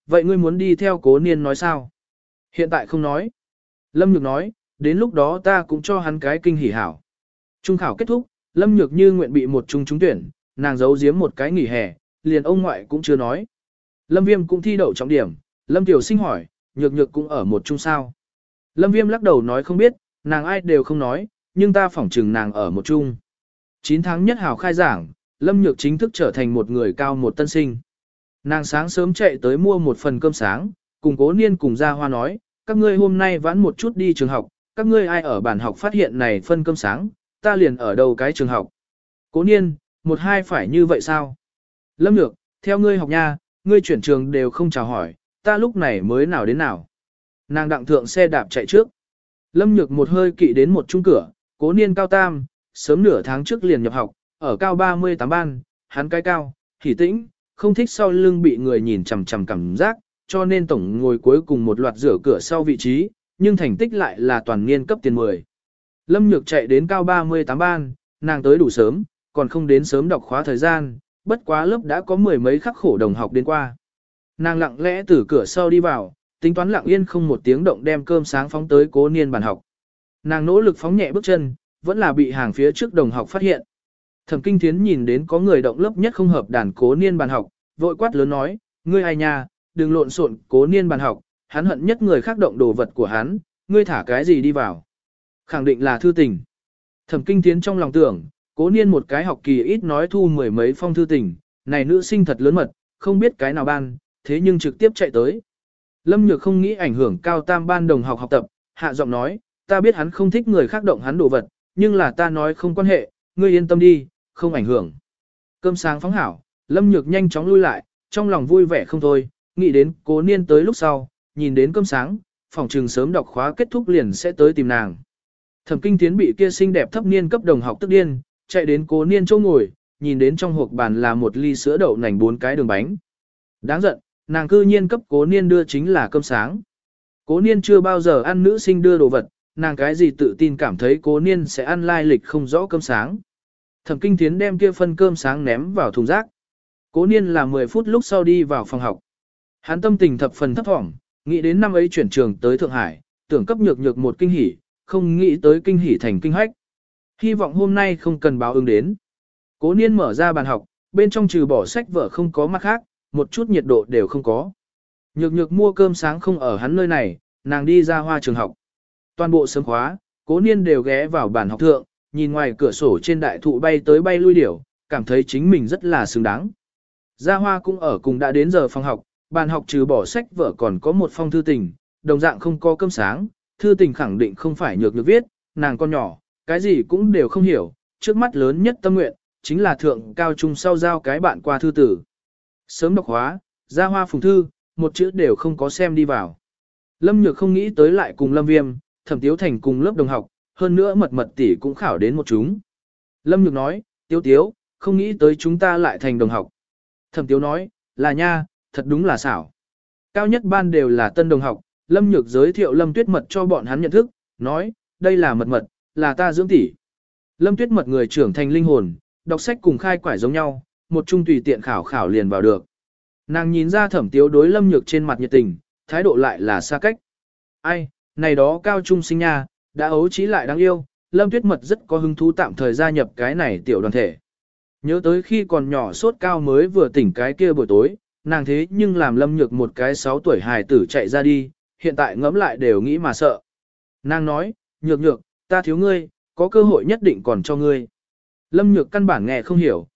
vậy ngươi muốn đi theo cố niên nói sao? Hiện tại không nói. Lâm Nhược nói, đến lúc đó ta cũng cho hắn cái kinh hỉ hảo. Trung khảo kết thúc, Lâm Nhược như nguyện bị một trung trúng tuyển, nàng giấu giếm một cái nghỉ hè, liền ông ngoại cũng chưa nói. Lâm Viêm cũng thi đậu trọng điểm, Lâm Tiểu Sinh hỏi, Nhược Nhược cũng ở một trung sao. Lâm Viêm lắc đầu nói không biết, nàng ai đều không nói, nhưng ta phỏng chừng nàng ở một trung. 9 tháng nhất hào khai giảng, Lâm Nhược chính thức trở thành một người cao một tân sinh. Nàng sáng sớm chạy tới mua một phần cơm sáng, cùng cố niên cùng ra hoa nói, các ngươi hôm nay vãn một chút đi trường học, các ngươi ai ở bản học phát hiện này phân cơm sáng, ta liền ở đầu cái trường học. Cố niên, một hai phải như vậy sao? Lâm Nhược, theo ngươi học nha, ngươi chuyển trường đều không chào hỏi, ta lúc này mới nào đến nào. Nàng đặng thượng xe đạp chạy trước. Lâm Nhược một hơi kỵ đến một trung cửa, cố niên cao tam, sớm nửa tháng trước liền nhập học, ở cao 38 ban, hắn cái cao, hỉ tĩnh, không thích sau lưng bị người nhìn chằm chằm cảm giác, cho nên tổng ngồi cuối cùng một loạt rửa cửa sau vị trí, nhưng thành tích lại là toàn niên cấp tiền 10. Lâm Nhược chạy đến cao 38 ban, nàng tới đủ sớm, còn không đến sớm đọc khóa thời gian, bất quá lớp đã có mười mấy khắc khổ đồng học đến qua. Nàng lặng lẽ từ cửa sau đi vào, tính toán lặng yên không một tiếng động đem cơm sáng phóng tới cố niên bàn học. Nàng nỗ lực phóng nhẹ bước chân, vẫn là bị hàng phía trước đồng học phát hiện. Thẩm Kinh Thiến nhìn đến có người động lớp nhất không hợp đàn cố niên bàn học, vội quát lớn nói, ngươi ai nha, đừng lộn xộn cố niên bàn học, hắn hận nhất người khác động đồ vật của hắn, ngươi thả cái gì đi vào. Khẳng định là thư tình. Thẩm Kinh Thiến trong lòng tưởng, cố niên một cái học kỳ ít nói thu mười mấy phong thư tình, này nữ sinh thật lớn mật, không biết cái nào ban, thế nhưng trực tiếp chạy tới. Lâm Nhược không nghĩ ảnh hưởng cao tam ban đồng học học tập, hạ giọng nói, ta biết hắn không thích người khác động hắn đồ vật, nhưng là ta nói không quan hệ, ngươi yên tâm đi, không ảnh hưởng. Cơm sáng phóng hảo, Lâm Nhược nhanh chóng lui lại, trong lòng vui vẻ không thôi, nghĩ đến cố niên tới lúc sau, nhìn đến cơm sáng, phòng trường sớm đọc khóa kết thúc liền sẽ tới tìm nàng. Thẩm Kinh Thiến bị kia xinh đẹp thấp niên cấp đồng học tức điên, chạy đến cố niên chỗ ngồi, nhìn đến trong hộp bàn là một ly sữa đậu nành 4 cái đường bánh. Đáng giận, nàng cư nhiên cấp cố niên đưa chính là cơm sáng. Cố niên chưa bao giờ ăn nữ sinh đưa đồ vật, nàng cái gì tự tin cảm thấy cố niên sẽ ăn lai lịch không rõ cơm sáng. Thẩm Kinh Thiến đem kia phân cơm sáng ném vào thùng rác. Cố niên là 10 phút lúc sau đi vào phòng học. Hắn tâm tình thập phần thấp thỏm, nghĩ đến năm ấy chuyển trường tới Thượng Hải, tưởng cấp nhược nhược một kinh hỉ, không nghĩ tới kinh hỉ thành kinh hách. Hy vọng hôm nay không cần báo ứng đến. Cố niên mở ra bàn học, bên trong trừ bỏ sách vở không có mặt khác, một chút nhiệt độ đều không có. Nhược nhược mua cơm sáng không ở hắn nơi này, nàng đi ra hoa trường học. Toàn bộ sớm khóa, cố niên đều ghé vào bàn học thượng, nhìn ngoài cửa sổ trên đại thụ bay tới bay lui điểu, cảm thấy chính mình rất là xứng đáng. Gia hoa cũng ở cùng đã đến giờ phòng học, bàn học trừ bỏ sách vở còn có một phong thư tình, đồng dạng không có cơm sáng, thư tình khẳng định không phải nhược nhược viết, nàng con nhỏ, cái gì cũng đều không hiểu, trước mắt lớn nhất tâm nguyện, chính là thượng cao trung sau giao cái bạn qua thư tử. Sớm đọc hóa, Gia hoa phùng thư, một chữ đều không có xem đi vào. Lâm Nhược không nghĩ tới lại cùng Lâm Viêm, Thẩm Tiếu Thành cùng lớp đồng học, hơn nữa mật mật tỷ cũng khảo đến một chúng. Lâm Nhược nói, Tiếu Tiếu, không nghĩ tới chúng ta lại thành đồng học. Thẩm Tiếu nói, là nha, thật đúng là xảo. Cao nhất ban đều là tân đồng học, Lâm Nhược giới thiệu Lâm Tuyết Mật cho bọn hắn nhận thức, nói, đây là mật mật, là ta dưỡng tỷ. Lâm Tuyết Mật người trưởng thành linh hồn, đọc sách cùng khai quải giống nhau, một chung tùy tiện khảo liền vào được. Nàng nhìn ra Thẩm Tiếu đối Lâm Nhược trên mặt nhiệt tình, thái độ lại là xa cách. Ai, này đó cao trung sinh nha, đã ấu trí lại đáng yêu, Lâm Tuyết Mật rất có hứng thú tạm thời gia nhập cái này tiểu đoàn thể. Nhớ tới khi còn nhỏ sốt cao mới vừa tỉnh cái kia buổi tối, nàng thế nhưng làm Lâm Nhược một cái 6 tuổi hài tử chạy ra đi, hiện tại ngẫm lại đều nghĩ mà sợ. Nàng nói, Nhược Nhược, ta thiếu ngươi, có cơ hội nhất định còn cho ngươi. Lâm Nhược căn bản nghe không hiểu,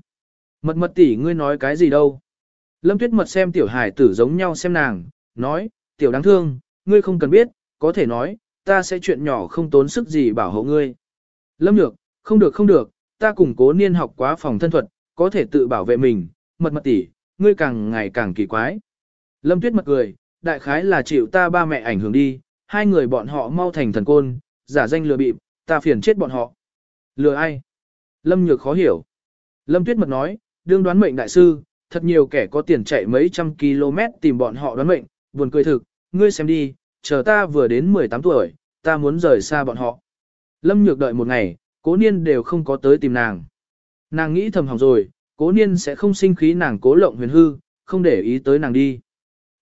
mật mật tỷ ngươi nói cái gì đâu. Lâm Tuyết Mật xem tiểu hài tử giống nhau xem nàng, nói, tiểu đáng thương, ngươi không cần biết, có thể nói, ta sẽ chuyện nhỏ không tốn sức gì bảo hộ ngươi. Lâm Nhược, không được không được, ta cùng cố niên học quá phòng thân thuật, có thể tự bảo vệ mình, mật mật tỷ, ngươi càng ngày càng kỳ quái. Lâm Tuyết Mật cười, đại khái là chịu ta ba mẹ ảnh hưởng đi, hai người bọn họ mau thành thần côn, giả danh lừa bịp, ta phiền chết bọn họ. Lừa ai? Lâm Nhược khó hiểu. Lâm Tuyết Mật nói, đương đoán mệnh đại sư, thật nhiều kẻ có tiền chạy mấy trăm km tìm bọn họ đoán mệnh, buồn cười thực, ngươi xem đi, chờ ta vừa đến 18 tuổi, ta muốn rời xa bọn họ. Lâm Nhược đợi một ngày, cố niên đều không có tới tìm nàng. Nàng nghĩ thầm hỏng rồi, cố niên sẽ không sinh khí nàng cố lộng huyền hư, không để ý tới nàng đi.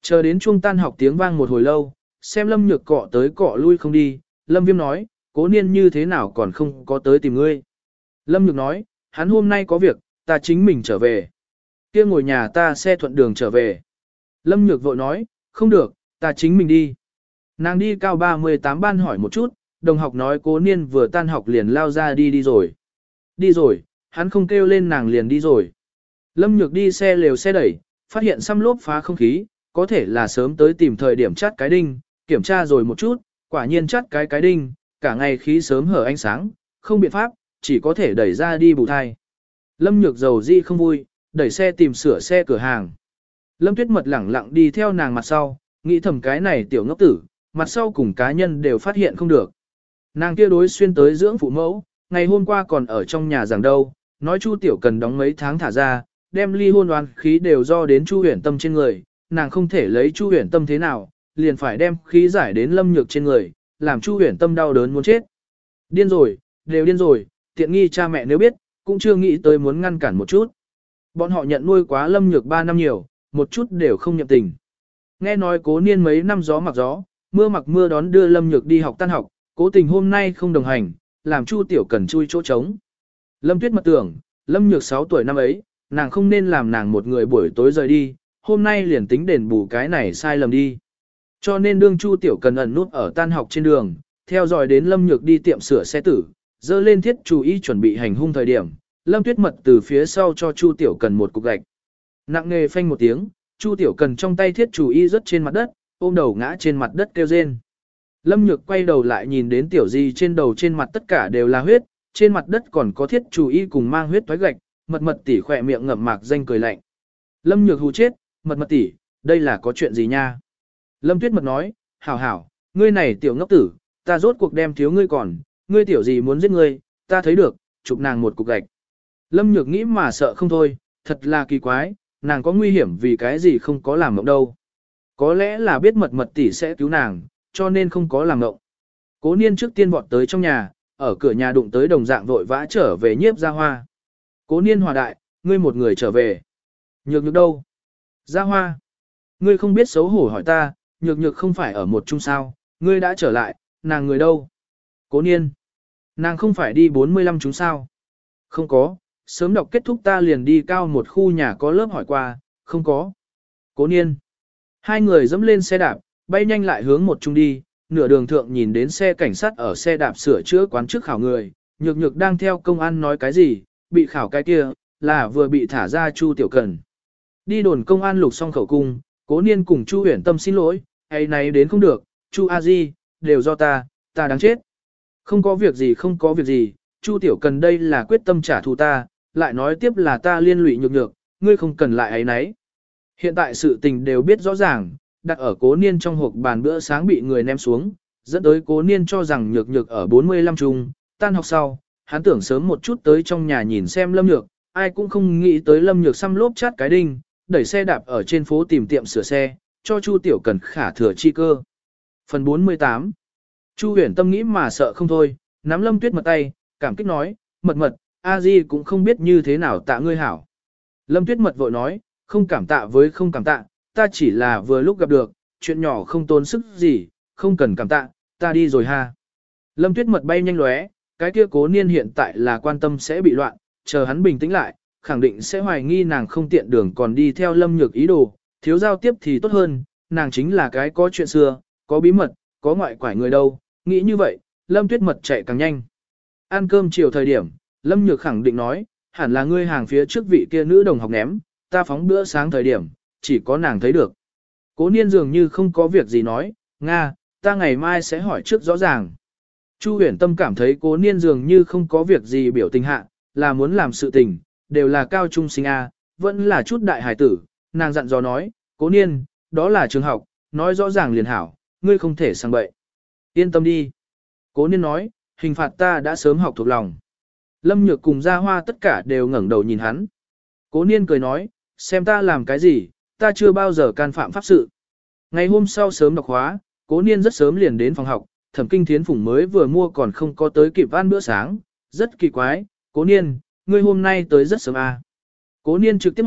Chờ đến chuông tan học tiếng vang một hồi lâu, xem Lâm Nhược cọ tới cọ lui không đi, Lâm Viêm nói, Cố Niên như thế nào còn không có tới tìm ngươi. Lâm Nhược nói, hắn hôm nay có việc, ta chính mình trở về. Kia ngồi nhà ta xe thuận đường trở về. Lâm Nhược vội nói, không được, ta chính mình đi. Nàng đi cao 38 ban hỏi một chút, đồng học nói Cố Niên vừa tan học liền lao ra đi rồi. Đi rồi, hắn không kêu lên nàng liền đi rồi. Lâm Nhược đi xe lều xe đẩy, phát hiện xăm lốp phá không khí, có thể là sớm tới tìm thời điểm chát cái đinh, kiểm tra rồi một chút, quả nhiên chát cái đinh, cả ngày khí sớm hở ánh sáng, không biện pháp, chỉ có thể đẩy ra đi bù thai. Lâm Nhược dầu di không vui, đẩy xe tìm sửa xe cửa hàng. Lâm Tuyết Mật lẳng lặng đi theo nàng mặt sau, nghĩ thầm cái này tiểu ngốc tử, mặt sau cùng cá nhân đều phát hiện không được. Nàng kia đối xuyên tới dưỡng phụ mẫu, ngày hôm qua còn ở trong nhà giảng đâu, nói Chu Tiểu Cần đóng mấy tháng thả ra, đem ly hôn oán khí đều do đến Chu Huyền Tâm trên người, nàng không thể lấy Chu Huyền Tâm thế nào, liền phải đem khí giải đến Lâm Nhược trên người, làm Chu Huyền Tâm đau đớn muốn chết. Điên rồi, đều điên rồi, tiện nghi cha mẹ nếu biết, cũng chưa nghĩ tới muốn ngăn cản một chút. Bọn họ nhận nuôi quá Lâm Nhược 3 năm nhiều, một chút đều không nhậm tình. Nghe nói Cố Niên mấy năm gió mặc gió, mưa mặc mưa đón đưa Lâm Nhược đi học tan học, cố tình hôm nay không đồng hành, làm Chu Tiểu Cần chui chỗ trống. Lâm Tuyết Mật tưởng, Lâm Nhược 6 tuổi năm ấy, nàng không nên làm nàng một người buổi tối rời đi, hôm nay liền tính đền bù cái này sai lầm đi. Cho nên đương Chu Tiểu Cần ẩn nút ở tan học trên đường, theo dõi đến Lâm Nhược đi tiệm sửa xe tử, dơ lên thiết chú ý chuẩn bị hành hung thời điểm, Lâm Tuyết Mật từ phía sau cho Chu Tiểu Cần một cục gạch. Nặng nề phanh một tiếng, Chu Tiểu Cần trong tay thiết chú ý rớt trên mặt đất, ôm đầu ngã trên mặt đất kêu rên. Lâm Nhược quay đầu lại nhìn đến tiểu di trên đầu trên mặt tất cả đều là huyết, trên mặt đất còn có thiết chú ý cùng mang huyết toái gạch, mật mật tỷ khỏe miệng ngậm mạc danh cười lạnh. Lâm Nhược hù chết, mật mật tỷ, đây là có chuyện gì nha? Lâm Tuyết Mật nói, hảo hảo, ngươi này tiểu ngốc tử, ta rốt cuộc đem thiếu ngươi còn, ngươi tiểu gì muốn giết ngươi, ta thấy được, chụp nàng một cục gạch. Lâm Nhược nghĩ mà sợ không thôi, thật là kỳ quái, nàng có nguy hiểm vì cái gì không có làm mộng đâu. Có lẽ là biết mật mật tỷ sẽ cứu nàng, cho nên không có làm mộng. Cố Niên trước tiên vọt tới trong nhà, ở cửa nhà đụng tới đồng dạng vội vã trở về Nhiếp Gia Hoa. Cố Niên hòa đại, ngươi một người trở về. Nhược nhược đâu? Gia Hoa. Ngươi không biết xấu hổ hỏi ta, nhược nhược không phải ở một chung sao, ngươi đã trở lại, nàng người đâu? Cố Niên. Nàng không phải đi 45 chúng sao? Không có, sớm đọc kết thúc ta liền đi cao một khu nhà có lớp hỏi qua, không có. Cố Niên. Hai người dẫm lên xe đạp, bay nhanh lại hướng một chung đi, nửa đường thượng nhìn đến xe cảnh sát ở xe đạp sửa chữa quán trước khảo người, nhược nhược đang theo công an nói cái gì, bị khảo cái kia, là vừa bị thả ra Chu Tiểu Cần. Đi đồn công an lục xong khẩu cung, Cố Niên cùng Chu Huyền Tâm xin lỗi, ấy này đến không được, Chu A Di, đều do ta đáng chết. Không có việc gì không có việc gì, Chu Tiểu Cần đây là quyết tâm trả thù ta, lại nói tiếp là ta liên lụy nhược nhược, ngươi không cần lại ấy nấy. Hiện tại sự tình đều biết rõ ràng, đặt ở Cố Niên trong hộp bàn bữa sáng bị người ném xuống, dẫn tới Cố Niên cho rằng nhược nhược ở 45 trung, tan học sau, hắn tưởng sớm một chút tới trong nhà nhìn xem Lâm Nhược, ai cũng không nghĩ tới Lâm Nhược xăm lốp chát cái đinh, đẩy xe đạp ở trên phố tìm tiệm sửa xe, cho Chu Tiểu Cần khả thừa chi cơ. Phần 48. Chu Huyền Tâm nghĩ mà sợ không thôi, nắm Lâm Tuyết Mật tay, cảm kích nói, mật mật, A Di cũng không biết như thế nào tạ ngươi hảo. Lâm Tuyết Mật vội nói, không cảm tạ với không cảm tạ, ta chỉ là vừa lúc gặp được, chuyện nhỏ không tốn sức gì, không cần cảm tạ, ta đi rồi ha. Lâm Tuyết Mật bay nhanh lóe, cái kia Cố Niên hiện tại là quan tâm sẽ bị loạn, chờ hắn bình tĩnh lại, khẳng định sẽ hoài nghi nàng không tiện đường còn đi theo Lâm Nhược ý đồ, thiếu giao tiếp thì tốt hơn, nàng chính là cái có chuyện xưa, có bí mật, có ngoại quải người đâu, nghĩ như vậy, Lâm Tuyết Mật chạy càng nhanh. Ăn cơm chiều thời điểm, Lâm Nhược khẳng định nói, hẳn là ngươi hàng phía trước vị kia nữ đồng học ném, ta phóng bữa sáng thời điểm, chỉ có nàng thấy được. Cố Niên dường như không có việc gì nói, Nga, ta ngày mai sẽ hỏi trước rõ ràng. Chu Huyền Tâm cảm thấy Cố Niên dường như không có việc gì biểu tình hạ, là muốn làm sự tình, đều là cao trung sinh A, vẫn là chút đại hải tử, nàng dặn dò nói, Cố Niên, đó là trường học, nói rõ ràng liền hảo, ngươi không thể sang bậy. Yên tâm đi. Cố Niên nói, hình phạt ta đã sớm học thuộc lòng. Lâm Nhược cùng Gia Hoa tất cả đều ngẩng đầu nhìn hắn. Cố Niên cười nói, xem ta làm cái gì, ta chưa bao giờ can phạm pháp sự. Ngày hôm sau sớm đọc khóa, Cố Niên rất sớm liền đến phòng học, Thẩm Kinh Thiến Phùng mới vừa mua còn không có tới kịp ăn bữa sáng, rất kỳ quái, Cố Niên, ngươi hôm nay tới rất sớm à. Cố Niên trực tiếp hỏi,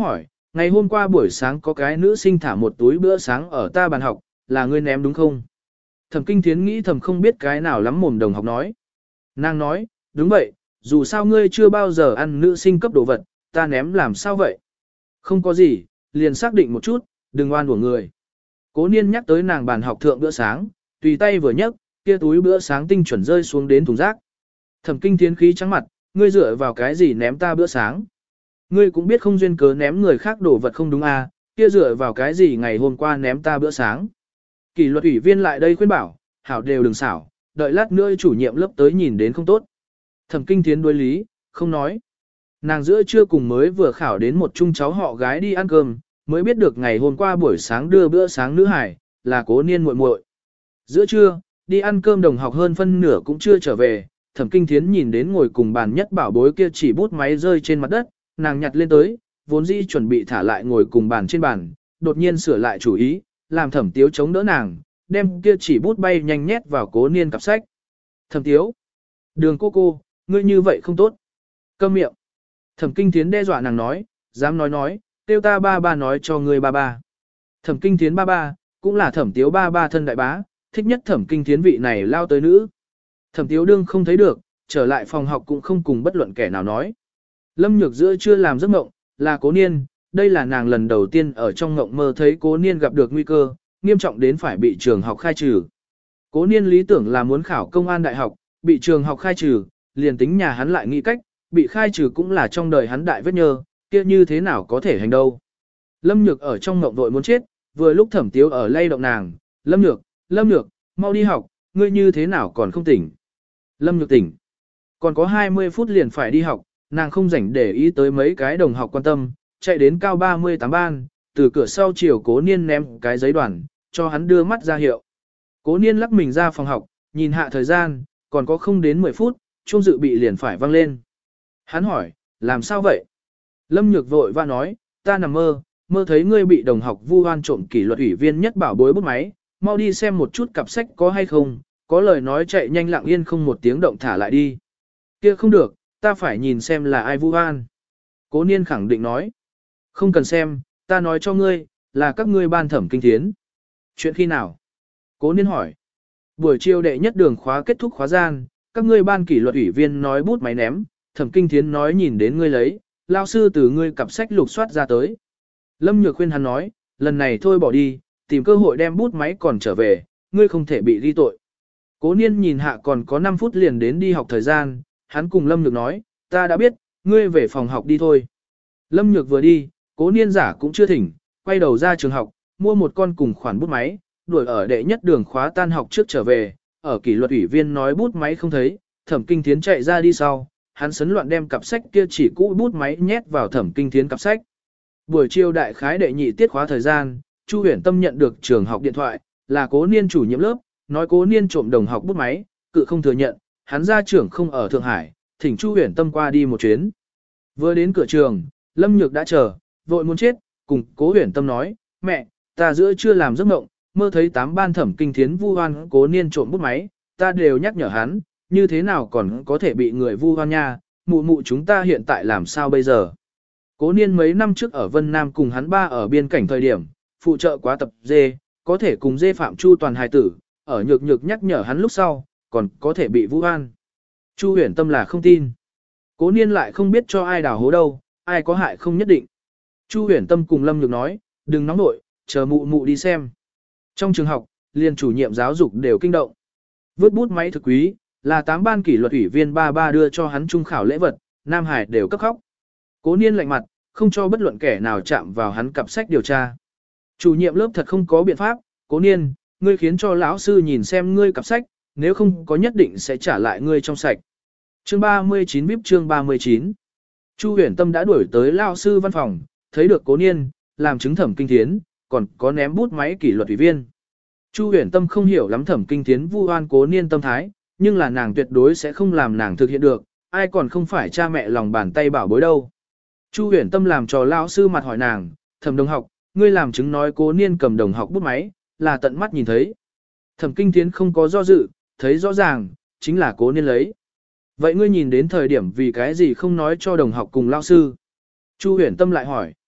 ngày hôm qua buổi sáng có cái nữ sinh thả một túi bữa sáng ở ta bàn học, là ngươi ném đúng không? Thẩm Kinh Thiến nghĩ thầm không biết cái nào lắm mồm đồng học nói. Nàng nói, đúng vậy, dù sao ngươi chưa bao giờ ăn nữ sinh cấp đồ vật, ta ném làm sao vậy? Không có gì, liền xác định một chút, đừng oan của người. Cố Niên nhắc tới nàng bàn học thượng bữa sáng, tùy tay vừa nhấc, kia túi bữa sáng tinh chuẩn rơi xuống đến thùng rác. Thẩm Kinh Thiến khí trắng mặt, ngươi dựa vào cái gì ném ta bữa sáng? Ngươi cũng biết không duyên cớ ném người khác đồ vật không đúng à, kia dựa vào cái gì ngày hôm qua ném ta bữa sáng? Kỷ luật ủy viên lại đây khuyên bảo, hảo đều đừng xảo, đợi lát nữa chủ nhiệm lớp tới nhìn đến không tốt. Thẩm Kinh Thiến đối lý, không nói. Nàng giữa trưa cùng mới vừa khảo đến một chung cháu họ gái đi ăn cơm, mới biết được ngày hôm qua buổi sáng đưa bữa sáng nữ hải, là Cố Niên muội muội. Giữa trưa, đi ăn cơm đồng học hơn phân nửa cũng chưa trở về, Thẩm Kinh Thiến nhìn đến ngồi cùng bàn nhất bảo bối kia chỉ bút máy rơi trên mặt đất, nàng nhặt lên tới, vốn dĩ chuẩn bị thả lại ngồi cùng bàn trên bàn, đột nhiên sửa lại chủ ý, làm Thẩm Tiếu chống đỡ nàng, đem kia chỉ bút bay nhanh nhét vào Cố Niên cặp sách. Thẩm Tiếu, Đường cô, ngươi như vậy không tốt. Câm miệng. Thẩm Kinh Thiến đe dọa nàng nói, dám nói, tiêu ta ba nói cho ngươi ba. Thẩm Kinh Thiến ba, cũng là Thẩm Tiếu ba thân đại bá, thích nhất Thẩm Kinh Thiến vị này lao tới nữ. Thẩm Tiếu đương không thấy được, trở lại phòng học cũng không cùng bất luận kẻ nào nói. Lâm Nhược giữa chưa làm giấc mộng, là Cố Niên, đây là nàng lần đầu tiên ở trong mộng mơ thấy Cố Niên gặp được nguy cơ, nghiêm trọng đến phải bị trường học khai trừ. Cố Niên lý tưởng là muốn khảo công an đại học, bị trường học khai trừ, liền tính nhà hắn lại nghĩ cách, bị khai trừ cũng là trong đời hắn đại vết nhơ, kia như thế nào có thể hành đâu. Lâm Nhược ở trong mộng vội muốn chết, vừa lúc Thẩm Tiếu ở lay động nàng, Lâm Nhược, mau đi học, ngươi như thế nào còn không tỉnh. Lâm Nhược tỉnh, còn có 20 phút liền phải đi học, nàng không rảnh để ý tới mấy cái đồng học quan tâm, chạy đến cao 38 ban, từ cửa sau chiều Cố Niên ném cái giấy đoàn, cho hắn đưa mắt ra hiệu. Cố Niên lắc mình ra phòng học, nhìn hạ thời gian, còn có không đến 10 phút, chuông dự bị liền phải vang lên. Hắn hỏi, làm sao vậy? Lâm Nhược vội và nói, ta nằm mơ thấy ngươi bị đồng học vu oan trộm kỷ luật ủy viên nhất bảo bối bút máy, mau đi xem một chút cặp sách có hay không, có lời nói chạy nhanh lặng yên không một tiếng động thả lại đi. Kia không được, ta phải nhìn xem là ai vu oan. Cố Niên khẳng định nói, không cần xem, ta nói cho ngươi, là các ngươi ban Thẩm Kinh Thiến. Chuyện khi nào? Cố Niên hỏi. Buổi chiều đệ nhất đường khóa kết thúc khóa gian, các ngươi ban kỷ luật ủy viên nói bút máy ném, Thẩm Kinh Thiến nói nhìn đến ngươi lấy, lao sư từ ngươi cặp sách lục soát ra tới. Lâm Nhược khuyên hắn nói, lần này thôi bỏ đi, tìm cơ hội đem bút máy còn trở về, ngươi không thể bị ghi tội. Cố Niên nhìn hạ còn có 5 phút liền đến đi học thời gian, hắn cùng Lâm Nhược nói, ta đã biết, ngươi về phòng học đi thôi. Lâm Nhược vừa đi, Cố Niên giả cũng chưa thỉnh, quay đầu ra trường học, mua một con cùng khoản bút máy, đuổi ở đệ nhất đường khóa tan học trước trở về, ở kỷ luật ủy viên nói bút máy không thấy, Thẩm Kinh Thiến chạy ra đi sau, hắn sấn loạn đem cặp sách kia chỉ cũ bút máy nhét vào Thẩm Kinh Thiến cặp sách. Buổi chiều đại khái đệ nhị tiết khóa thời gian, Chu Huyền Tâm nhận được trường học điện thoại, là Cố Niên chủ nhiệm lớp, nói Cố Niên trộm đồng học bút máy, cự không thừa nhận, hắn gia trưởng không ở Thượng Hải, thỉnh Chu Huyền Tâm qua đi một chuyến. Vừa đến cửa trường, Lâm Nhược đã chờ, vội muốn chết, cùng Cố Huyền Tâm nói, mẹ, ta giữa chưa làm giấc mộng, mơ thấy 8 ban Thẩm Kinh Thiến vu oan Cố Niên trộm bút máy, ta đều nhắc nhở hắn, như thế nào còn có thể bị người vu oan nha, mụ chúng ta hiện tại làm sao bây giờ. Cố Niên mấy năm trước ở Vân Nam cùng hắn ba ở biên cảnh thời điểm, phụ trợ quá tập dê, có thể cùng dê phạm Chu toàn hài tử, ở nhược nhắc nhở hắn lúc sau, còn có thể bị vu oan. Chu Huyền Tâm là không tin. Cố Niên lại không biết cho ai đào hố đâu, ai có hại không nhất định. Chu Huyền Tâm cùng Lâm Nhược nói, đừng nóng nội, chờ mụ đi xem. Trong trường học, liền chủ nhiệm giáo dục đều kinh động. Vứt bút máy thực quý, là 8 ban kỷ luật ủy viên ba đưa cho hắn trung khảo lễ vật, Nam Hải đều cấp khóc. Cố Niên lạnh mặt, không cho bất luận kẻ nào chạm vào hắn cặp sách điều tra. Chủ nhiệm lớp thật không có biện pháp, Cố Niên, ngươi khiến cho lão sư nhìn xem ngươi cặp sách, nếu không có nhất định sẽ trả lại ngươi trong sạch. Chương 39 VIP chương 39. Chu Huyền Tâm đã đuổi tới lão sư văn phòng, thấy được Cố Niên, làm chứng Thẩm Kinh Thiến, còn có ném bút máy kỷ luật ủy viên. Chu Huyền Tâm không hiểu lắm Thẩm Kinh Thiến vu oan Cố Niên tâm thái, nhưng là nàng tuyệt đối sẽ không làm nàng thực hiện được, ai còn không phải cha mẹ lòng bàn tay bảo bối đâu. Chu Huyền Tâm làm trò lão sư mặt hỏi nàng, Thẩm đồng học, ngươi làm chứng nói Cố Niên cầm đồng học bút máy, là tận mắt nhìn thấy. Thẩm Kinh Thiến không có do dự, thấy rõ ràng, chính là Cố Niên lấy. Vậy ngươi nhìn đến thời điểm vì cái gì không nói cho đồng học cùng lão sư? Chu Huyền Tâm lại hỏi.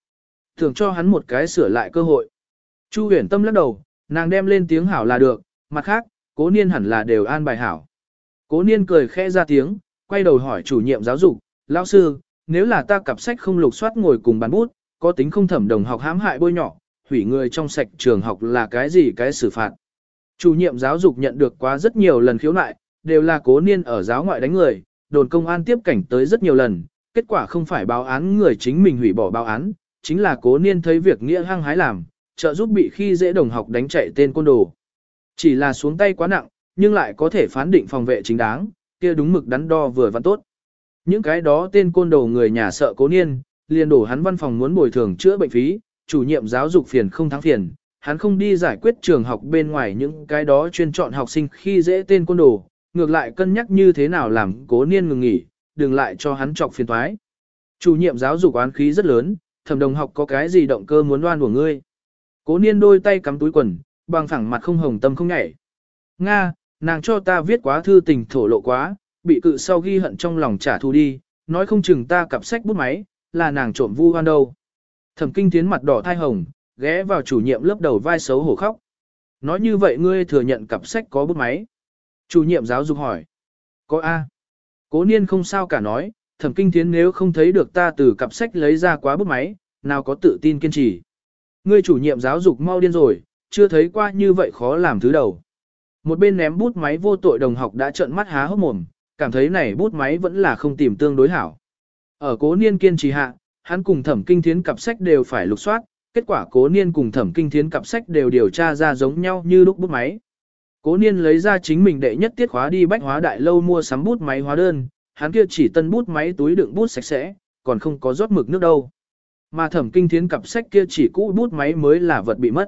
Tưởng cho hắn một cái sửa lại cơ hội. Chu Huyền Tâm lắc đầu, nàng đem lên tiếng hảo là được, mặt khác, Cố Niên hẳn là đều an bài hảo. Cố Niên cười khẽ ra tiếng, quay đầu hỏi chủ nhiệm giáo dục, lão sư, nếu là ta cặp sách không lục soát ngồi cùng bàn bút, có tính không thẩm đồng học hãm hại bôi nhọ, hủy người trong sạch trường học là cái gì cái xử phạt. Chủ nhiệm giáo dục nhận được quá rất nhiều lần khiếu nại, đều là Cố Niên ở giáo ngoại đánh người, đồn công an tiếp cảnh tới rất nhiều lần, kết quả không phải báo án người chính mình hủy bỏ báo án, chính là Cố Niên thấy việc nghĩa hăng hái làm, trợ giúp bị khi dễ đồng học đánh chạy tên côn đồ. Chỉ là xuống tay quá nặng, nhưng lại có thể phán định phòng vệ chính đáng, kia đúng mực đắn đo vừa văn tốt. Những cái đó tên côn đồ người nhà sợ Cố Niên, liền đổ hắn văn phòng muốn bồi thường chữa bệnh phí, chủ nhiệm giáo dục phiền không thắng phiền, hắn không đi giải quyết trường học bên ngoài những cái đó chuyên chọn học sinh khi dễ tên côn đồ, ngược lại cân nhắc như thế nào làm Cố Niên ngừng nghỉ, đừng lại cho hắn chọc phiền toái. Chủ nhiệm giáo dục oán khí rất lớn, thẩm đồng học có cái gì động cơ muốn đoan của ngươi. Cố Niên đôi tay cắm túi quần, bằng phẳng mặt không hồng tâm không nhảy. Nga, nàng cho ta viết quá thư tình thổ lộ quá, bị cự sau ghi hận trong lòng trả thù đi, nói không chừng ta cặp sách bút máy, là nàng trộm vu oan đâu. Thẩm Kinh Thiến mặt đỏ thai hồng, ghé vào chủ nhiệm lớp đầu vai xấu hổ khóc. Nói như vậy ngươi thừa nhận cặp sách có bút máy. Chủ nhiệm giáo dục hỏi. Có A. Cố Niên không sao cả nói, Thẩm Kinh Thiến nếu không thấy được ta từ cặp sách lấy ra quá bút máy, nào có tự tin kiên trì. Ngươi chủ nhiệm giáo dục mau điên rồi, chưa thấy qua như vậy khó làm thứ đầu. Một bên ném bút máy vô tội đồng học đã trợn mắt há hốc mồm, cảm thấy này bút máy vẫn là không tìm tương đối hảo. Ở Cố Niên kiên trì hạ, hắn cùng Thẩm Kinh Thiến cặp sách đều phải lục soát, kết quả Cố Niên cùng Thẩm Kinh Thiến cặp sách đều điều tra ra giống nhau như lúc bút máy. Cố Niên lấy ra chính mình đệ nhất tiết khóa đi bách hóa đại lâu mua sắm bút máy hóa đơn, hắn kia chỉ tân bút máy túi đựng bút sạch sẽ, còn không có rót mực nước đâu. Mà Thẩm Kinh Thiến cặp sách kia chỉ cũ bút máy mới là vật bị mất.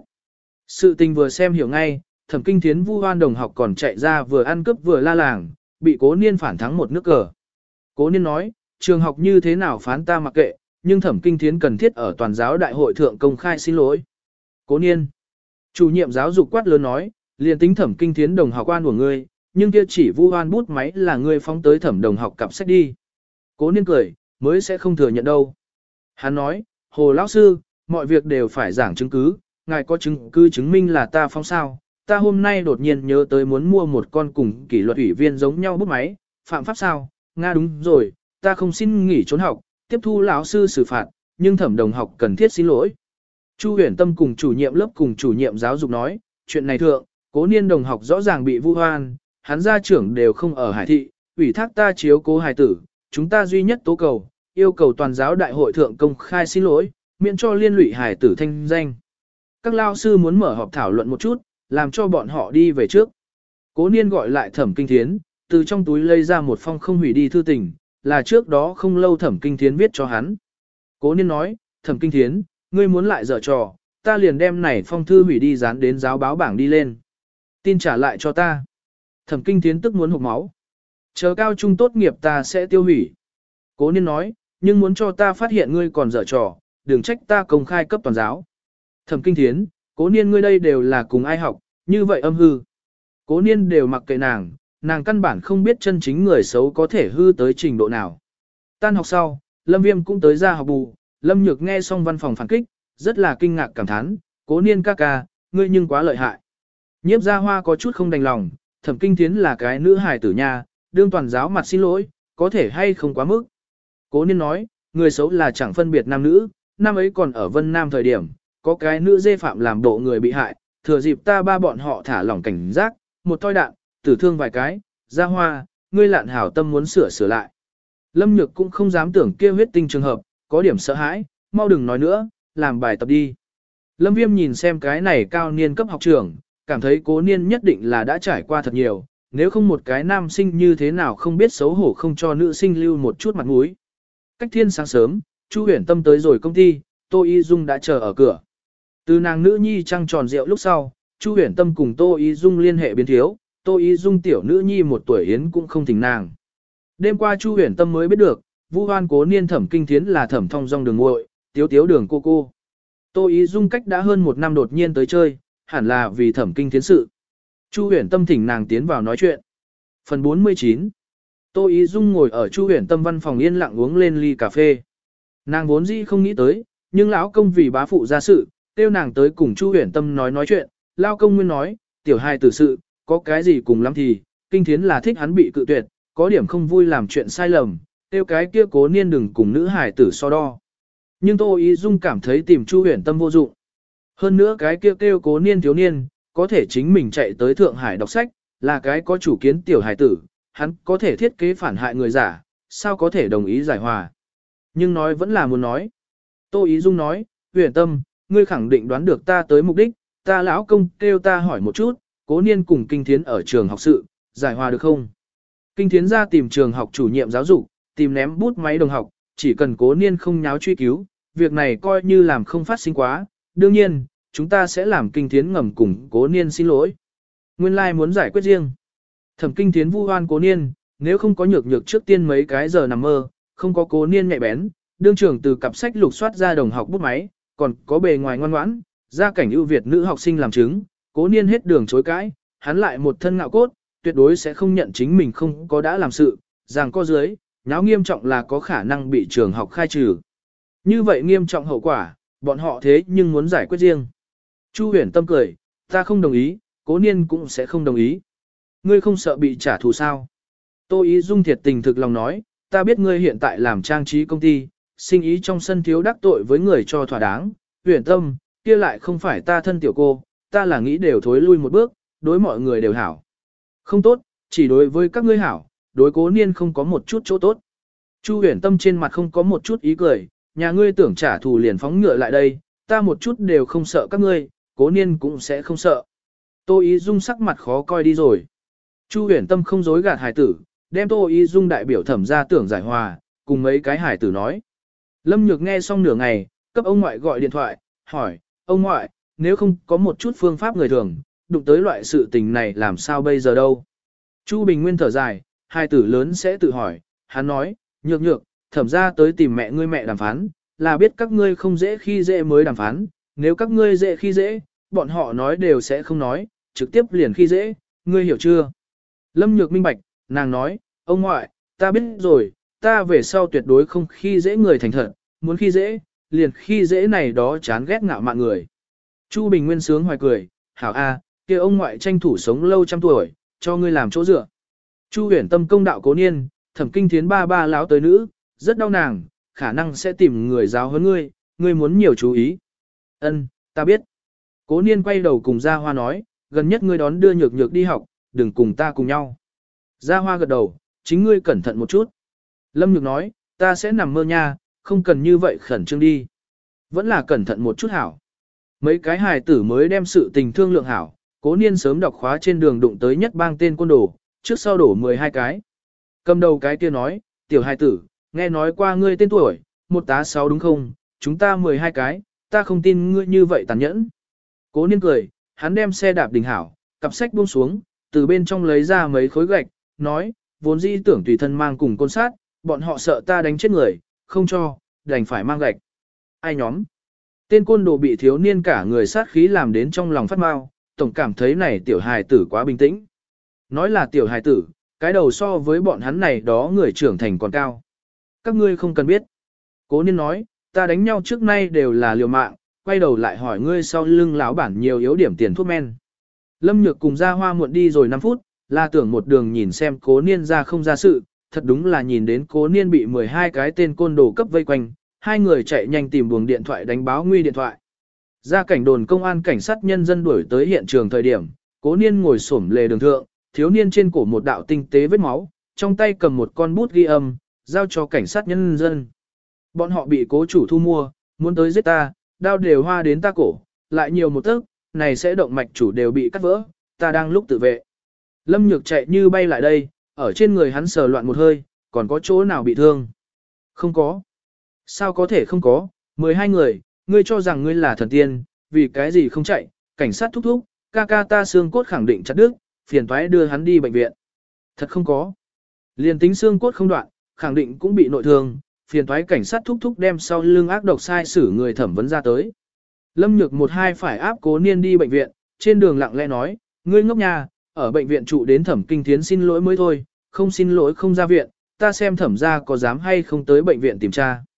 Sự tình vừa xem hiểu ngay, Thẩm Kinh Thiến vu oan đồng học còn chạy ra vừa ăn cướp vừa la làng, bị Cố Niên phản thắng một nước cờ. Cố Niên nói, trường học như thế nào phán ta mặc kệ, nhưng Thẩm Kinh Thiến cần thiết ở toàn giáo đại hội thượng công khai xin lỗi. Cố Niên, chủ nhiệm giáo dục quát lớn nói, liền tính Thẩm Kinh Thiến đồng học oan của ngươi, nhưng kia chỉ vu oan bút máy là ngươi phóng tới Thẩm đồng học cặp sách đi. Cố Niên cười, mới sẽ không thừa nhận đâu. Hắn nói, Hồ lão sư, mọi việc đều phải giảng chứng cứ, ngài có chứng cứ chứng minh là ta phóng sao. Ta hôm nay đột nhiên nhớ tới muốn mua một con cùng kỷ luật ủy viên giống nhau bút máy, phạm pháp sao? Nga đúng rồi, ta không xin nghỉ trốn học, tiếp thu lão sư xử phạt, nhưng Thẩm đồng học cần thiết xin lỗi. Chu Huyền Tâm cùng chủ nhiệm lớp cùng chủ nhiệm giáo dục nói, chuyện này thượng, Cố Niên đồng học rõ ràng bị vu oan, hắn gia trưởng đều không ở Hải thị, ủy thác ta chiếu cố hài tử, chúng ta duy nhất tố cầu, yêu cầu toàn giáo đại hội thượng công khai xin lỗi, miễn cho liên lụy hài tử thanh danh. Các lao sư muốn mở họp thảo luận một chút, làm cho bọn họ đi về trước. Cố Niên gọi lại Thẩm Kinh Thiến, từ trong túi lấy ra một phong không hủy đi thư tình, là trước đó không lâu Thẩm Kinh Thiến viết cho hắn. Cố Niên nói, Thẩm Kinh Thiến, ngươi muốn lại dở trò, ta liền đem này phong thư hủy đi dán đến giáo báo bảng đi lên. Tin trả lại cho ta. Thẩm Kinh Thiến tức muốn hộc máu. Chờ cao trung tốt nghiệp ta sẽ tiêu hủy. Cố Niên nói, nhưng muốn cho ta phát hiện ngươi còn dở trò, đừng trách ta công khai cấp toàn giáo. Thẩm Kinh Thiến, Cố Niên ngươi đây đều là cùng ai học, như vậy âm hư. Cố Niên đều mặc kệ nàng căn bản không biết chân chính người xấu có thể hư tới trình độ nào. Tan học sau, Lâm Viêm cũng tới ra học bù, Lâm Nhược nghe xong văn phòng phản kích, rất là kinh ngạc cảm thán, Cố Niên ca ca, ngươi nhưng quá lợi hại. Nhiếp Gia Hoa có chút không đành lòng, Thẩm Kinh Thiến là cái nữ hài tử nha, đương toàn giáo mặt xin lỗi, có thể hay không quá mức. Cố Niên nói, người xấu là chẳng phân biệt nam nữ, năm ấy còn ở Vân Nam thời điểm, có cái nữ dê phạm làm bộ người bị hại, thừa dịp ta ba bọn họ thả lỏng cảnh giác, một toi đạn, tử thương vài cái, Gia Hoa, ngươi lạn hảo tâm muốn sửa lại. Lâm Nhược cũng không dám tưởng kia huyết tinh trường hợp, có điểm sợ hãi, mau đừng nói nữa, làm bài tập đi. Lâm Viêm nhìn xem cái này cao niên cấp học trưởng, cảm thấy Cố Niên nhất định là đã trải qua thật nhiều, nếu không một cái nam sinh như thế nào không biết xấu hổ không cho nữ sinh lưu một chút mặt mũi. Cách thiên sáng sớm, Chu Huyền Tâm tới rồi công ty, Tô Y Dung đã chờ ở cửa. Từ nàng nữ nhi trăng tròn rượu lúc sau, Chu Huyền Tâm cùng Tô Y Dung liên hệ biến thiếu, Tô Y Dung tiểu nữ nhi 1 tuổi yến cũng không thỉnh nàng. Đêm qua Chu Huyền Tâm mới biết được, vu oan Cố Niên Thẩm Kinh Thiến là Thẩm Thông Dong đường muội, tiếu tiếu đường cô. Tô Y Dung cách đã hơn 1 năm đột nhiên tới chơi, hẳn là vì Thẩm Kinh Thiến sự. Chu Huyền Tâm thỉnh nàng tiến vào nói chuyện. Phần 49. Tô Y Dung ngồi ở Chu Huyền Tâm văn phòng yên lặng uống lên ly cà phê. Nàng vốn dĩ không nghĩ tới, Nhưng lão công vì bá phụ ra sự, tiêu nàng tới cùng Chu Huyền Tâm nói chuyện, lão công nguyên nói, tiểu hài tử sự, có cái gì cùng lắm thì, Kinh Thiến là thích hắn bị cự tuyệt, có điểm không vui làm chuyện sai lầm, tiêu cái kia Cố Niên đừng cùng nữ hài tử so đo. Nhưng Tô Ý Dung cảm thấy tìm Chu Huyền Tâm vô dụng. Hơn nữa cái kia kêu Cố Niên thiếu niên, có thể chính mình chạy tới Thượng Hải đọc sách, là cái có chủ kiến tiểu hài tử, hắn có thể thiết kế phản hại người giả, sao có thể đồng ý giải hòa. Nhưng nói vẫn là muốn nói. Tô Ý Dung nói, Huyền Tâm, ngươi khẳng định đoán được ta tới mục đích, ta lão công kêu ta hỏi một chút, Cố Niên cùng Kinh Thiến ở trường học sự, giải hòa được không? Kinh Thiến ra tìm trường học chủ nhiệm giáo dục, tìm ném bút máy đồng học, chỉ cần Cố Niên không nháo truy cứu, việc này coi như làm không phát sinh quá, đương nhiên, chúng ta sẽ làm Kinh Thiến ngầm cùng Cố Niên xin lỗi. Nguyên lai muốn giải quyết riêng. Thẩm Kinh Thiến vu oan Cố Niên, nếu không có nhược nhược trước tiên mấy cái giờ nằm mơ, không có Cố Niên nhạy bén, đương trưởng từ cặp sách lục soát ra đồng học bút máy, còn có bề ngoài ngoan ngoãn, gia cảnh ưu việt nữ học sinh làm chứng, Cố Niên hết đường chối cãi, hắn lại một thân ngạo cốt, tuyệt đối sẽ không nhận chính mình không có đã làm sự, rằng có dưới, nháo nghiêm trọng là có khả năng bị trường học khai trừ. Như vậy nghiêm trọng hậu quả, bọn họ thế nhưng muốn giải quyết riêng. Chu Huyền Tâm cười, ta không đồng ý, Cố Niên cũng sẽ không đồng ý. Ngươi không sợ bị trả thù sao? Tô Ý Dung thiệt tình thực lòng nói, ta biết ngươi hiện tại làm trang trí công ty, sinh ý trong sân thiếu đắc tội với người cho thỏa đáng. Huyền Tâm, kia lại không phải ta thân tiểu cô, ta là nghĩ đều thối lui một bước, đối mọi người đều hảo. Không tốt, chỉ đối với các ngươi hảo, đối Cố Niên không có một chút chỗ tốt. Chu Huyền Tâm trên mặt không có một chút ý cười, nhà ngươi tưởng trả thù liền phóng ngựa lại đây, ta một chút đều không sợ các ngươi, Cố Niên cũng sẽ không sợ. Tô Ý Dung sắc mặt khó coi đi rồi. Chu Huyền Tâm không dối gạt hải tử, đem Tô Ý Dung đại biểu thẩm ra tưởng giải hòa, cùng mấy cái hải tử nói. Lâm Nhược nghe xong nửa ngày, cấp ông ngoại gọi điện thoại, hỏi, ông ngoại, nếu không có một chút phương pháp người thường, đụng tới loại sự tình này làm sao bây giờ đâu. Chu Bình Nguyên thở dài, hai tử lớn sẽ tự hỏi, hắn nói, nhược nhược, thẩm ra tới tìm mẹ ngươi mẹ đàm phán, là biết các ngươi không dễ khi dễ mới đàm phán, nếu các ngươi dễ khi dễ, bọn họ nói đều sẽ không nói, trực tiếp liền khi dễ, ngươi hiểu chưa? Lâm Nhược minh bạch, nàng nói, ông ngoại, ta biết rồi, ta về sau tuyệt đối không khi dễ người thành thật, muốn khi dễ, liền khi dễ này đó chán ghét ngạo mạn người. Chu Bình Nguyên sướng hoài cười, hảo a, kia ông ngoại tranh thủ sống lâu trăm tuổi, cho ngươi làm chỗ dựa. Chu Huyền Tâm công đạo Cố Niên, Thẩm Kinh Thiến ba láo tới nữ, rất đau nàng, khả năng sẽ tìm người giáo huấn ngươi, ngươi muốn nhiều chú ý. Ân, ta biết. Cố Niên quay đầu cùng Gia Hoa nói, gần nhất ngươi đón đưa nhược nhược đi học, đừng cùng ta cùng nhau. Gia Hoa gật đầu, chính ngươi cẩn thận một chút. Lâm Nhược nói, ta sẽ nằm mơ nha, không cần như vậy khẩn trương đi. Vẫn là cẩn thận một chút hảo. Mấy cái hài tử mới đem sự tình thương lượng hảo, Cố Niên sớm đọc khóa trên đường đụng tới nhất bang tên côn đồ, trước sau đổ 12 cái. Cầm đầu cái kia nói, tiểu hài tử, nghe nói qua ngươi tên tuổi, 1tá6 đúng không, chúng ta 12 cái, ta không tin ngươi như vậy tàn nhẫn. Cố Niên cười, hắn đem xe đạp đình hảo, cặp sách buông xuống, từ bên trong lấy ra mấy khối gạch, nói, vốn dĩ tưởng tùy thân mang cùng côn sát, bọn họ sợ ta đánh chết người, không cho, đành phải mang gạch. Ai nhóm? Tên côn đồ bị thiếu niên cả người sát khí làm đến trong lòng phát mau, tổng cảm thấy này tiểu hài tử quá bình tĩnh. Nói là tiểu hài tử, cái đầu so với bọn hắn này đó người trưởng thành còn cao. Các ngươi không cần biết. Cố Niên nói, ta đánh nhau trước nay đều là liều mạng, quay đầu lại hỏi ngươi sau lưng lão bản nhiều yếu điểm tiền thuốc men. Lâm Nhược cùng Gia Hoa muộn đi rồi 5 phút, là tưởng một đường nhìn xem Cố Niên ra không ra sự, thật đúng là nhìn đến Cố Niên bị 12 cái tên côn đồ cấp vây quanh, hai người chạy nhanh tìm buồng điện thoại đánh báo nguy điện thoại. Ra cảnh đồn công an cảnh sát nhân dân đuổi tới hiện trường thời điểm, Cố Niên ngồi xổm lề đường thượng, thiếu niên trên cổ một đạo tinh tế vết máu, trong tay cầm một con bút ghi âm, giao cho cảnh sát nhân dân. Bọn họ bị Cố chủ thu mua, muốn tới giết ta, đao đều hoa đến ta cổ, lại nhiều một tấc, này sẽ động mạch chủ đều bị cắt vỡ, ta đang lúc tự vệ. Lâm Nhược chạy như bay lại đây, ở trên người hắn sờ loạn một hơi, còn có chỗ nào bị thương? Không có. Sao có thể không có, 12 người, ngươi cho rằng ngươi là thần tiên, vì cái gì không chạy, cảnh sát thúc thúc, ca ta xương cốt khẳng định chặt đứt, phiền toái đưa hắn đi bệnh viện. Thật không có. Liền tính xương cốt không đoạn, khẳng định cũng bị nội thương, phiền toái cảnh sát thúc thúc đem sau lưng ác độc sai xử người thẩm vấn ra tới. Lâm Nhược một hai phải áp Cố Niên đi bệnh viện, trên đường lặng lẽ nói, ngươi ngốc nhà, ở bệnh viện trụ đến Thẩm Kinh Thiến xin lỗi mới thôi, không xin lỗi không ra viện, ta xem thẩm ra có dám hay không tới bệnh viện tìm tra.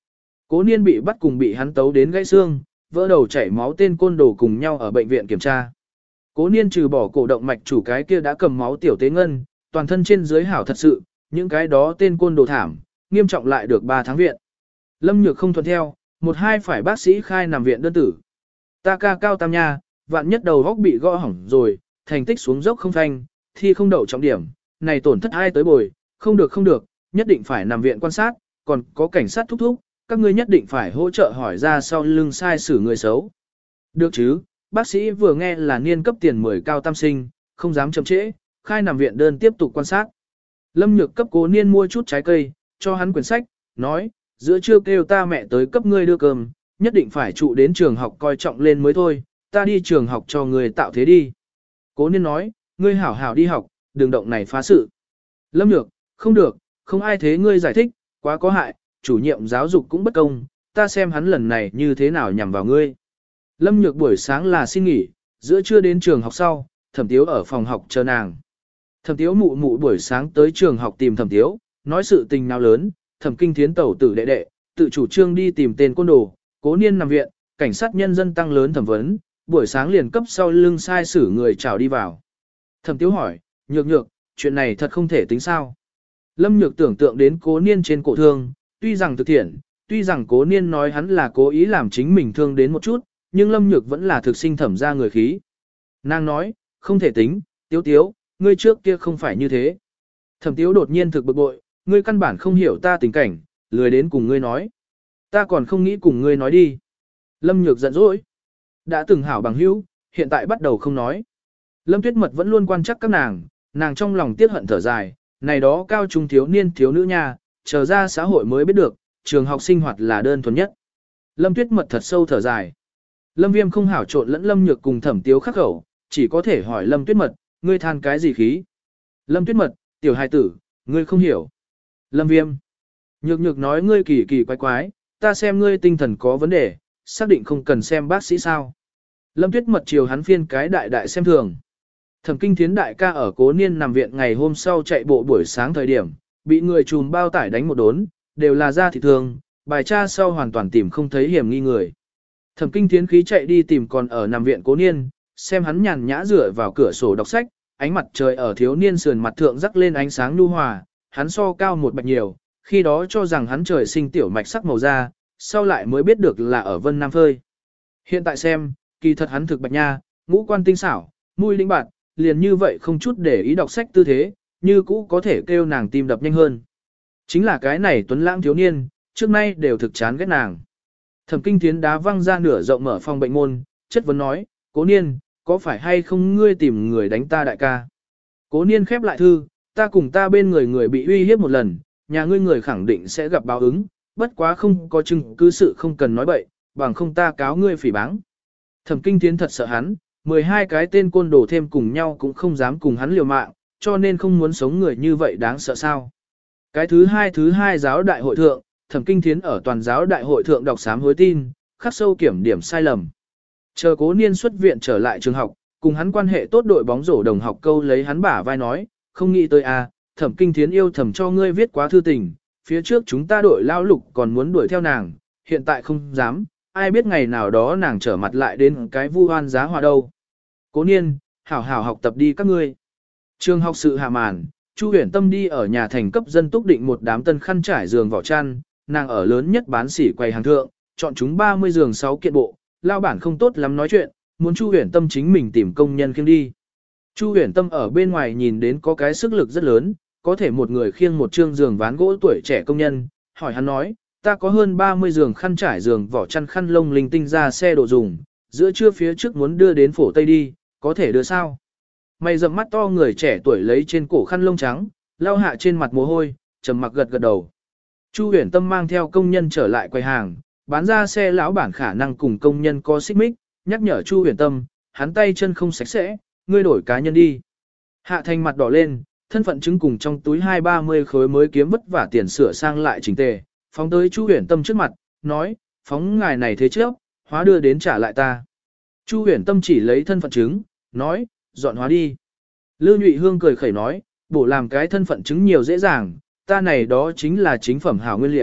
Cố Niên bị bắt cùng bị hắn tấu đến gãy xương, vỡ đầu chảy máu tên côn đồ cùng nhau ở bệnh viện kiểm tra. Cố Niên trừ bỏ cổ động mạch chủ cái kia đã cầm máu tiểu tế ngân, toàn thân trên dưới hảo thật sự, những cái đó tên côn đồ thảm, nghiêm trọng lại được 3 tháng viện. Lâm Nhược không thuận theo, một hai phải bác sĩ khai nằm viện đơn tử. Ta ca cao tam nha, vạn nhất đầu góc bị gõ hỏng rồi, thành tích xuống dốc không phanh, thi không đậu trọng điểm, này tổn thất ai tới bồi, không được, nhất định phải nằm viện quan sát, còn có cảnh sát thúc thúc, các ngươi nhất định phải hỗ trợ hỏi ra sau lưng sai xử người xấu. Được chứ, bác sĩ vừa nghe là niên cấp tiền 10 cao tam sinh, không dám chậm trễ, khai nằm viện đơn tiếp tục quan sát. Lâm Nhược cấp Cố Niên mua chút trái cây, cho hắn quyển sách, nói, giữa trưa kêu ta mẹ tới cấp ngươi đưa cơm, nhất định phải trụ đến trường học coi trọng lên mới thôi, ta đi trường học cho ngươi tạo thế đi. Cố Niên nói, ngươi hảo hảo đi học, đừng động này phá sự. Lâm Nhược, không được, không ai thế ngươi giải thích, quá có hại, chủ nhiệm giáo dục cũng bất công, ta xem hắn lần này như thế nào nhằm vào ngươi. Lâm Nhược buổi sáng là xin nghỉ, giữa trưa đến trường học sau, Thẩm Tiếu ở phòng học chờ nàng. Thẩm Tiếu mụ mụ buổi sáng tới trường học tìm Thẩm Tiếu, nói sự tình nào lớn, Thẩm Kinh Thiến tẩu tử đệ đệ, tự chủ trương đi tìm tên côn đồ, Cố Niên nằm viện, cảnh sát nhân dân tăng lớn thẩm vấn, buổi sáng liền cấp sau lưng sai xử người chào đi vào. Thẩm Tiếu hỏi, Nhược, chuyện này thật không thể tính sao? Lâm Nhược tưởng tượng đến Cố Niên trên cổ thương, tuy rằng thực thiện, tuy rằng Cố Niên nói hắn là cố ý làm chính mình thương đến một chút, nhưng Lâm Nhược vẫn là thực sinh thẩm ra người khí. Nàng nói, không thể tính, Tiếu, ngươi trước kia không phải như thế. Thẩm Tiếu đột nhiên thực bực bội, ngươi căn bản không hiểu ta tình cảnh, lười đến cùng ngươi nói. Ta còn không nghĩ cùng ngươi nói đi. Lâm Nhược giận dỗi. Đã từng hảo bằng hữu, hiện tại bắt đầu không nói. Lâm Tuyết Mật vẫn luôn quan chắc các nàng trong lòng tiếc hận thở dài, này đó cao trung thiếu niên thiếu nữ nha, chờ ra xã hội mới biết được, trường học sinh hoạt là đơn thuần nhất. Lâm Tuyết Mật thật sâu thở dài. Lâm Viêm không hảo trộn lẫn Lâm Nhược cùng Thẩm Tiếu khắc khẩu, chỉ có thể hỏi Lâm Tuyết Mật, ngươi than cái gì khí? Lâm Tuyết Mật, tiểu hài tử, ngươi không hiểu. Lâm Viêm. Nhược nói ngươi kỳ quái, ta xem ngươi tinh thần có vấn đề, xác định không cần xem bác sĩ sao. Lâm Tuyết Mật chiều hắn phiên cái đại xem thường. Thẩm Kinh Thiến đại ca ở Cố Niên nằm viện ngày hôm sau chạy bộ buổi sáng thời điểm, bị người trùm bao tải đánh một đốn, đều là da thịt thương, bài tra sau hoàn toàn tìm không thấy hiểm nghi người. Thẩm Kinh Thiến khí chạy đi tìm còn ở nằm viện Cố Niên, xem hắn nhàn nhã rửa vào cửa sổ đọc sách, ánh mặt trời ở thiếu niên sườn mặt thượng rắc lên ánh sáng nhu hòa, hắn so cao một bạch nhiều, khi đó cho rằng hắn trời sinh tiểu mạch sắc màu da, sau lại mới biết được là ở Vân Nam phơi. Hiện tại xem, kỳ thật hắn thực bạch nha, ngũ quan tinh xảo, mũi linh bạt, liền như vậy không chút để ý đọc sách tư thế, như cũ có thể kêu nàng tim đập nhanh hơn. Chính là cái này tuấn lãng thiếu niên, trước nay đều thực chán ghét nàng. Thẩm Kinh Thiến đá văng ra nửa rộng mở phòng bệnh môn, chất vấn nói, Cố Niên, có phải hay không ngươi tìm người đánh ta đại ca? Cố Niên khép lại thư, ta cùng ta bên người bị uy hiếp một lần, nhà ngươi người khẳng định sẽ gặp báo ứng, bất quá không có chứng cứ sự không cần nói bậy, bằng không ta cáo ngươi phỉ báng. Thẩm Kinh Thiến thật sợ hắn, 12 cái tên côn đồ thêm cùng nhau cũng không dám cùng hắn liều mạng, cho nên không muốn sống người như vậy đáng sợ sao. Cái thứ hai giáo đại hội thượng, Thẩm Kinh Thiến ở toàn giáo đại hội thượng đọc sám hối tin, khắc sâu kiểm điểm sai lầm. Chờ Cố Niên xuất viện trở lại trường học, cùng hắn quan hệ tốt đội bóng rổ đồng học câu lấy hắn bả vai nói, không nghĩ tới Thẩm Kinh Thiến yêu thầm cho ngươi viết quá thư tình, phía trước chúng ta đội lao lục còn muốn đuổi theo nàng, hiện tại không dám, ai biết ngày nào đó nàng trở mặt lại đến cái vu oan giá hòa đâu. Cố Niên, hảo hảo học tập đi các ngươi. Trường học sự hạ màn, Chu Huyền Tâm đi ở nhà thành cấp dân túc định một đám tân khăn trải giường vỏ chăn, nàng ở lớn nhất bán sỉ quầy hàng thượng, chọn chúng 30 giường 6 kiện bộ, lao bản không tốt lắm nói chuyện, muốn Chu Huyền Tâm chính mình tìm công nhân khiêng đi. Chu Huyền Tâm ở bên ngoài nhìn đến có cái sức lực rất lớn, có thể một người khiêng một trương giường ván gỗ tuổi trẻ công nhân, hỏi hắn nói, ta có hơn 30 giường khăn trải giường vỏ chăn khăn lông linh tinh ra xe đồ dùng, giữa trưa phía trước muốn đưa đến phổ Tây đi, có thể đưa sao? Mày rậm mắt to người trẻ tuổi lấy trên cổ khăn lông trắng, lau hạ trên mặt mồ hôi, trầm mặc gật đầu. Chu Huyền Tâm mang theo công nhân trở lại quầy hàng, bán ra xe lão bản khả năng cùng công nhân có xích mích, nhắc nhở Chu Huyền Tâm, hắn tay chân không sạch sẽ, ngươi đổi cá nhân đi. Hạ Thành mặt đỏ lên, thân phận chứng cùng trong túi 2-30 khối mới kiếm vất vả tiền sửa sang lại chỉnh tề, phóng tới Chu Huyền Tâm trước mặt, nói, phóng ngài này thế trước, hóa đưa đến trả lại ta. Chu Huyền Tâm chỉ lấy thân phận chứng, nói, dọn hóa đi. Lư Nhụy Hương cười khẩy nói, bổ làm cái thân phận chứng nhiều dễ dàng, ta này đó chính là chính phẩm hảo nguyên liệu,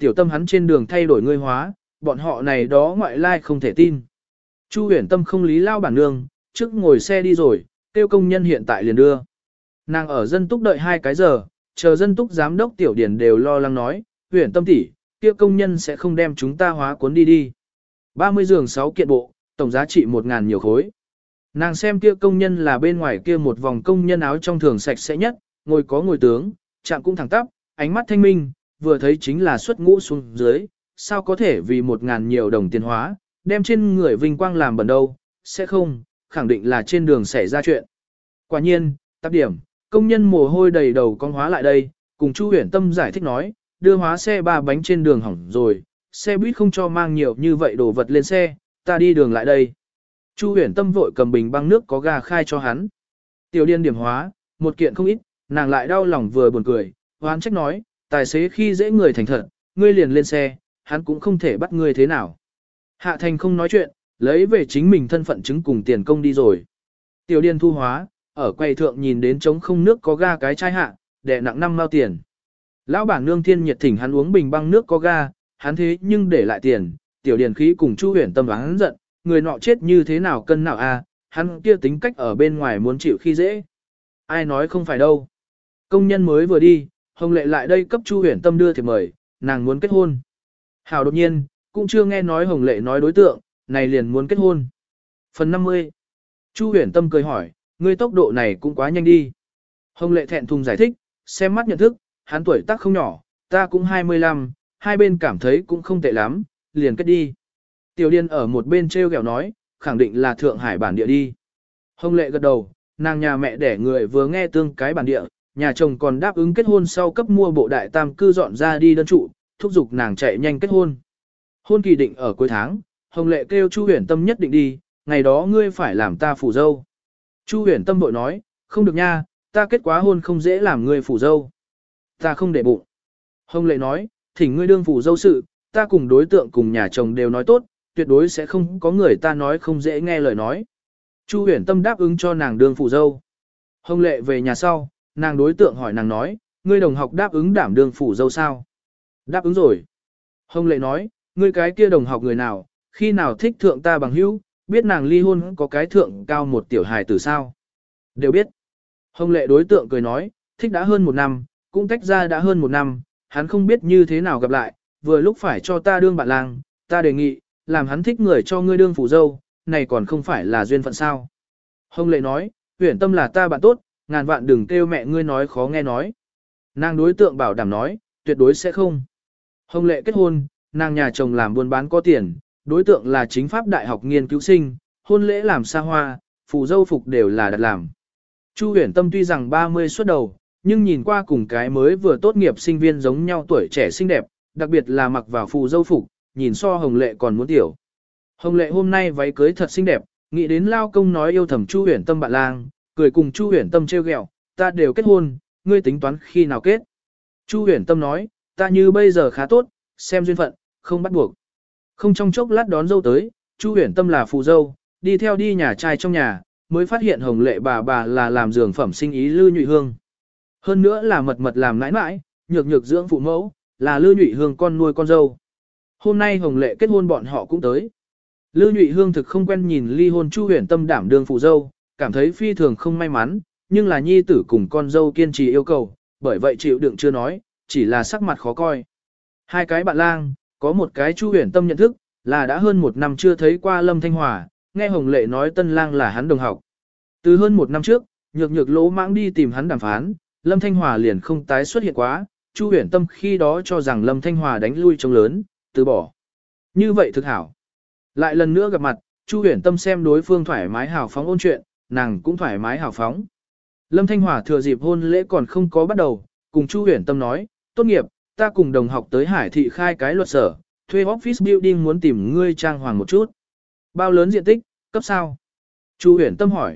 tiểu tâm hắn trên đường thay đổi ngươi hóa, bọn họ này đó ngoại lai không thể tin. Chu Huyền Tâm không lý lao bản nương, trước ngồi xe đi rồi, tiêu công nhân hiện tại liền đưa. Nàng ở dân túc đợi 2 cái giờ, chờ dân túc giám đốc tiểu điển đều lo lắng nói, Huyền Tâm tỷ, kia công nhân sẽ không đem chúng ta hóa cuốn đi. 30 giường 6 kiện bộ, tổng giá trị 1.000 nhiều khối. Nàng xem kia công nhân là bên ngoài kia một vòng công nhân áo trong thường sạch sẽ nhất, ngồi có ngồi tướng, chạm cũng thẳng tắp, ánh mắt thanh minh, vừa thấy chính là xuất ngũ xuống dưới, sao có thể vì 1.000 nhiều đồng tiền hóa, đem trên người vinh quang làm bẩn đâu, sẽ không, khẳng định là trên đường xảy ra chuyện. Quả nhiên, tác điểm, công nhân mồ hôi đầy đầu con hóa lại đây, cùng Chu Huyền Tâm giải thích nói, đưa hóa xe 3 bánh trên đường hỏng rồi, xe buýt không cho mang nhiều như vậy đồ vật lên xe, ta đi đường lại đây. Chu Huyền Tâm vội cầm bình băng nước có ga khai cho hắn. Tiểu điên điểm hóa, một kiện không ít, nàng lại đau lòng vừa buồn cười, hoán trách nói, tài xế khi dễ người thành thật, ngươi liền lên xe, hắn cũng không thể bắt ngươi thế nào. Hạ Thành không nói chuyện, lấy về chính mình thân phận chứng cùng tiền công đi rồi. Tiểu điên thu hóa, ở quầy thượng nhìn đến trống không nước có ga cái chai hạ, đè nặng 5 mao tiền. Lão bản nương thiên nhiệt thỉnh hắn uống bình băng nước có ga, hắn thế nhưng để lại tiền, tiểu điền khí cùng Chu Huyền Tâm hắn giận, người nọ chết như thế nào cân nào a, hắn kia tính cách ở bên ngoài muốn chịu khi dễ. Ai nói không phải đâu. Công nhân mới vừa đi, Hồng Lệ lại đây cấp Chu Huyền Tâm đưa thiệp mời, nàng muốn kết hôn. Hảo đột nhiên, cũng chưa nghe nói Hồng Lệ nói đối tượng, này liền muốn kết hôn. Phần 50. Chu Huyền Tâm cười hỏi, ngươi tốc độ này cũng quá nhanh đi. Hồng Lệ thẹn thùng giải thích, xem mắt nhận thức, hắn tuổi tác không nhỏ, ta cũng 25, hai bên cảm thấy cũng không tệ lắm, liền kết đi. Tiểu Điền ở một bên treo ghẹo nói, khẳng định là Thượng Hải bản địa đi. Hồng Lệ gật đầu, nàng nhà mẹ đẻ người vừa nghe tương cái bản địa, nhà chồng còn đáp ứng kết hôn sau cấp mua bộ đại tam cư dọn ra đi đơn trụ, thúc giục nàng chạy nhanh kết hôn. Hôn kỳ định ở cuối tháng, Hồng Lệ kêu Chu Huyền Tâm nhất định đi, ngày đó ngươi phải làm ta phủ dâu. Chu Huyền Tâm bội nói, không được nha, ta kết quá hôn không dễ làm ngươi phủ dâu. Ta không để bụng. Hồng Lệ nói, thỉnh ngươi đương phủ dâu sự, ta cùng đối tượng cùng nhà chồng đều nói tốt, tuyệt đối sẽ không có người ta nói không dễ nghe lời nói. Chu Huyền Tâm đáp ứng cho nàng đương phủ dâu. Hồng Lệ về nhà sau, nàng đối tượng hỏi nàng nói, ngươi đồng học đáp ứng đảm đương phủ dâu sao? Đáp ứng rồi. Hồng Lệ nói, ngươi cái kia đồng học người nào, khi nào thích thượng ta bằng hữu, biết nàng ly hôn có cái thượng cao một tiểu hài tử sao? Đều biết. Hồng Lệ đối tượng cười nói, thích đã hơn 1 năm, cũng tách ra đã hơn 1 năm, hắn không biết như thế nào gặp lại, vừa lúc phải cho ta đương bạn làng, ta đề nghị, làm hắn thích người cho ngươi đương phủ dâu, này còn không phải là duyên phận sao. Hồng Lệ nói, Huyền Tâm là ta bạn tốt, ngàn vạn đừng kêu mẹ ngươi nói khó nghe nói. Nàng đối tượng bảo đảm nói, tuyệt đối sẽ không. Hồng Lệ kết hôn, nàng nhà chồng làm buôn bán có tiền, đối tượng là chính pháp đại học nghiên cứu sinh, hôn lễ làm xa hoa, phủ dâu phục đều là đặt làm. Chu Huyền Tâm tuy rằng 30 xuất đầu, nhưng nhìn qua cùng cái mới vừa tốt nghiệp sinh viên giống nhau tuổi trẻ xinh đẹp, đặc biệt là mặc vào phù dâu phục, nhìn so Hồng Lệ còn muốn tiểu. Hồng Lệ hôm nay váy cưới thật xinh đẹp, nghĩ đến lao công nói yêu thầm Chu Huyền Tâm bạn lang, cười cùng Chu Huyền Tâm trêu ghẹo, ta đều kết hôn, ngươi tính toán khi nào kết. Chu Huyền Tâm nói, ta như bây giờ khá tốt, xem duyên phận, không bắt buộc. Không trong chốc lát đón dâu tới, Chu Huyền Tâm là phù dâu, đi theo đi nhà trai trong nhà, mới phát hiện Hồng Lệ bà là làm giường phẩm sinh ý Lư Nhụy Hương. Hơn nữa là mật mật làm nãi nãi, nhược nhược dưỡng phụ mẫu, là Lư Nhụy Hương con nuôi con dâu. Hôm nay Hồng Lệ kết hôn bọn họ cũng tới. Lư Nhụy Hương thực không quen nhìn ly hôn Chu Huyền Tâm đảm đương phụ dâu, cảm thấy phi thường không may mắn, nhưng là nhi tử cùng con dâu kiên trì yêu cầu, bởi vậy chịu đựng chưa nói, chỉ là sắc mặt khó coi. Hai cái bạn lang, có một cái Chu Huyền Tâm nhận thức, là đã hơn 1 năm chưa thấy qua Lâm Thanh Hòa, nghe Hồng Lệ nói tân lang là hắn đồng học. Từ hơn 1 năm trước, nhược nhược lỗ mãng đi tìm hắn đàm phán, Lâm Thanh Hòa liền không tái xuất hiện quá, Chu Huyền Tâm khi đó cho rằng Lâm Thanh Hòa đánh lui trống lớn, từ bỏ. Như vậy thực hảo. Lại lần nữa gặp mặt, Chu Huyền Tâm xem đối phương thoải mái hào phóng ôn chuyện, nàng cũng thoải mái hào phóng. Lâm Thanh Hòa thừa dịp hôn lễ còn không có bắt đầu, cùng Chu Huyền Tâm nói, tốt nghiệp, ta cùng đồng học tới Hải Thị khai cái luật sở, thuê office building muốn tìm ngươi trang hoàng một chút. Bao lớn diện tích, cấp sao? Chu Huyền Tâm hỏi.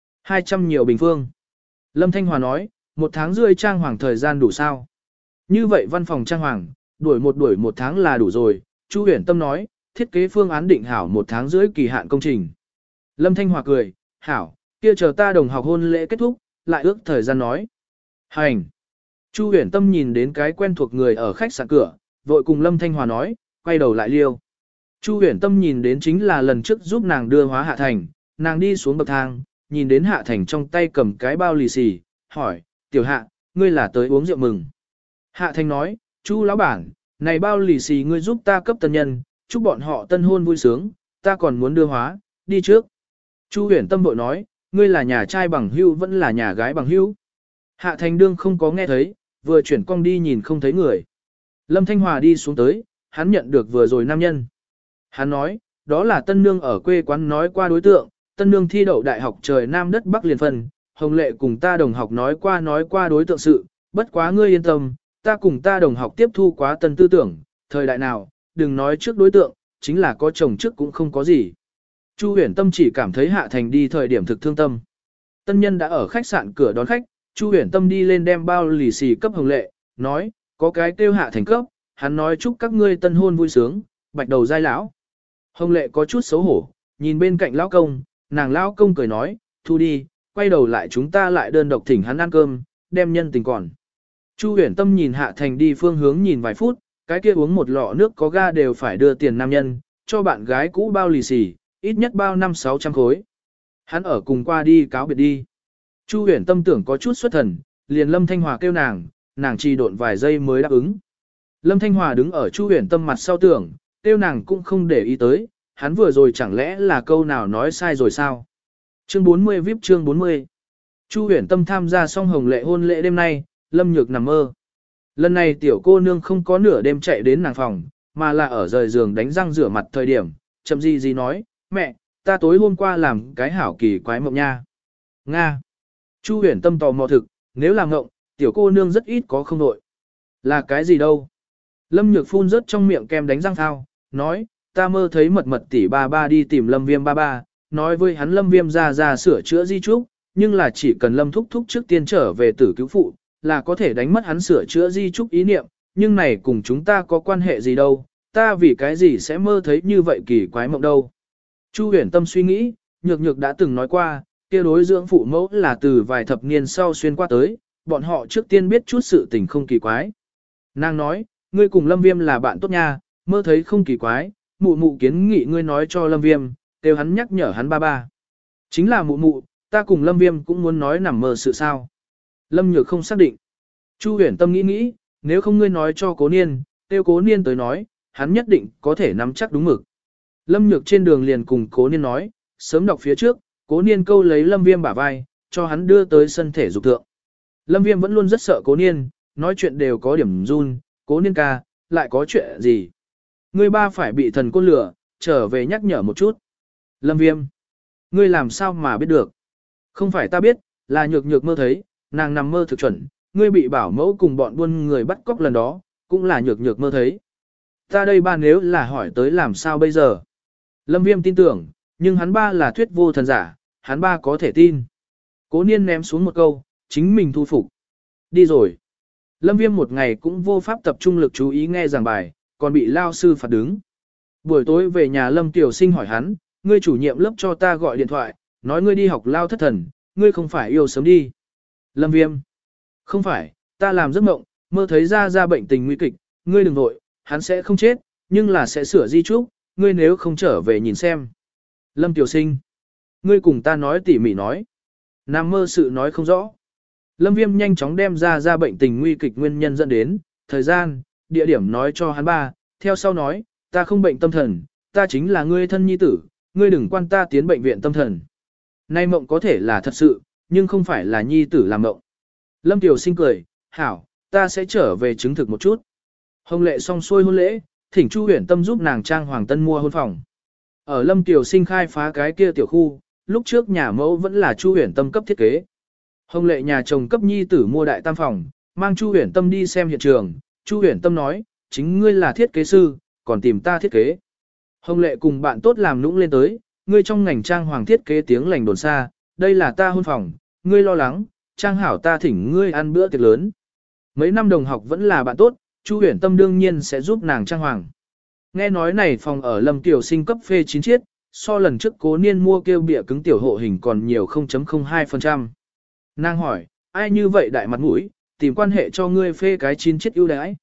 200 nhiều bình phương. Lâm Thanh Hòa nói, 1 tháng rưỡi trang hoàng thời gian đủ sao? Như vậy văn phòng trang hoàng, đuổi một tháng là đủ rồi. Chu Huyền Tâm nói, thiết kế phương án định hảo 1 tháng rưỡi kỳ hạn công trình. Lâm Thanh Hòa cười, hảo, kia chờ ta đồng học hôn lễ kết thúc, lại ước thời gian nói. Hành. Chu Huyền Tâm nhìn đến cái quen thuộc người ở khách sạn cửa, vội cùng Lâm Thanh Hòa nói, quay đầu lại liêu. Chu Huyền Tâm nhìn đến chính là lần trước giúp nàng đưa hóa Hạ Thành, nàng đi xuống bậc thang, nhìn đến Hạ Thành trong tay cầm cái bao lì xì, hỏi, tiểu Hạ, ngươi là tới uống rượu mừng. Hạ Thành nói, Chu lão bản, này bao lì xì ngươi giúp ta cấp tân nhân, chúc bọn họ tân hôn vui sướng, ta còn muốn đưa hóa, đi trước. Chu Huyền Tâm bội nói, ngươi là nhà trai bằng hữu vẫn là nhà gái bằng hữu. Hạ Thành đương không có nghe thấy, vừa chuyển cong đi nhìn không thấy người. Lâm Thanh Hòa đi xuống tới, hắn nhận được vừa rồi nam nhân. Hắn nói, đó là tân nương ở quê quán nói qua đối tượng, tân nương thi đậu đại học trời Nam đất Bắc liền phân, Hồng Lệ cùng ta đồng học nói qua đối tượng sự, bất quá ngươi yên tâm, ta cùng ta đồng học tiếp thu quá tân tư tưởng, thời đại nào, đừng nói trước đối tượng, chính là có chồng trước cũng không có gì. Chu Huyền Tâm chỉ cảm thấy Hạ Thành đi thời điểm thực thương tâm. Tân nhân đã ở khách sạn cửa đón khách, Chu Huyền Tâm đi lên đem bao lì xì cấp Hồng Lệ, nói, có cái kêu Hạ Thành cấp, hắn nói chúc các ngươi tân hôn vui sướng, bạch đầu giai lão. Hồng Lệ có chút xấu hổ, nhìn bên cạnh lão công, nàng lão công cười nói, thu đi, quay đầu lại chúng ta lại đơn độc thỉnh hắn ăn cơm, đem nhân tình còn. Chu Huyền Tâm nhìn Hạ Thành đi phương hướng nhìn vài phút, cái kia uống một lọ nước có ga đều phải đưa tiền nam nhân, cho bạn gái cũ bao lì xì, ít nhất bao 500-600 khối. Hắn ở cùng qua đi cáo biệt đi. Chu Huyền Tâm tưởng có chút xuất thần, liền Lâm Thanh Hòa kêu nàng trì độn vài giây mới đáp ứng. Lâm Thanh Hòa đứng ở Chu Huyền Tâm mặt sau tưởng, kêu nàng cũng không để ý tới, hắn vừa rồi chẳng lẽ là câu nào nói sai rồi sao? Chương 40 VIP chương 40. Chu Huyền Tâm tham gia xong Hồng Lệ hôn lễ đêm nay, Lâm Nhược nằm mơ. Lần này tiểu cô nương không có nửa đêm chạy đến nàng phòng, mà là ở rời giường đánh răng rửa mặt thời điểm, chậm gì nói, mẹ, ta tối hôm qua làm cái hảo kỳ quái mộng nha. Nga. Chu Huyền Tâm tò mò thực, nếu làm mộng, tiểu cô nương rất ít có không đội. Là cái gì đâu? Lâm Nhược phun rớt trong miệng kem đánh răng thao, nói, ta mơ thấy mật tỷ ba ba đi tìm Lâm Viêm ba ba, nói với hắn Lâm Viêm ra sửa chữa di trúc, nhưng là chỉ cần Lâm thúc thúc trước tiên trở về tử cứu phụ, là có thể đánh mất hắn sửa chữa di trúc ý niệm, nhưng này cùng chúng ta có quan hệ gì đâu, ta vì cái gì sẽ mơ thấy như vậy kỳ quái mộng đâu. Chu Huyền Tâm suy nghĩ, Nhược đã từng nói qua, kia đối dưỡng phụ mẫu là từ vài thập niên sau xuyên qua tới, bọn họ trước tiên biết chút sự tình không kỳ quái. Nàng nói, ngươi cùng Lâm Viêm là bạn tốt nha, mơ thấy không kỳ quái, mụ kiến nghị ngươi nói cho Lâm Viêm, kêu hắn nhắc nhở hắn ba ba. Chính là mụ, ta cùng Lâm Viêm cũng muốn nói nằm mơ sự sao. Lâm Nhược không xác định. Chu Huyền Tâm nghĩ, nếu không ngươi nói cho Cố Niên, kêu Cố Niên tới nói, hắn nhất định có thể nắm chắc đúng mực. Lâm Nhược trên đường liền cùng Cố Niên nói, sớm đọc phía trước, Cố Niên câu lấy Lâm Viêm bả vai, cho hắn đưa tới sân thể dục thượng. Lâm Viêm vẫn luôn rất sợ Cố Niên, nói chuyện đều có điểm run, Cố Niên ca, lại có chuyện gì? Ngươi ba phải bị thần côn lửa, trở về nhắc nhở một chút. Lâm Viêm, ngươi làm sao mà biết được? Không phải ta biết, là Nhược mơ thấy, nàng nằm mơ thực chuẩn, ngươi bị bảo mẫu cùng bọn buôn người bắt cóc lần đó, cũng là Nhược mơ thấy. Ta đây ba nếu là hỏi tới làm sao bây giờ? Lâm Viêm tin tưởng, nhưng hắn ba là thuyết vô thần giả, hắn ba có thể tin. Cố Niên ném xuống một câu, chính mình thu phục. Đi rồi. Lâm Viêm một ngày cũng vô pháp tập trung lực chú ý nghe giảng bài, còn bị lao sư phạt đứng. Buổi tối về nhà Lâm Tiểu Sinh hỏi hắn, ngươi chủ nhiệm lớp cho ta gọi điện thoại, nói ngươi đi học lao thất thần, ngươi không phải yêu sớm đi. Lâm Viêm. Không phải, ta làm giấc mộng, mơ thấy ra bệnh tình nguy kịch, ngươi đừng vội, hắn sẽ không chết, nhưng là sẽ sửa di trúc, ngươi nếu không trở về nhìn xem. Lâm Tiểu Sinh. Ngươi cùng ta nói tỉ mỉ nói. Nam mơ sự nói không rõ. Lâm Viêm nhanh chóng đem ra bệnh tình nguy kịch nguyên nhân dẫn đến, thời gian, địa điểm nói cho hắn ba, theo sau nói, ta không bệnh tâm thần, ta chính là ngươi thân nhi tử, ngươi đừng quan ta tiến bệnh viện tâm thần. Nay mộng có thể là thật sự, nhưng không phải là nhi tử làm mộng. Lâm Tiểu Sinh cười, hảo, ta sẽ trở về chứng thực một chút. Hồng Lệ xong xuôi hôn lễ, thỉnh Chu Huyền Tâm giúp nàng trang hoàng tân mua hôn phòng. Ở Lâm Tiểu Sinh khai phá cái kia tiểu khu, lúc trước nhà mẫu vẫn là Chu Huyền Tâm cấp thiết kế. Hồng Lệ nhà chồng cấp nhi tử mua đại tam phòng, mang Chu Huyền Tâm đi xem hiện trường. Chu Huyền Tâm nói, chính ngươi là thiết kế sư, còn tìm ta thiết kế. Hồng Lệ cùng bạn tốt làm nũng lên tới, ngươi trong ngành trang hoàng thiết kế tiếng lành đồn xa, đây là ta hôn phòng, ngươi lo lắng, trang hảo ta thỉnh ngươi ăn bữa tiệc lớn. Mấy năm đồng học vẫn là bạn tốt, Chu Huyền Tâm đương nhiên sẽ giúp nàng trang hoàng. Nghe nói này phòng ở Lâm Tiểu Sinh cấp phê 9 chiết, so lần trước Cố Niên mua kêu bịa cứng tiểu hộ hình còn nhiều 0.02%. Nàng hỏi, ai như vậy đại mặt mũi, tìm quan hệ cho ngươi phê cái 9 chiết ưu đãi.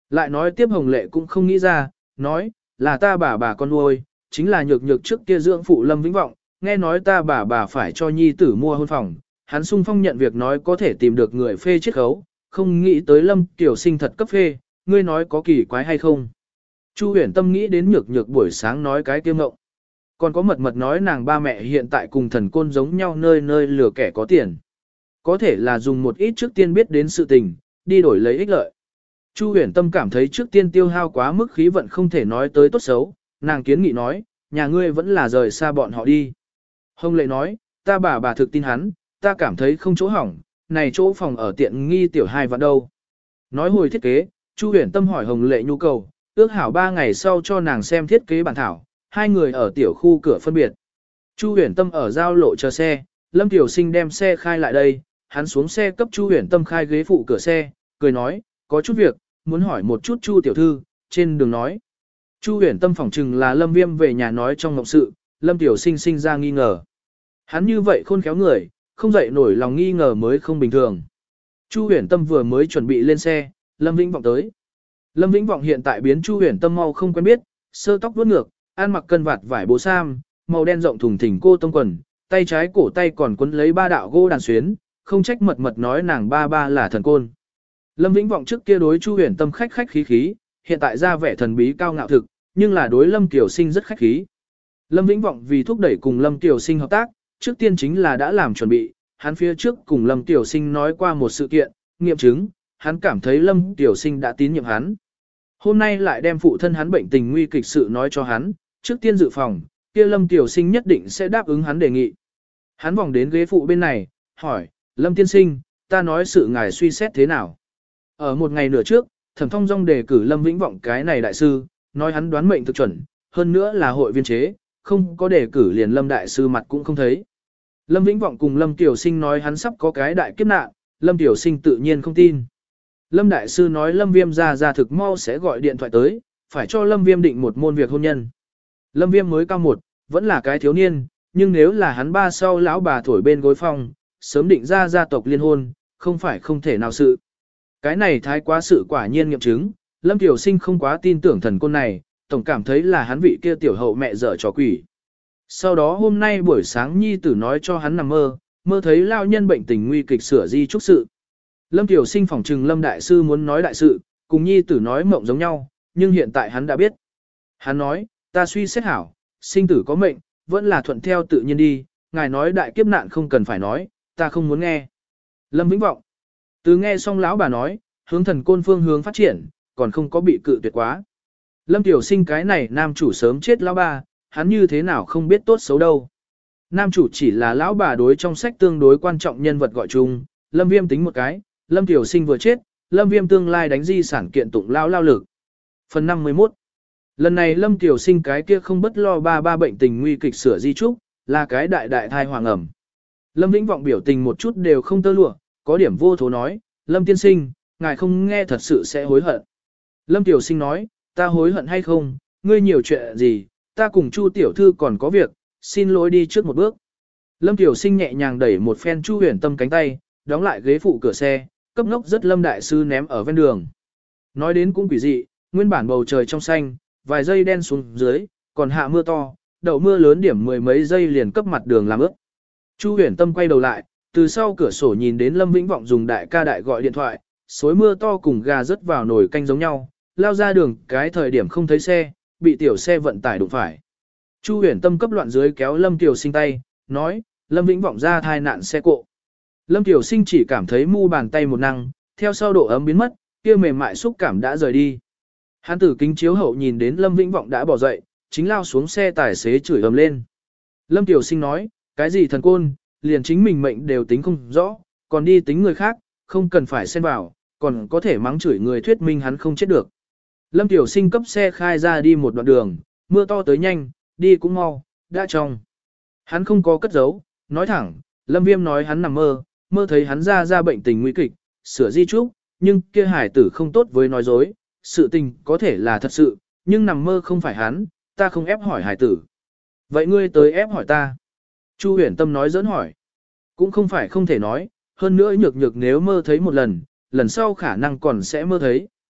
Lại nói tiếp Hồng Lệ cũng không nghĩ ra, nói, là ta bà con nuôi, chính là nhược nhược trước kia dưỡng phụ Lâm Vĩnh Vọng, nghe nói ta bà phải cho nhi tử mua hôn phòng, hắn sung phong nhận việc nói có thể tìm được người phê chiết khấu, không nghĩ tới Lâm Tiểu Sinh thật cấp phê, ngươi nói có kỳ quái hay không. Chu Huyền Tâm nghĩ đến nhược nhược buổi sáng nói cái kiêm ngộng. Còn có mật mật nói nàng ba mẹ hiện tại cùng thần côn giống nhau nơi nơi lừa kẻ có tiền. Có thể là dùng một ít trước tiên biết đến sự tình, đi đổi lấy ích lợi. Chu Huyền Tâm cảm thấy trước tiên tiêu hao quá mức khí vận không thể nói tới tốt xấu, nàng kiến nghị nói, nhà ngươi vẫn là rời xa bọn họ đi. Hồng Lệ nói, ta bà thực tin hắn, ta cảm thấy không chỗ hỏng, này chỗ phòng ở tiện nghi tiểu hai vạn đâu. Nói hồi thiết kế, Chu Huyền Tâm hỏi Hồng Lệ nhu cầu, ước hảo 3 ngày sau cho nàng xem thiết kế bản thảo, hai người ở tiểu khu cửa phân biệt. Chu Huyền Tâm ở giao lộ chờ xe, Lâm Tiểu Sinh đem xe khai lại đây, hắn xuống xe cấp Chu Huyền Tâm khai ghế phụ cửa xe, cười nói, có chút việc, muốn hỏi một chút Chu tiểu thư, trên đường nói. Chu Huyền Tâm phỏng chừng là Lâm Viêm về nhà nói trong ngộng sự, Lâm Tiểu Sinh sinh ra nghi ngờ. Hắn như vậy khôn khéo người, không dậy nổi lòng nghi ngờ mới không bình thường. Chu Huyền Tâm vừa mới chuẩn bị lên xe, Lâm Vĩnh Vọng tới. Lâm Vĩnh Vọng hiện tại biến Chu Huyền Tâm mau không quen biết, sơ tóc vuốt ngược, ăn mặc cân vạt vải bố sam, màu đen rộng thùng thình cô tông quần, tay trái cổ tay còn quấn lấy 3 đạo gỗ đàn xuyến, không trách mật mật nói nàng ba là thần côn. Lâm Vĩnh Vọng trước kia đối Chu Huyền Tâm khách khí khí, hiện tại ra vẻ thần bí cao ngạo thực, nhưng là đối Lâm Kiều Sinh rất khách khí. Lâm Vĩnh Vọng vì thúc đẩy cùng Lâm Kiều Sinh hợp tác, trước tiên chính là đã làm chuẩn bị, hắn phía trước cùng Lâm Kiều Sinh nói qua một sự kiện, nghiệm chứng, hắn cảm thấy Lâm Kiều Sinh đã tín nhiệm hắn. Hôm nay lại đem phụ thân hắn bệnh tình nguy kịch sự nói cho hắn, trước tiên dự phòng, kia Lâm Kiều Sinh nhất định sẽ đáp ứng hắn đề nghị. Hắn vòng đến ghế phụ bên này, hỏi, Lâm tiên sinh, ta nói sự ngài suy xét thế nào? Ở một ngày nửa trước, Thẩm Thông Dong đề cử Lâm Vĩnh Vọng cái này đại sư, nói hắn đoán mệnh thực chuẩn, hơn nữa là hội viên chế, không có đề cử liền Lâm đại sư mặt cũng không thấy. Lâm Vĩnh Vọng cùng Lâm Tiểu Sinh nói hắn sắp có cái đại kiếp nạn, Lâm Tiểu Sinh tự nhiên không tin. Lâm đại sư nói Lâm Viêm ra thực mau sẽ gọi điện thoại tới, phải cho Lâm Viêm định một môn việc hôn nhân. Lâm Viêm mới cao 1, vẫn là cái thiếu niên, nhưng nếu là hắn ba sau lão bà thổi bên gối phong, sớm định ra gia tộc liên hôn, không phải không thể nào sự. Cái này thái quá sự quả nhiên nghiệm chứng, Lâm Tiểu Sinh không quá tin tưởng thần côn này, tổng cảm thấy là hắn vị kia tiểu hậu mẹ dở trò quỷ. Sau đó hôm nay buổi sáng nhi tử nói cho hắn nằm mơ thấy lao nhân bệnh tình nguy kịch sửa di trúc sự. Lâm Tiểu Sinh phỏng trừng Lâm đại sư muốn nói đại sự, cùng nhi tử nói mộng giống nhau, nhưng hiện tại hắn đã biết. Hắn nói, ta suy xét hảo, sinh tử có mệnh, vẫn là thuận theo tự nhiên đi, ngài nói đại kiếp nạn không cần phải nói, ta không muốn nghe. Lâm Vĩnh Vọng, từ nghe xong lão bà nói, hướng thần côn phương hướng phát triển, còn không có bị cự tuyệt quá. Lâm Tiểu Sinh cái này nam chủ sớm chết lão bà, hắn như thế nào không biết tốt xấu đâu. Nam chủ chỉ là lão bà đối trong sách tương đối quan trọng nhân vật gọi chung, Lâm Viêm tính một cái, Lâm Tiểu Sinh vừa chết, Lâm Viêm tương lai đánh di sản kiện tụng lao lực. Phần 51. Lần này Lâm Tiểu Sinh cái kia không bất lo ba bệnh tình nguy kịch sửa di trúc, là cái đại thai hoàng ẩm. Lâm Vĩnh Vọng biểu tình một chút đều không tơ lụa, có điểm vô thố nói, Lâm tiên sinh, ngài không nghe thật sự sẽ hối hận. Lâm Tiểu Sinh nói, ta hối hận hay không, ngươi nhiều chuyện gì, ta cùng Chu tiểu thư còn có việc, xin lỗi đi trước một bước. Lâm Tiểu Sinh nhẹ nhàng đẩy một phen Chu Huyền Tâm cánh tay, đóng lại ghế phụ cửa xe, cấp ngốc rất Lâm đại sư ném ở ven đường. Nói đến cũng quỷ dị, nguyên bản bầu trời trong xanh, vài giây đen xuống dưới, còn hạ mưa to, đậu mưa lớn điểm 10 mấy giây liền cấp mặt đường làm ướt. Chu Huyền Tâm quay đầu lại, từ sau cửa sổ nhìn đến Lâm Vĩnh Vọng dùng đại ca đại gọi điện thoại, xối mưa to cùng gà rớt vào nồi canh giống nhau, lao ra đường cái thời điểm không thấy xe, bị tiểu xe vận tải đụng phải. Chu Huyền Tâm cấp loạn dưới kéo Lâm Tiểu Sinh tay, nói, Lâm Vĩnh Vọng ra thai nạn xe cộ. Lâm Tiểu Sinh chỉ cảm thấy mu bàn tay một năng, theo sau độ ấm biến mất, kia mềm mại xúc cảm đã rời đi. Hắn tử kính chiếu hậu nhìn đến Lâm Vĩnh Vọng đã bỏ dậy, chính lao xuống xe tài xế chửi ầm lên. Lâm Tiểu Sinh nói, cái gì thần côn, liền chính mình mệnh đều tính không rõ, còn đi tính người khác, không cần phải xen vào, còn có thể mắng chửi người thuyết minh hắn không chết được. Lâm Tiểu Sinh cấp xe khai ra đi một đoạn đường, mưa to tới nhanh, đi cũng mau, đã trong. Hắn không có cất giấu, nói thẳng, Lâm Viêm nói hắn nằm mơ thấy hắn ra bệnh tình nguy kịch, sửa di trúc, nhưng kia hải tử không tốt với nói dối, sự tình có thể là thật sự, nhưng nằm mơ không phải hắn, ta không ép hỏi hải tử. Vậy ngươi tới ép hỏi ta. Chu Huyền Tâm nói giỡn hỏi. Cũng không phải không thể nói, hơn nữa nhược nếu mơ thấy một lần, lần sau khả năng còn sẽ mơ thấy.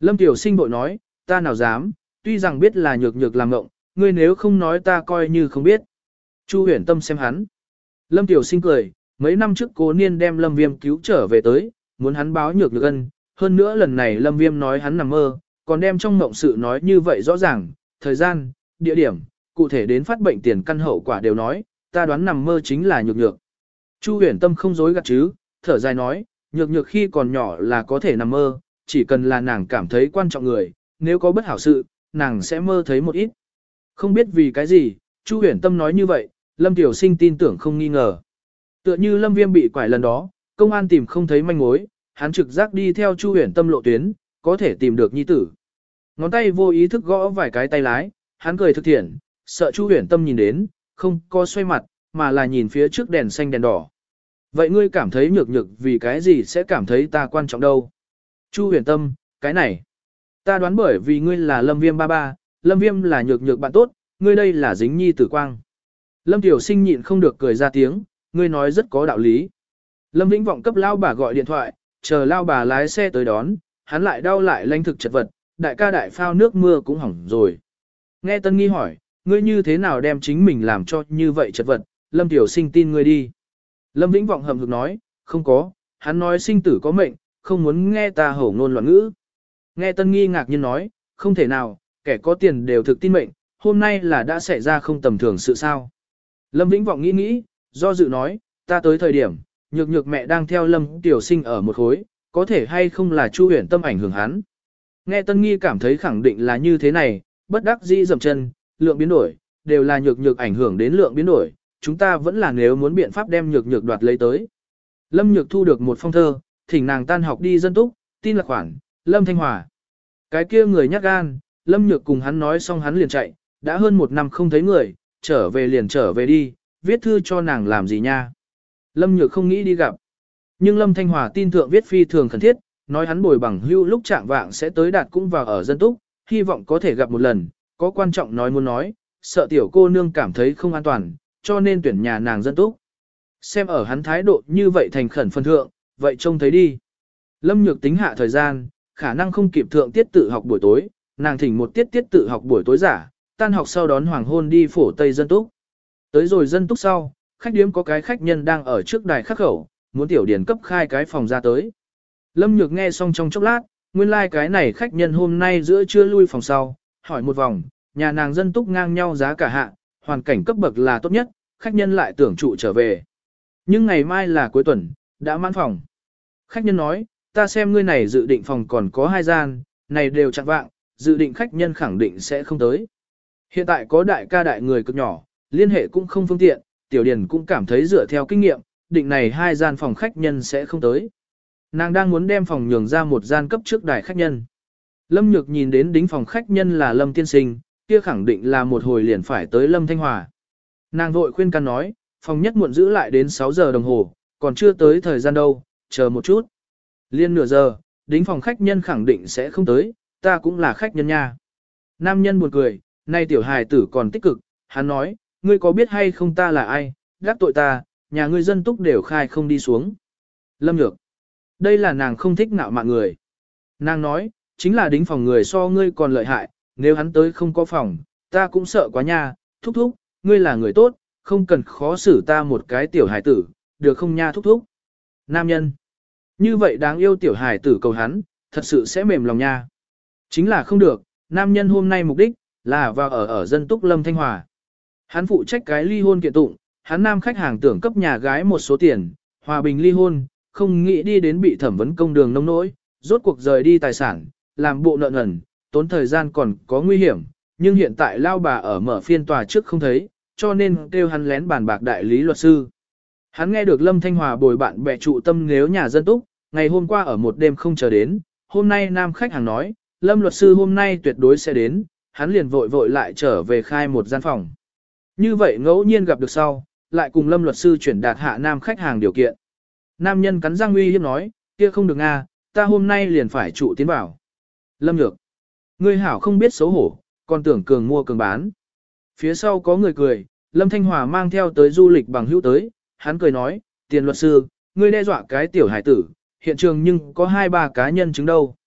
Lâm Tiểu Sinh bội nói, ta nào dám, tuy rằng biết là nhược nhược làm ngộng, ngươi nếu không nói ta coi như không biết. Chu Huyền Tâm xem hắn. Lâm Tiểu Sinh cười, mấy năm trước Cố Niên đem Lâm Viêm cứu trở về tới, muốn hắn báo nhược nhược ân, hơn nữa lần này Lâm Viêm nói hắn nằm mơ, còn đem trong mộng sự nói như vậy rõ ràng, thời gian, địa điểm, cụ thể đến phát bệnh tiền căn hậu quả đều nói, ta đoán nằm mơ chính là nhược nhược. Chu Huyền Tâm không dối gạt chứ, thở dài nói, nhược nhược khi còn nhỏ là có thể nằm mơ, chỉ cần là nàng cảm thấy quan trọng người, nếu có bất hảo sự, nàng sẽ mơ thấy một ít. Không biết vì cái gì, Chu Huyền Tâm nói như vậy, Lâm Tiểu Sinh tin tưởng không nghi ngờ. Tựa như Lâm Viêm bị quải lần đó, công an tìm không thấy manh mối, hắn trực giác đi theo Chu Huyền Tâm lộ tuyến, có thể tìm được nhi tử. Ngón tay vô ý thức gõ vài cái tay lái, hắn cười thực thiện, sợ Chu Huyền Tâm nhìn đến, không có xoay mặt, mà là nhìn phía trước đèn xanh đèn đỏ. Vậy ngươi cảm thấy nhược nhược vì cái gì sẽ cảm thấy ta quan trọng đâu? Chu Huyền Tâm, cái này. Ta đoán bởi vì ngươi là Lâm Viêm ba ba, Lâm Viêm là nhược nhược bạn tốt, ngươi đây là dính nhi tử quang. Lâm Tiểu Sinh nhịn không được cười ra tiếng, ngươi nói rất có đạo lý. Lâm Vĩnh Vọng cấp lao bà gọi điện thoại, chờ lao bà lái xe tới đón, hắn lại đau lại lanh thực chật vật, đại ca đại phao nước mưa cũng hỏng rồi. Nghe Tân Nghi hỏi, ngươi như thế nào đem chính mình làm cho như vậy chật vật, Lâm Tiểu Sinh tin ngươi đi. Lâm Vĩnh Vọng hậm hực nói, không có, hắn nói sinh tử có mệnh, không muốn nghe ta hổ ngôn loạn ngữ. Nghe Tân Nghi ngạc nhiên nói, không thể nào, kẻ có tiền đều thực tin mệnh, hôm nay là đã xảy ra không tầm thường sự sao. Lâm Vĩnh Vọng nghĩ, do dự nói, ta tới thời điểm, nhược nhược mẹ đang theo Lâm Tiểu Sinh ở một khối, có thể hay không là Chu Huyền Tâm ảnh hưởng hắn. Nghe Tân Nghi cảm thấy khẳng định là như thế này, bất đắc dĩ dậm chân, lượng biến đổi, đều là nhược nhược ảnh hưởng đến lượng biến đổi, chúng ta vẫn là nếu muốn biện pháp đem nhược nhược đoạt lấy tới. Lâm Nhược thu được một phong thơ, thỉnh nàng tan học đi dân túc, tin là khoản, Lâm Thanh Hòa. Cái kia người nhát gan, Lâm Nhược cùng hắn nói xong hắn liền chạy, đã hơn một năm không thấy người, trở về liền trở về đi, viết thư cho nàng làm gì nha. Lâm Nhược không nghĩ đi gặp. Nhưng Lâm Thanh Hòa tin thượng viết phi thường khẩn thiết, nói hắn bồi bằng hưu lúc trạng vạng sẽ tới đạt cũng vào ở dân túc, hy vọng có thể gặp một lần, có quan trọng nói muốn nói, sợ tiểu cô nương cảm thấy không an toàn, cho nên tuyển nhà nàng dân túc. Xem ở hắn thái độ như vậy thành khẩn phân thượng, vậy trông thấy đi. Lâm Nhược tính hạ thời gian, khả năng không kịp thượng tiết tự học buổi tối, nàng thỉnh một tiết tự học buổi tối giả, tan học sau đón hoàng hôn đi phổ Tây dân túc. Tới rồi dân túc sau, khách điếm có cái khách nhân đang ở trước đài khắc khẩu, muốn tiểu điển cấp khai cái phòng ra tới. Lâm Nhược nghe xong trong chốc lát, nguyên lai like cái này khách nhân hôm nay giữa trưa lui phòng sau, hỏi một vòng, nhà nàng dân túc ngang nhau giá cả hạ, hoàn cảnh cấp bậc là tốt nhất, khách nhân lại tưởng trụ trở về. Nhưng ngày mai là cuối tuần, đã mãn phòng. Khách nhân nói, ta xem ngươi này dự định phòng còn có 2 gian, này đều chặn vạng, dự định khách nhân khẳng định sẽ không tới. Hiện tại có đại ca đại người cực nhỏ, liên hệ cũng không phương tiện, tiểu điển cũng cảm thấy dựa theo kinh nghiệm, định này 2 gian phòng khách nhân sẽ không tới. Nàng đang muốn đem phòng nhường ra một gian cấp trước đại khách nhân. Lâm Nhược nhìn đến đính phòng khách nhân là Lâm Tiên Sinh, kia khẳng định là một hồi liền phải tới Lâm Thanh Hòa. Nàng vội khuyên can nói, phòng nhất muộn giữ lại đến 6 giờ đồng hồ, còn chưa tới thời gian đâu, chờ một chút. Liên nửa giờ, đính phòng khách nhân khẳng định sẽ không tới, ta cũng là khách nhân nha. Nam nhân buồn cười, nay tiểu hài tử còn tích cực, hắn nói, ngươi có biết hay không ta là ai, gác tội ta, nhà ngươi dân túc đều khai không đi xuống. Lâm Nhược, đây là nàng không thích nạo mạn người. Nàng nói, chính là đính phòng người so ngươi còn lợi hại, nếu hắn tới không có phòng, ta cũng sợ quá nha, thúc thúc, ngươi là người tốt, không cần khó xử ta một cái tiểu hài tử, được không nha thúc thúc. Nam nhân, như vậy đáng yêu tiểu hài tử cầu hắn, thật sự sẽ mềm lòng nha. Chính là không được, nam nhân hôm nay mục đích, là vào ở dân túc Lâm Thanh Hòa. Hắn phụ trách cái ly hôn kiện tụng, hắn nam khách hàng tưởng cấp nhà gái một số tiền, hòa bình ly hôn, không nghĩ đi đến bị thẩm vấn công đường nông nỗi, rốt cuộc rời đi tài sản, làm bộ nợ nần, tốn thời gian còn có nguy hiểm, nhưng hiện tại lao bà ở mở phiên tòa trước không thấy, cho nên kêu hắn lén bàn bạc đại lý luật sư. Hắn nghe được Lâm Thanh Hòa bồi bạn bè trụ tâm nếu nhà dân túc, ngày hôm qua ở một đêm không chờ đến, hôm nay nam khách hàng nói, Lâm luật sư hôm nay tuyệt đối sẽ đến, hắn liền vội vội lại trở về khai một gian phòng. Như vậy ngẫu nhiên gặp được sau, lại cùng Lâm luật sư chuyển đạt hạ nam khách hàng điều kiện. Nam nhân cắn răng uy hiếp nói, kia không được a, ta hôm nay liền phải trụ tiến vào. Lâm Nhược, ngươi hảo không biết xấu hổ, còn tưởng cường mua cường bán. Phía sau có người cười, Lâm Thanh Hòa mang theo tới du lịch bằng hữu tới, hắn cười nói, tiền luật sư, ngươi đe dọa cái tiểu hải tử, hiện trường nhưng có 2-3 cá nhân chứng đâu.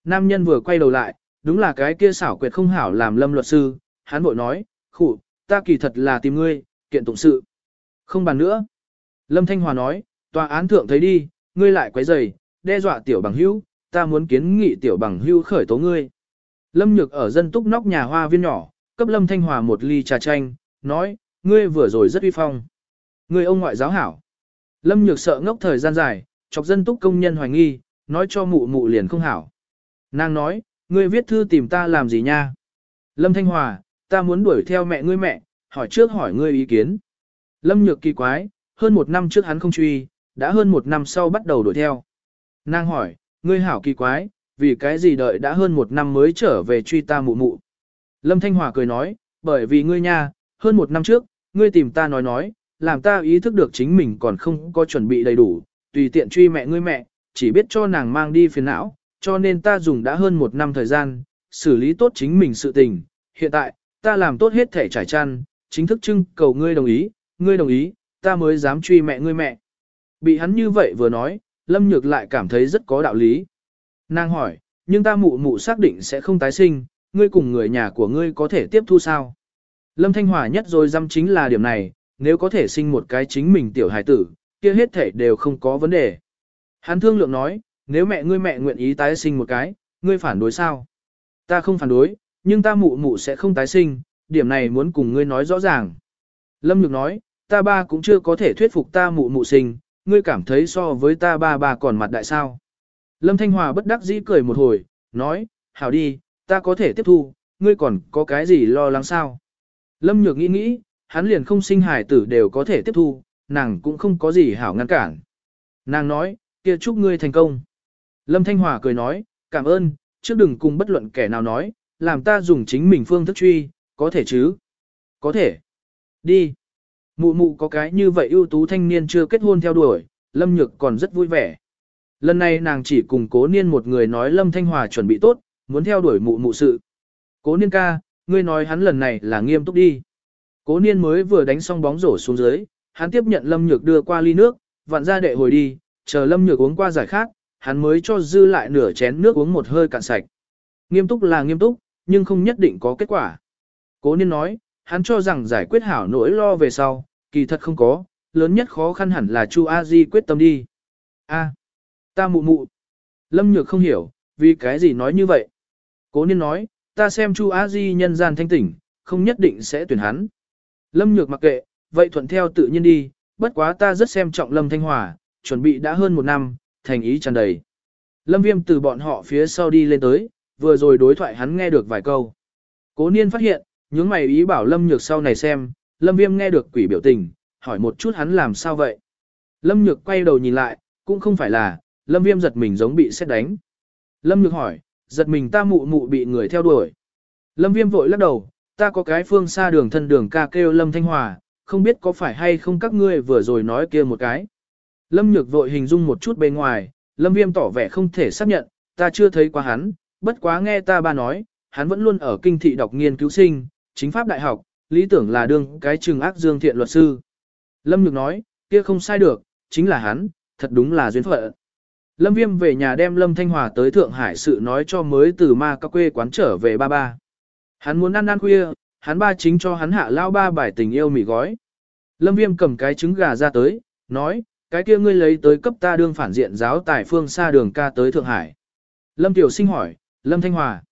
Nam nhân vừa quay đầu lại, đúng là cái kia xảo quyệt không hảo làm Lâm luật sư, hắn vội nói, khụ, ta kỳ thật là tìm ngươi, kiện tụng sự. Không bàn nữa. Lâm Thanh Hòa nói, tòa án thượng thấy đi, ngươi lại quấy rầy, đe dọa tiểu bằng hữu, ta muốn kiến nghị tiểu bằng hữu khởi tố ngươi. Lâm Nhược ở dân túc nóc nhà hoa viên nhỏ, cấp Lâm Thanh Hòa một ly trà chanh, nói, ngươi vừa rồi rất uy phong. Ngươi ông ngoại giáo hảo. Lâm Nhược sợ ngốc thời gian dài, chọc dân túc công nhân hoài nghi, nói cho mụ mụ liền không hảo. Nàng nói, ngươi viết thư tìm ta làm gì nha? Lâm Thanh Hòa, ta muốn đuổi theo mẹ ngươi mẹ, hỏi trước hỏi ngươi ý kiến. Lâm Nhược kỳ quái, hơn một năm trước hắn không truy, đã hơn một năm sau bắt đầu đuổi theo. Nàng hỏi, ngươi hảo kỳ quái, vì cái gì đợi đã hơn một năm mới trở về truy ta mụ mụ. Lâm Thanh Hòa cười nói, bởi vì ngươi nha, hơn một năm trước, ngươi tìm ta nói, làm ta ý thức được chính mình còn không có chuẩn bị đầy đủ, tùy tiện truy mẹ ngươi mẹ, chỉ biết cho nàng mang đi phiền não, cho nên ta dùng đã hơn một năm thời gian, xử lý tốt chính mình sự tình. Hiện tại, ta làm tốt hết thể trải chăn, chính thức trưng cầu ngươi đồng ý, ta mới dám truy mẹ ngươi mẹ. Bị hắn như vậy vừa nói, Lâm Nhược lại cảm thấy rất có đạo lý. Nàng hỏi, nhưng ta mụ mụ xác định sẽ không tái sinh, ngươi cùng người nhà của ngươi có thể tiếp thu sao? Lâm Thanh Hòa nhất rồi dăm chính là điểm này, nếu có thể sinh một cái chính mình tiểu hài tử, kia hết thể đều không có vấn đề. Hắn thương lượng nói, nếu mẹ ngươi mẹ nguyện ý tái sinh một cái, ngươi phản đối sao? Ta không phản đối, nhưng ta mụ mụ sẽ không tái sinh, điểm này muốn cùng ngươi nói rõ ràng. Lâm Nhược nói, ta ba cũng chưa có thể thuyết phục ta mụ mụ sinh, ngươi cảm thấy so với ta ba còn mặt đại sao. Lâm Thanh Hòa bất đắc dĩ cười một hồi, nói, hảo đi, ta có thể tiếp thu, ngươi còn có cái gì lo lắng sao? Lâm Nhược nghĩ, hắn liền không sinh hài tử đều có thể tiếp thu, nàng cũng không có gì hảo ngăn cản. Nàng nói, kia chúc ngươi thành công. Lâm Thanh Hòa cười nói, cảm ơn, trước đừng cùng bất luận kẻ nào nói, làm ta dùng chính mình phương thức truy, có thể chứ? Có thể. Đi. Mụ mụ có cái như vậy ưu tú thanh niên chưa kết hôn theo đuổi, Lâm Nhược còn rất vui vẻ. Lần này nàng chỉ cùng Cố Niên một người nói Lâm Thanh Hòa chuẩn bị tốt, muốn theo đuổi mụ mụ sự. Cố Niên ca, ngươi nói hắn lần này là nghiêm túc đi. Cố Niên mới vừa đánh xong bóng rổ xuống dưới, hắn tiếp nhận Lâm Nhược đưa qua ly nước, vặn ra đệ hồi đi, chờ Lâm Nhược uống qua giải khát, hắn mới cho dư lại nửa chén nước uống một hơi cạn sạch. Nghiêm túc là nghiêm túc, nhưng không nhất định có kết quả. Cố Niên nói, hắn cho rằng giải quyết hảo nỗi lo về sau, kỳ thật không có, lớn nhất khó khăn hẳn là Chu A Di quyết tâm đi. A, ta mụ mụ. Lâm Nhược không hiểu, vì cái gì nói như vậy. Cố Niên nói, ta xem Chu A Di nhân gian thanh tỉnh, không nhất định sẽ tuyển hắn. Lâm Nhược mặc kệ, vậy thuận theo tự nhiên đi, bất quá ta rất xem trọng Lâm Thanh Hòa, chuẩn bị đã hơn một năm, thành ý tràn đầy. Lâm Viêm từ bọn họ phía sau đi lên tới, vừa rồi đối thoại hắn nghe được vài câu. Cố Niên phát hiện, nhướng mày ý bảo Lâm Nhược sau này xem, Lâm Viêm nghe được quỷ biểu tình, hỏi một chút hắn làm sao vậy. Lâm Nhược quay đầu nhìn lại, cũng không phải là, Lâm Viêm giật mình giống bị sét đánh. Lâm Nhược hỏi, giật mình ta mụ mụ bị người theo đuổi. Lâm Viêm vội lắc đầu, ta có cái phương xa đường thân đường ca kêu Lâm Thanh Hòa, không biết có phải hay không các ngươi vừa rồi nói kia một cái. Lâm Nhược vội hình dung một chút bên ngoài, Lâm Viêm tỏ vẻ không thể xác nhận, ta chưa thấy qua hắn, bất quá nghe ta ba nói, hắn vẫn luôn ở kinh thị đọc nghiên cứu sinh, chính pháp đại học, lý tưởng là đương cái trừng ác dương thiện luật sư. Lâm Nhược nói, kia không sai được, chính là hắn, thật đúng là duyên phận. Lâm Viêm về nhà đem Lâm Thanh Hòa tới Thượng Hải sự nói cho mới từ ma các quê quán trở về ba ba. Hắn muốn ăn khuya, hắn ba chính cho hắn hạ lao ba bài tình yêu mì gói. Lâm Viêm cầm cái trứng gà ra tới, nói, cái kia ngươi lấy tới cấp ta đương phản diện giáo tài phương xa đường ca tới Thượng Hải. Lâm Tiểu Sinh hỏi, Lâm Thanh Hòa,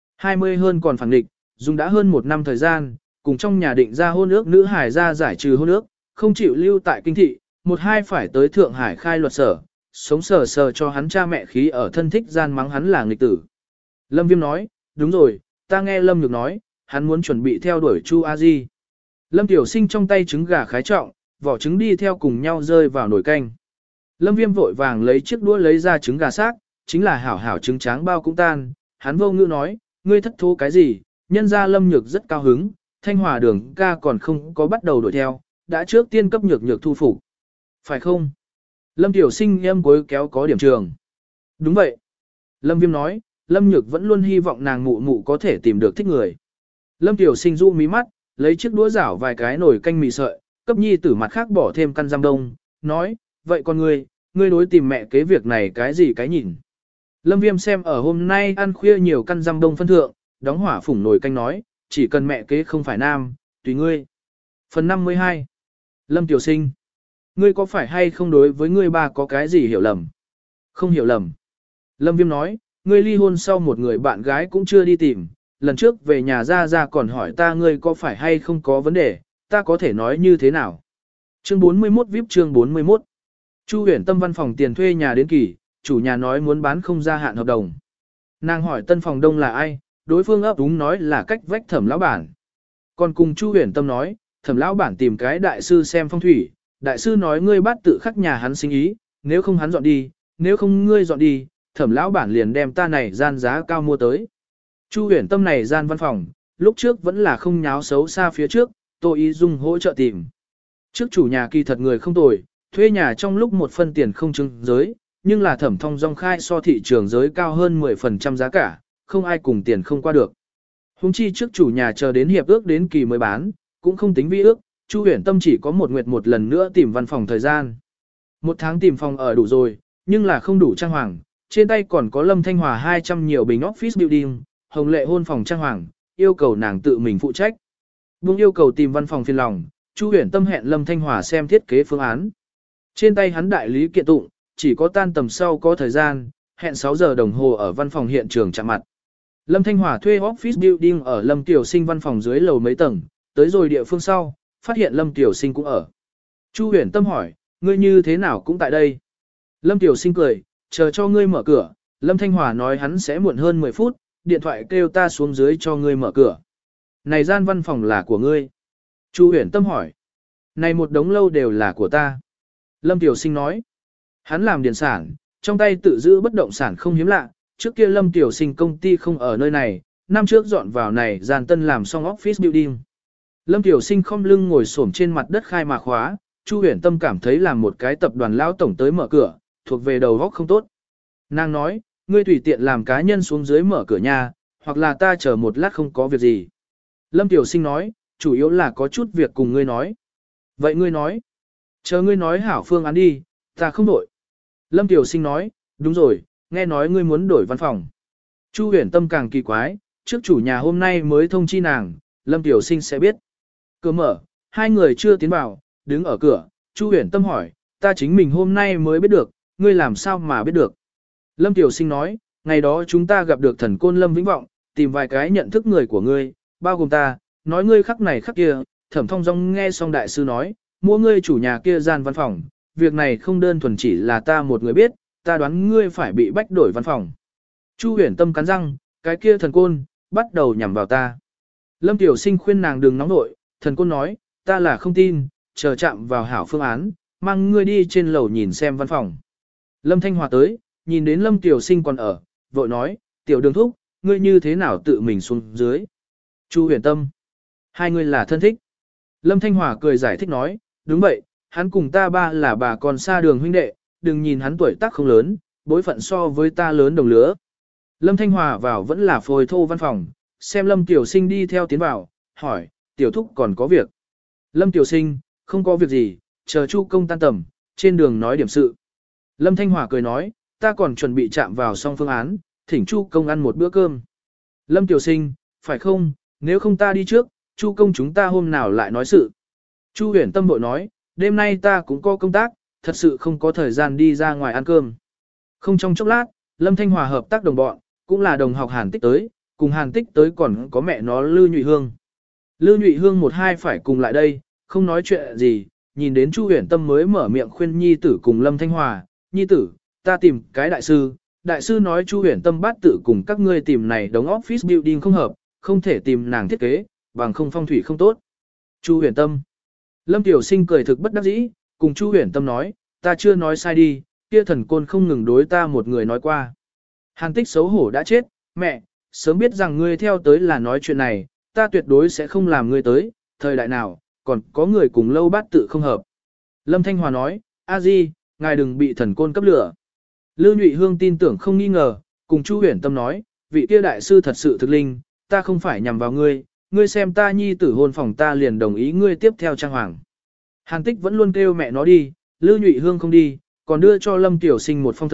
20 hơn còn phản địch, dùng đã hơn một năm thời gian, cùng trong nhà định ra hôn ước nữ hải ra giải trừ hôn ước, không chịu lưu tại kinh thị, một hai phải tới Thượng Hải khai luật sở, sống sờ sờ cho hắn cha mẹ khí ở thân thích gian mắng hắn là nghịch tử. Lâm Viêm nói, đúng rồi, ta nghe Lâm Nhược nói, hắn muốn chuẩn bị theo đuổi Chu A Di. Lâm Tiểu Sinh trong tay trứng gà khái trọng, vỏ trứng đi theo cùng nhau rơi vào nồi canh. Lâm Viêm vội vàng lấy chiếc đũa lấy ra trứng gà xác, chính là hảo hảo trứng tráng bao cũng tan. Hắn vô ngữ nói, ngươi thất thố cái gì, nhân ra Lâm Nhược rất cao hứng, Thanh Hòa đường ca còn không có bắt đầu đuổi theo, đã trước tiên cấp Nhược thu phục. Phải không? Lâm Tiểu Sinh em cuối kéo có điểm trường. Đúng vậy. Lâm Viêm nói, Lâm Nhược vẫn luôn hy vọng nàng mụ mụ có thể tìm được thích người. Lâm Tiểu Sinh du mí mắt, lấy chiếc đũa rảo vài cái nồi canh mì sợi, cấp nhi tử mặt khác bỏ thêm căn giam đông, nói, vậy con ngươi đối tìm mẹ kế việc này cái gì cái nhìn. Lâm Viêm xem ở hôm nay ăn khuya nhiều căn răm đông phân thượng, đóng hỏa phủng nồi canh nói, chỉ cần mẹ kế không phải nam, tùy ngươi. Phần 52. Lâm Tiểu Sinh, ngươi có phải hay không đối với ngươi ba có cái gì hiểu lầm? Không hiểu lầm. Lâm Viêm nói, ngươi ly hôn sau một người bạn gái cũng chưa đi tìm, lần trước về nhà ra còn hỏi ta ngươi có phải hay không có vấn đề, ta có thể nói như thế nào? Chương 41 VIP chương 41. Chu Huyền Tâm văn phòng tiền thuê nhà đến kỳ, chủ nhà nói muốn bán không gia hạn hợp đồng. Nàng hỏi tân phòng đông là ai, đối phương ấp úng nói là cách vách Thẩm lão bản. Còn cùng Chu Huyền Tâm nói, Thẩm lão bản tìm cái đại sư xem phong thủy, đại sư nói ngươi bắt tự khắc nhà hắn sinh ý, nếu không hắn dọn đi, nếu không ngươi dọn đi, Thẩm lão bản liền đem ta này gian giá cao mua tới. Chu Huyền Tâm này gian văn phòng, lúc trước vẫn là không nháo xấu xa phía trước, Tô Ý Dung hỗ trợ tìm. Trước chủ nhà kỳ thật người không tồi, thuê nhà trong lúc một phân tiền không chứng giới, nhưng là Thẩm Thông Dong khai so thị trường giới cao hơn 10% giá cả, không ai cùng tiền không qua được. Hùng chi trước chủ nhà chờ đến hiệp ước đến kỳ mới bán, cũng không tính vi ước, Chu Huyền Tâm chỉ có một nguyệt một lần nữa tìm văn phòng thời gian. Một tháng tìm phòng ở đủ rồi, nhưng là không đủ trang hoàng, trên tay còn có Lâm Thanh Hòa 200 nhiều bình office building, Hồng Lệ hôn phòng trang hoàng, yêu cầu nàng tự mình phụ trách. Buông yêu cầu tìm văn phòng phiền lòng, Chu Huyền Tâm hẹn Lâm Thanh Hòa xem thiết kế phương án. Trên tay hắn đại lý kiện tụng, chỉ có tan tầm sau có thời gian, hẹn 6 giờ đồng hồ ở văn phòng hiện trường chạm mặt. Lâm Thanh Hòa thuê office building ở Lâm Tiểu Sinh văn phòng dưới lầu mấy tầng, tới rồi địa phương sau, phát hiện Lâm Tiểu Sinh cũng ở. Chu Huyền Tâm hỏi, ngươi như thế nào cũng tại đây? Lâm Tiểu Sinh cười, chờ cho ngươi mở cửa, Lâm Thanh Hòa nói hắn sẽ muộn hơn 10 phút, điện thoại kêu ta xuống dưới cho ngươi mở cửa. Này gian văn phòng là của ngươi. Chu Huyền Tâm hỏi, này một đống lâu đều là của ta. Lâm Tiểu Sinh nói, hắn làm điền sản, trong tay tự giữ bất động sản không hiếm lạ, trước kia Lâm Tiểu Sinh công ty không ở nơi này, năm trước dọn vào này gian tân làm xong office building. Lâm Tiểu Sinh không lưng ngồi xổm trên mặt đất khai mạc khóa, Chu Huyền Tâm cảm thấy làm một cái tập đoàn lão tổng tới mở cửa, thuộc về đầu góc không tốt. Nàng nói, ngươi tùy tiện làm cá nhân xuống dưới mở cửa nhà, hoặc là ta chờ một lát không có việc gì. Lâm Tiểu Sinh nói, chủ yếu là có chút việc cùng ngươi nói. Vậy ngươi nói, chờ ngươi nói hảo phương án đi, ta không đổi. Lâm Tiểu Sinh nói, đúng rồi, nghe nói ngươi muốn đổi văn phòng. Chu Huyền Tâm càng kỳ quái, trước chủ nhà hôm nay mới thông chi nàng, Lâm Tiểu Sinh sẽ biết. Cửa mở, hai người chưa tiến vào, đứng ở cửa, Chu Huyền Tâm hỏi, ta chính mình hôm nay mới biết được, ngươi làm sao mà biết được. Lâm Tiểu Sinh nói, ngày đó chúng ta gặp được thần côn Lâm Vĩnh Vọng, tìm vài cái nhận thức người của ngươi, bao gồm ta, nói ngươi khắc này khắc kia, Thẩm Thông Dong nghe xong đại sư nói, mua ngươi chủ nhà kia gian văn phòng, việc này không đơn thuần chỉ là ta một người biết, ta đoán ngươi phải bị bách đổi văn phòng. Chu Huyền Tâm cắn răng, cái kia thần côn, bắt đầu nhằm vào ta. Lâm Tiểu Sinh khuyên nàng đừng nóng nội, thần côn nói, ta là không tin, chờ chạm vào hảo phương án, mang ngươi đi trên lầu nhìn xem văn phòng. Lâm Thanh Hòa tới, nhìn đến Lâm Tiểu Sinh còn ở, vội nói, Tiểu Đường thúc, ngươi như thế nào tự mình xuống dưới. Chu Huyền Tâm, hai người là thân thích. Lâm Thanh Hòa cười giải thích nói, đúng vậy, hắn cùng ta ba là bà con xa đường huynh đệ, đừng nhìn hắn tuổi tác không lớn, bối phận so với ta lớn đồng lứa. Lâm Thanh Hòa vào vẫn là phôi thô văn phòng, xem Lâm Tiểu Sinh đi theo tiến vào, hỏi, Tiểu Thúc còn có việc. Lâm Tiểu Sinh, không có việc gì, chờ Chu công tan tầm, trên đường nói điểm sự. Lâm Thanh Hòa cười nói, ta còn chuẩn bị chạm vào xong phương án, thỉnh Chu công ăn một bữa cơm. Lâm Tiểu Sinh, phải không, nếu không ta đi trước, Chu công chúng ta hôm nào lại nói sự. Chu Huyền Tâm bội nói, đêm nay ta cũng có công tác, thật sự không có thời gian đi ra ngoài ăn cơm. Không trong chốc lát, Lâm Thanh Hòa hợp tác đồng bọn, cũng là đồng học Hàn Tích tới, cùng Hàn Tích tới còn có mẹ nó Lư Nhụy Hương. Lư Nhụy Hương một hai phải cùng lại đây, không nói chuyện gì, nhìn đến Chu Huyền Tâm mới mở miệng khuyên nhi tử cùng Lâm Thanh Hòa, nhi tử, ta tìm cái đại sư nói Chu Huyền Tâm bát tự cùng các ngươi tìm này đóng office building không hợp, không thể tìm nàng thiết kế, bằng không phong thủy không tốt. Chu Huyền Tâm. Lâm Tiểu Sinh cười thực bất đắc dĩ, cùng Chu Huyền Tâm nói, ta chưa nói sai đi, kia thần côn không ngừng đối ta một người nói qua. Hàn Tích xấu hổ đã chết, mẹ, sớm biết rằng ngươi theo tới là nói chuyện này, ta tuyệt đối sẽ không làm ngươi tới, thời đại nào, còn có người cùng lâu bát tự không hợp. Lâm Thanh Hòa nói, a di, ngài đừng bị thần côn cấp lửa. Lư Nhụy Hương tin tưởng không nghi ngờ, cùng Chu Huyền Tâm nói, vị kia đại sư thật sự thực linh, ta không phải nhằm vào ngươi, ngươi xem ta nhi tử hôn phòng ta liền đồng ý ngươi tiếp theo trang hoàng. Hàn Tích vẫn luôn kêu mẹ nó đi, Lư Nhụy Hương không đi, còn đưa cho Lâm Tiểu Sinh một phong thơ,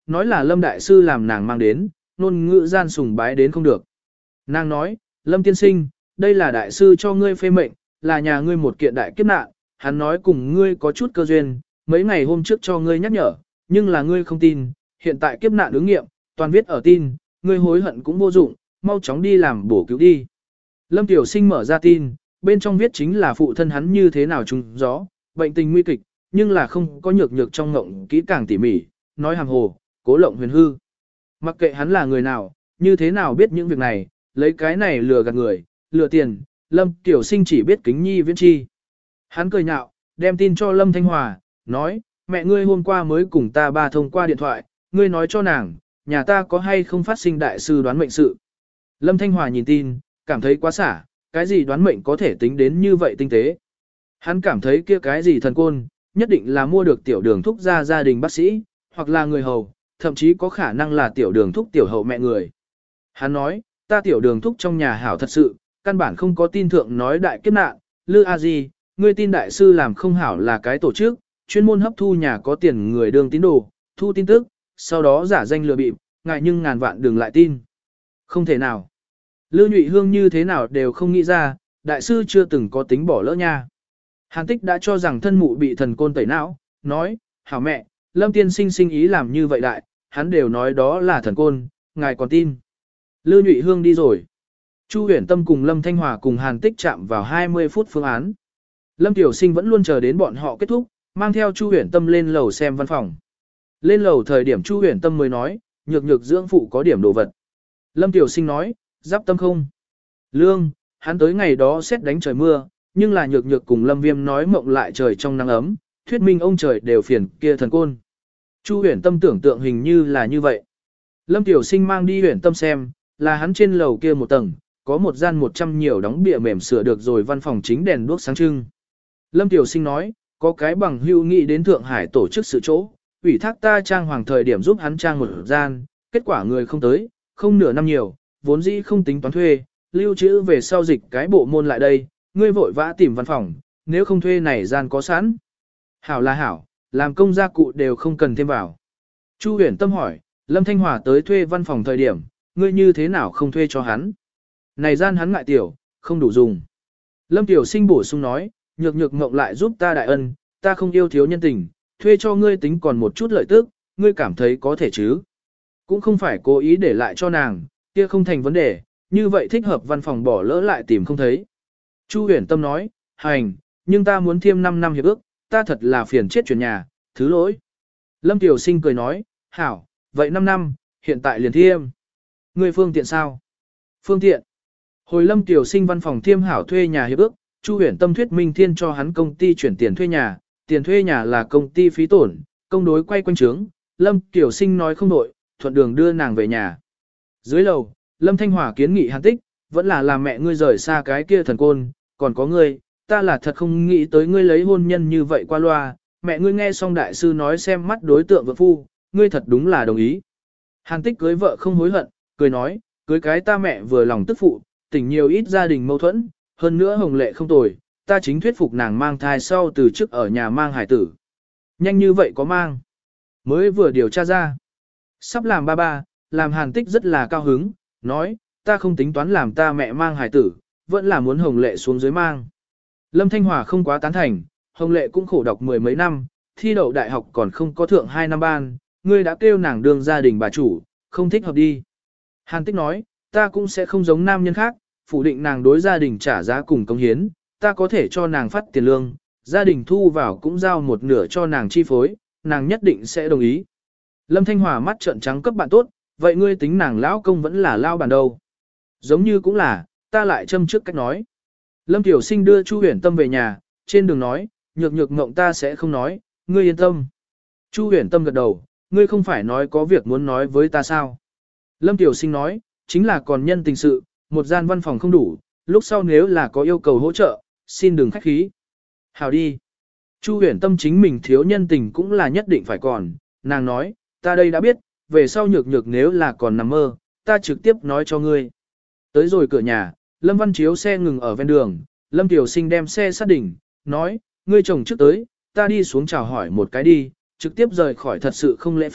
nói là Lâm Đại Sư làm nàng mang đến, ngôn ngữ gian sùng bái đến không được. Nàng nói, Lâm tiên sinh, đây là Đại Sư cho ngươi phê mệnh, là nhà ngươi một kiện đại kiếp nạn, hắn nói cùng ngươi có chút cơ duyên, mấy ngày hôm trước cho ngươi nhắc nhở, nhưng là ngươi không tin, hiện tại kiếp nạn ứng nghiệm, toàn viết ở tin, ngươi hối hận cũng vô dụng, mau chóng đi làm bổ cứu đi. Lâm Tiểu Sinh mở ra tin, bên trong viết chính là phụ thân hắn như thế nào trúng gió, bệnh tình nguy kịch, nhưng là không có nhược nhược trong ngộng kỹ càng tỉ mỉ, nói hàm hồ, cố lộng huyền hư. Mặc kệ hắn là người nào, như thế nào biết những việc này, lấy cái này lừa gạt người, lừa tiền, Lâm Tiểu Sinh chỉ biết kính nhi viễn chi. Hắn cười nhạo, đem tin cho Lâm Thanh Hòa, nói, mẹ ngươi hôm qua mới cùng ta ba thông qua điện thoại, ngươi nói cho nàng, nhà ta có hay không phát sinh đại sư đoán mệnh sự. Lâm Thanh Hòa nhìn tin, cảm thấy quá xả, cái gì đoán mệnh có thể tính đến như vậy tinh tế. Hắn cảm thấy kia cái gì thần côn, nhất định là mua được tiểu đường thúc ra gia đình bác sĩ, hoặc là người hầu, thậm chí có khả năng là tiểu đường thúc tiểu hậu mẹ người. Hắn nói, ta tiểu đường thúc trong nhà hảo thật sự, căn bản không có tin thượng nói đại kiếp nạn, Lư A Di, ngươi tin đại sư làm không hảo là cái tổ chức, chuyên môn hấp thu nhà có tiền người đương tín đồ, thu tin tức, sau đó giả danh lừa bịp, ngại nhưng ngàn vạn đừng lại tin. Không thể nào. Lư Nhụy Hương như thế nào đều không nghĩ ra, đại sư chưa từng có tính bỏ lỡ nha. Hàn Tích đã cho rằng thân mụ bị thần côn tẩy não, nói, hảo mẹ, Lâm tiên sinh sinh ý làm như vậy đại, hắn đều nói đó là thần côn, ngài còn tin. Lư Nhụy Hương đi rồi. Chu Huyền Tâm cùng Lâm Thanh Hòa cùng Hàn Tích chạm vào 20 phút phương án. Lâm Tiểu Sinh vẫn luôn chờ đến bọn họ kết thúc, mang theo Chu Huyền Tâm lên lầu xem văn phòng. Lên lầu thời điểm Chu Huyền Tâm mới nói, nhược nhược dưỡng phụ có điểm đồ vật. Lâm Tiểu Sinh nói, giáp tâm không. Lương, hắn tới ngày đó xét đánh trời mưa, nhưng là nhược nhược cùng Lâm Viêm nói mộng lại trời trong nắng ấm, thuyết minh ông trời đều phiền kia thần côn. Chu Huyền Tâm tưởng tượng hình như là như vậy. Lâm Tiểu Sinh mang đi Huyền Tâm xem, là hắn trên lầu kia một tầng, có một gian 100 nhiều đóng bìa mềm sửa được rồi văn phòng chính đèn đuốc sáng trưng. Lâm Tiểu Sinh nói, có cái bằng hữu nghị đến Thượng Hải tổ chức sự chỗ, ủy thác ta trang hoàng thời điểm giúp hắn trang một gian, kết quả người không tới, không nửa năm nhiều, vốn dĩ không tính toán thuê, lưu trữ về sau dịch cái bộ môn lại đây, ngươi vội vã tìm văn phòng, nếu không thuê này gian có sẵn. Hảo là hảo, làm công gia cụ đều không cần thêm vào. Chu Huyền Tâm hỏi, Lâm Thanh Hòa tới thuê văn phòng thời điểm, ngươi như thế nào không thuê cho hắn? Này gian hắn ngại tiểu, không đủ dùng. Lâm Tiểu Sinh bổ sung nói, nhược nhược ngộng lại giúp ta đại ân, ta không yêu thiếu nhân tình, thuê cho ngươi tính còn một chút lợi tức, ngươi cảm thấy có thể chứ? Cũng không phải cố ý để lại cho nàng, kia không thành vấn đề, như vậy thích hợp văn phòng bỏ lỡ lại tìm không thấy. Chu Huyền Tâm nói, hành, nhưng ta muốn thêm 5 năm hiệp ước, ta thật là phiền chết chuyển nhà, thứ lỗi. Lâm Tiểu Sinh cười nói, hảo, vậy 5 năm, hiện tại liền thiêm. Ngươi phương tiện sao? Phương tiện. Hồi Lâm Tiểu Sinh văn phòng thiêm hảo thuê nhà hiệp ước, Chu Huyền Tâm thuyết minh thiên cho hắn công ty chuyển tiền thuê nhà là công ty phí tổn, công đối quay quanh trướng, Lâm Tiểu Sinh nói không đội, thuận đường đưa nàng về nhà. Dưới lầu, Lâm Thanh Hòa kiến nghị Hàn Tích, vẫn là làm mẹ ngươi rời xa cái kia thần côn, còn có ngươi, ta là thật không nghĩ tới ngươi lấy hôn nhân như vậy qua loa, mẹ ngươi nghe xong đại sư nói xem mắt đối tượng vợ phu, ngươi thật đúng là đồng ý. Hàn Tích cưới vợ không hối hận, cười nói, cưới cái ta mẹ vừa lòng tức phụ, tỉnh nhiều ít gia đình mâu thuẫn, hơn nữa hồng lệ không tồi, ta chính thuyết phục nàng mang thai sau từ trước ở nhà mang hải tử. Nhanh như vậy có mang. Mới vừa điều tra ra. Sắp làm ba, làm Hàn Tích rất là cao hứng, nói, ta không tính toán làm ta mẹ mang hải tử, vẫn là muốn hồng lệ xuống dưới mang. Lâm Thanh Hòa không quá tán thành, hồng lệ cũng khổ đọc 10 mấy năm, thi đậu đại học còn không có thượng 2 năm ban, ngươi đã kêu nàng đương gia đình bà chủ, không thích hợp đi. Hàn Tích nói, ta cũng sẽ không giống nam nhân khác, phủ định nàng đối gia đình trả giá cùng công hiến, ta có thể cho nàng phát tiền lương, gia đình thu vào cũng giao một nửa cho nàng chi phối, nàng nhất định sẽ đồng ý. Lâm Thanh Hòa mắt trợn trắng cấp bạn tốt, vậy ngươi tính nàng lão công vẫn là lao bản đâu? Giống như cũng là, ta lại châm trước cách nói. Lâm Tiểu Sinh đưa Chu Huyền Tâm về nhà, trên đường nói, nhược nhược ngộng ta sẽ không nói, ngươi yên tâm. Chu Huyền Tâm gật đầu, ngươi không phải nói có việc muốn nói với ta sao? Lâm Tiểu Sinh nói, chính là còn nhân tình sự, một gian văn phòng không đủ, lúc sau nếu là có yêu cầu hỗ trợ, xin đừng khách khí. Hào đi. Chu Huyền Tâm chính mình thiếu nhân tình cũng là nhất định phải còn, nàng nói, ta đây đã biết, về sau nhược nhược nếu là còn nằm mơ, ta trực tiếp nói cho ngươi. Tới rồi cửa nhà, Lâm Văn Chiếu xe ngừng ở ven đường, Lâm Tiểu Sinh đem xe sát đỉnh, nói, ngươi chồng trước tới, ta đi xuống chào hỏi một cái đi, trực tiếp rời khỏi thật sự không lễ phép,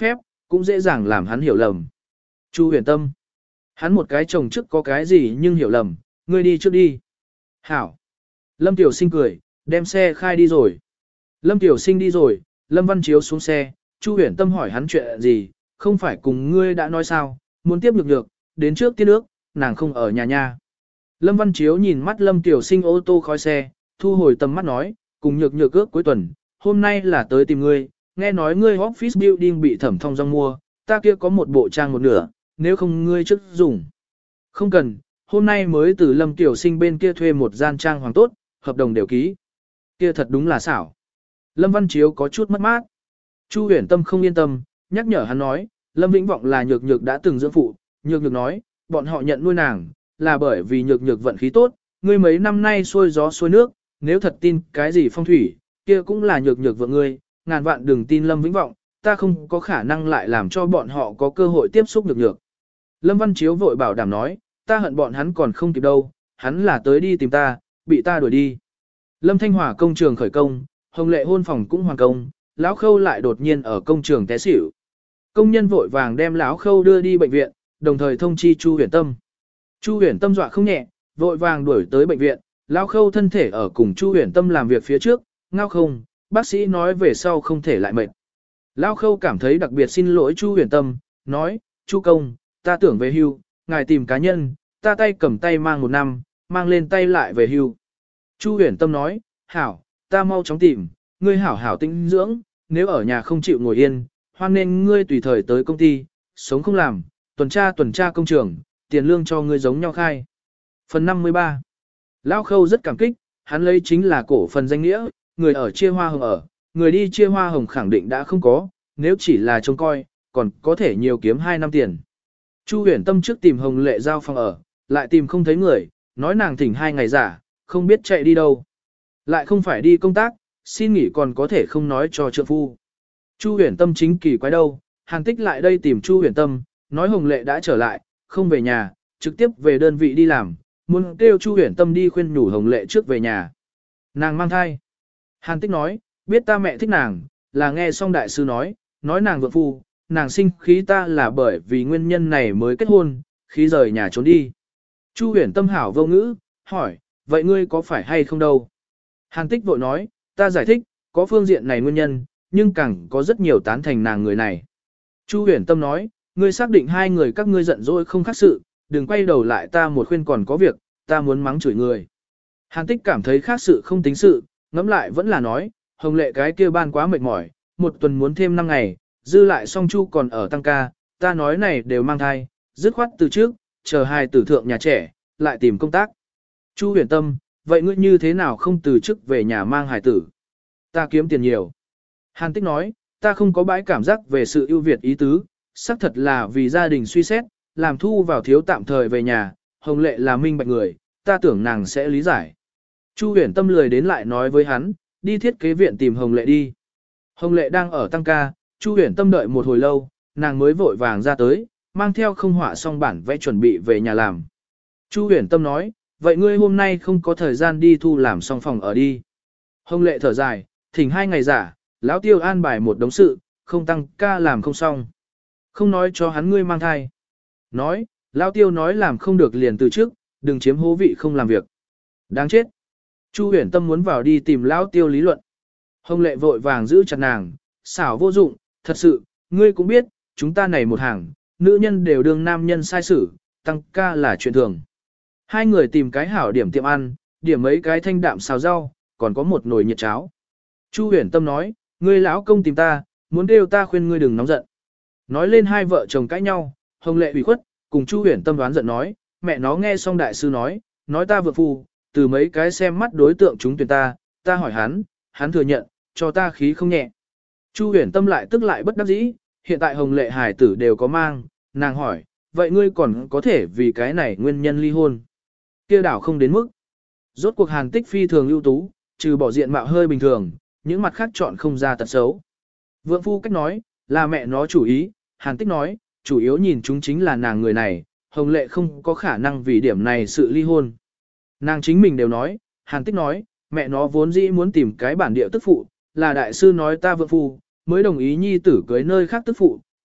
cũng dễ dàng làm hắn hiểu lầm. Chu Huyền Tâm. Hắn một cái chồng trước có cái gì nhưng hiểu lầm, ngươi đi trước đi. Hảo. Lâm Tiểu Sinh cười, đem xe khai đi rồi. Lâm Tiểu Sinh đi rồi, Lâm Văn Chiếu xuống xe, Chu Huyền Tâm hỏi hắn chuyện gì, không phải cùng ngươi đã nói sao, muốn tiếp nhược, đến trước tiên ước, nàng không ở nhà nha. Lâm Văn Chiếu nhìn mắt Lâm Tiểu Sinh ô tô khói xe, thu hồi tầm mắt nói, cùng nhược ước cuối tuần, hôm nay là tới tìm ngươi, nghe nói ngươi office building bị Thẩm Thông Dong mua, ta kia có một bộ trang một nửa, nếu không ngươi trước dùng. Không cần, hôm nay mới từ Lâm Tiểu Sinh bên kia thuê một gian trang hoàng tốt, hợp đồng đều ký. Kia thật đúng là xảo. Lâm Văn Chiếu có chút mất mát. Chu Huyền Tâm không yên tâm, nhắc nhở hắn nói, Lâm Vĩnh Vọng là nhược đã từng dưỡng phụ, nhược nói, bọn họ nhận nuôi nàng, là bởi vì nhược vận khí tốt, ngươi mấy năm nay xuôi gió xuôi nước, nếu thật tin cái gì phong thủy, kia cũng là nhược vợ ngươi, ngàn vạn đừng tin Lâm Vĩnh Vọng, ta không có khả năng lại làm cho bọn họ có cơ hội tiếp xúc nhược. Lâm Văn Chiếu vội bảo đảm nói, ta hận bọn hắn còn không kịp đâu, hắn là tới đi tìm ta, bị ta đuổi đi. Lâm Thanh Hòa công trường khởi công, Hồng Lệ hôn phòng cũng hoàn công, Lão Khâu lại đột nhiên ở công trường té xỉu. Công nhân vội vàng đem Lão Khâu đưa đi bệnh viện, đồng thời thông chi Chu Huyền Tâm. Chu Huyền Tâm dọa không nhẹ, vội vàng đuổi tới bệnh viện, Lão Khâu thân thể ở cùng Chu Huyền Tâm làm việc phía trước, ngao không, bác sĩ nói về sau không thể lại mệt. Lão Khâu cảm thấy đặc biệt xin lỗi Chu Huyền Tâm, nói, Chu công, ta tưởng về hưu, ngài tìm cá nhân, ta tay cầm tay mang 1 năm, mang lên tay lại về hưu. Chu Huyền Tâm nói, hảo, ta mau chóng tìm, ngươi hảo hảo tĩnh dưỡng, nếu ở nhà không chịu ngồi yên, hoan nên ngươi tùy thời tới công ty, sống không làm, tuần tra công trường, tiền lương cho ngươi giống nhau khai. Phần 53. Lão Khâu rất cảm kích, hắn lấy chính là cổ phần danh nghĩa, người ở chia hoa hồng ở, người đi chia hoa hồng khẳng định đã không có, nếu chỉ là trông coi, còn có thể nhiều kiếm 2 năm tiền. Chu Huyền Tâm trước tìm Hồng Lệ giao phòng ở, lại tìm không thấy người, nói nàng thỉnh 2 ngày giả, không biết chạy đi đâu. Lại không phải đi công tác, xin nghỉ còn có thể không nói cho trượng phu. Chu Huyền Tâm chính kỳ quái đâu, Hàn Tích lại đây tìm Chu Huyền Tâm, nói Hồng Lệ đã trở lại, không về nhà, trực tiếp về đơn vị đi làm, muốn kêu Chu Huyền Tâm đi khuyên nhủ Hồng Lệ trước về nhà. Nàng mang thai. Hàn Tích nói, biết ta mẹ thích nàng, là nghe xong đại sư nói nàng vợ phu, nàng sinh khí ta là bởi vì nguyên nhân này mới kết hôn, khí rời nhà trốn đi. Chu Huyền Tâm hảo vô ngữ, hỏi, vậy ngươi có phải hay không đâu? Hàn Tích vội nói, ta giải thích, có phương diện này nguyên nhân, nhưng càng có rất nhiều tán thành nàng người này. Chu Huyền Tâm nói, ngươi xác định 2 người các ngươi giận dỗi không khác sự, đừng quay đầu lại ta một khuyên còn có việc, ta muốn mắng chửi người. Hàn Tích cảm thấy khác sự không tính sự, ngẫm lại vẫn là nói, Hồng Lệ cái kia ban quá mệt mỏi, 1 tuần muốn thêm 5 ngày, dư lại song Chu còn ở tăng ca, ta nói này đều mang thai, dứt khoát từ trước, chờ 2 tử thượng nhà trẻ, lại tìm công tác. Chu Huyền Tâm, vậy ngươi như thế nào không từ chức về nhà mang hài tử? Ta kiếm tiền nhiều. Hàn Tích nói, ta không có bãi cảm giác về sự ưu việt ý tứ, xác thật là vì gia đình suy xét, làm thu vào thiếu tạm thời về nhà, Hồng Lệ là minh bạch người, ta tưởng nàng sẽ lý giải. Chu Huyền Tâm lười đến lại nói với hắn, đi thiết kế viện tìm Hồng Lệ đi. Hồng Lệ đang ở tăng ca, Chu Huyền Tâm đợi một hồi lâu, nàng mới vội vàng ra tới, mang theo không họa xong bản vẽ chuẩn bị về nhà làm. Chu Huyền Tâm nói, vậy ngươi hôm nay không có thời gian đi thu làm xong phòng ở đi. Hồng Lệ thở dài, thỉnh 2 ngày giả, lão Tiêu an bài một đống sự, không tăng ca làm không xong. Không nói cho hắn ngươi mang thai. Nói, lão Tiêu nói làm không được liền từ trước, đừng chiếm hố vị không làm việc. Đáng chết. Chu Huyền Tâm muốn vào đi tìm lão Tiêu lý luận. Hồng Lệ vội vàng giữ chặt nàng, xảo vô dụng, thật sự, ngươi cũng biết, chúng ta này một hàng, nữ nhân đều đương nam nhân sai xử, tăng ca là chuyện thường. 2 người tìm cái hảo điểm tiệm ăn, điểm mấy cái thanh đạm xào rau, còn có một nồi nhiệt cháo. Chu Huyền Tâm nói, ngươi lão công tìm ta, muốn kêu ta khuyên ngươi đừng nóng giận. Nói lên 2 vợ chồng cãi nhau, Hồng Lệ ủy khuất, cùng Chu Huyền Tâm đoán giận nói, mẹ nó nghe xong đại sư nói ta vợ phu, từ mấy cái xem mắt đối tượng chúng tuyển ta hỏi hắn thừa nhận, cho ta khí không nhẹ. Chu Huyền Tâm lại tức lại bất đắc dĩ, hiện tại Hồng Lệ hải tử đều có mang, nàng hỏi, vậy ngươi còn có thể vì cái này nguyên nhân ly hôn? Kia đảo không đến mức. Rốt cuộc Hàn Tích phi thường ưu tú, trừ bỏ diện mạo hơi bình thường, những mặt khác chọn không ra tật xấu. Vượng phu cách nói, là mẹ nó chủ ý, Hàn Tích nói, chủ yếu nhìn chúng chính là nàng người này, Hồng Lệ không có khả năng vì điểm này sự ly hôn. Nàng chính mình đều nói, Hàn Tích nói, mẹ nó vốn dĩ muốn tìm cái bản địa tức phụ, là đại sư nói ta vượng phu, mới đồng ý nhi tử cưới nơi khác tức phụ,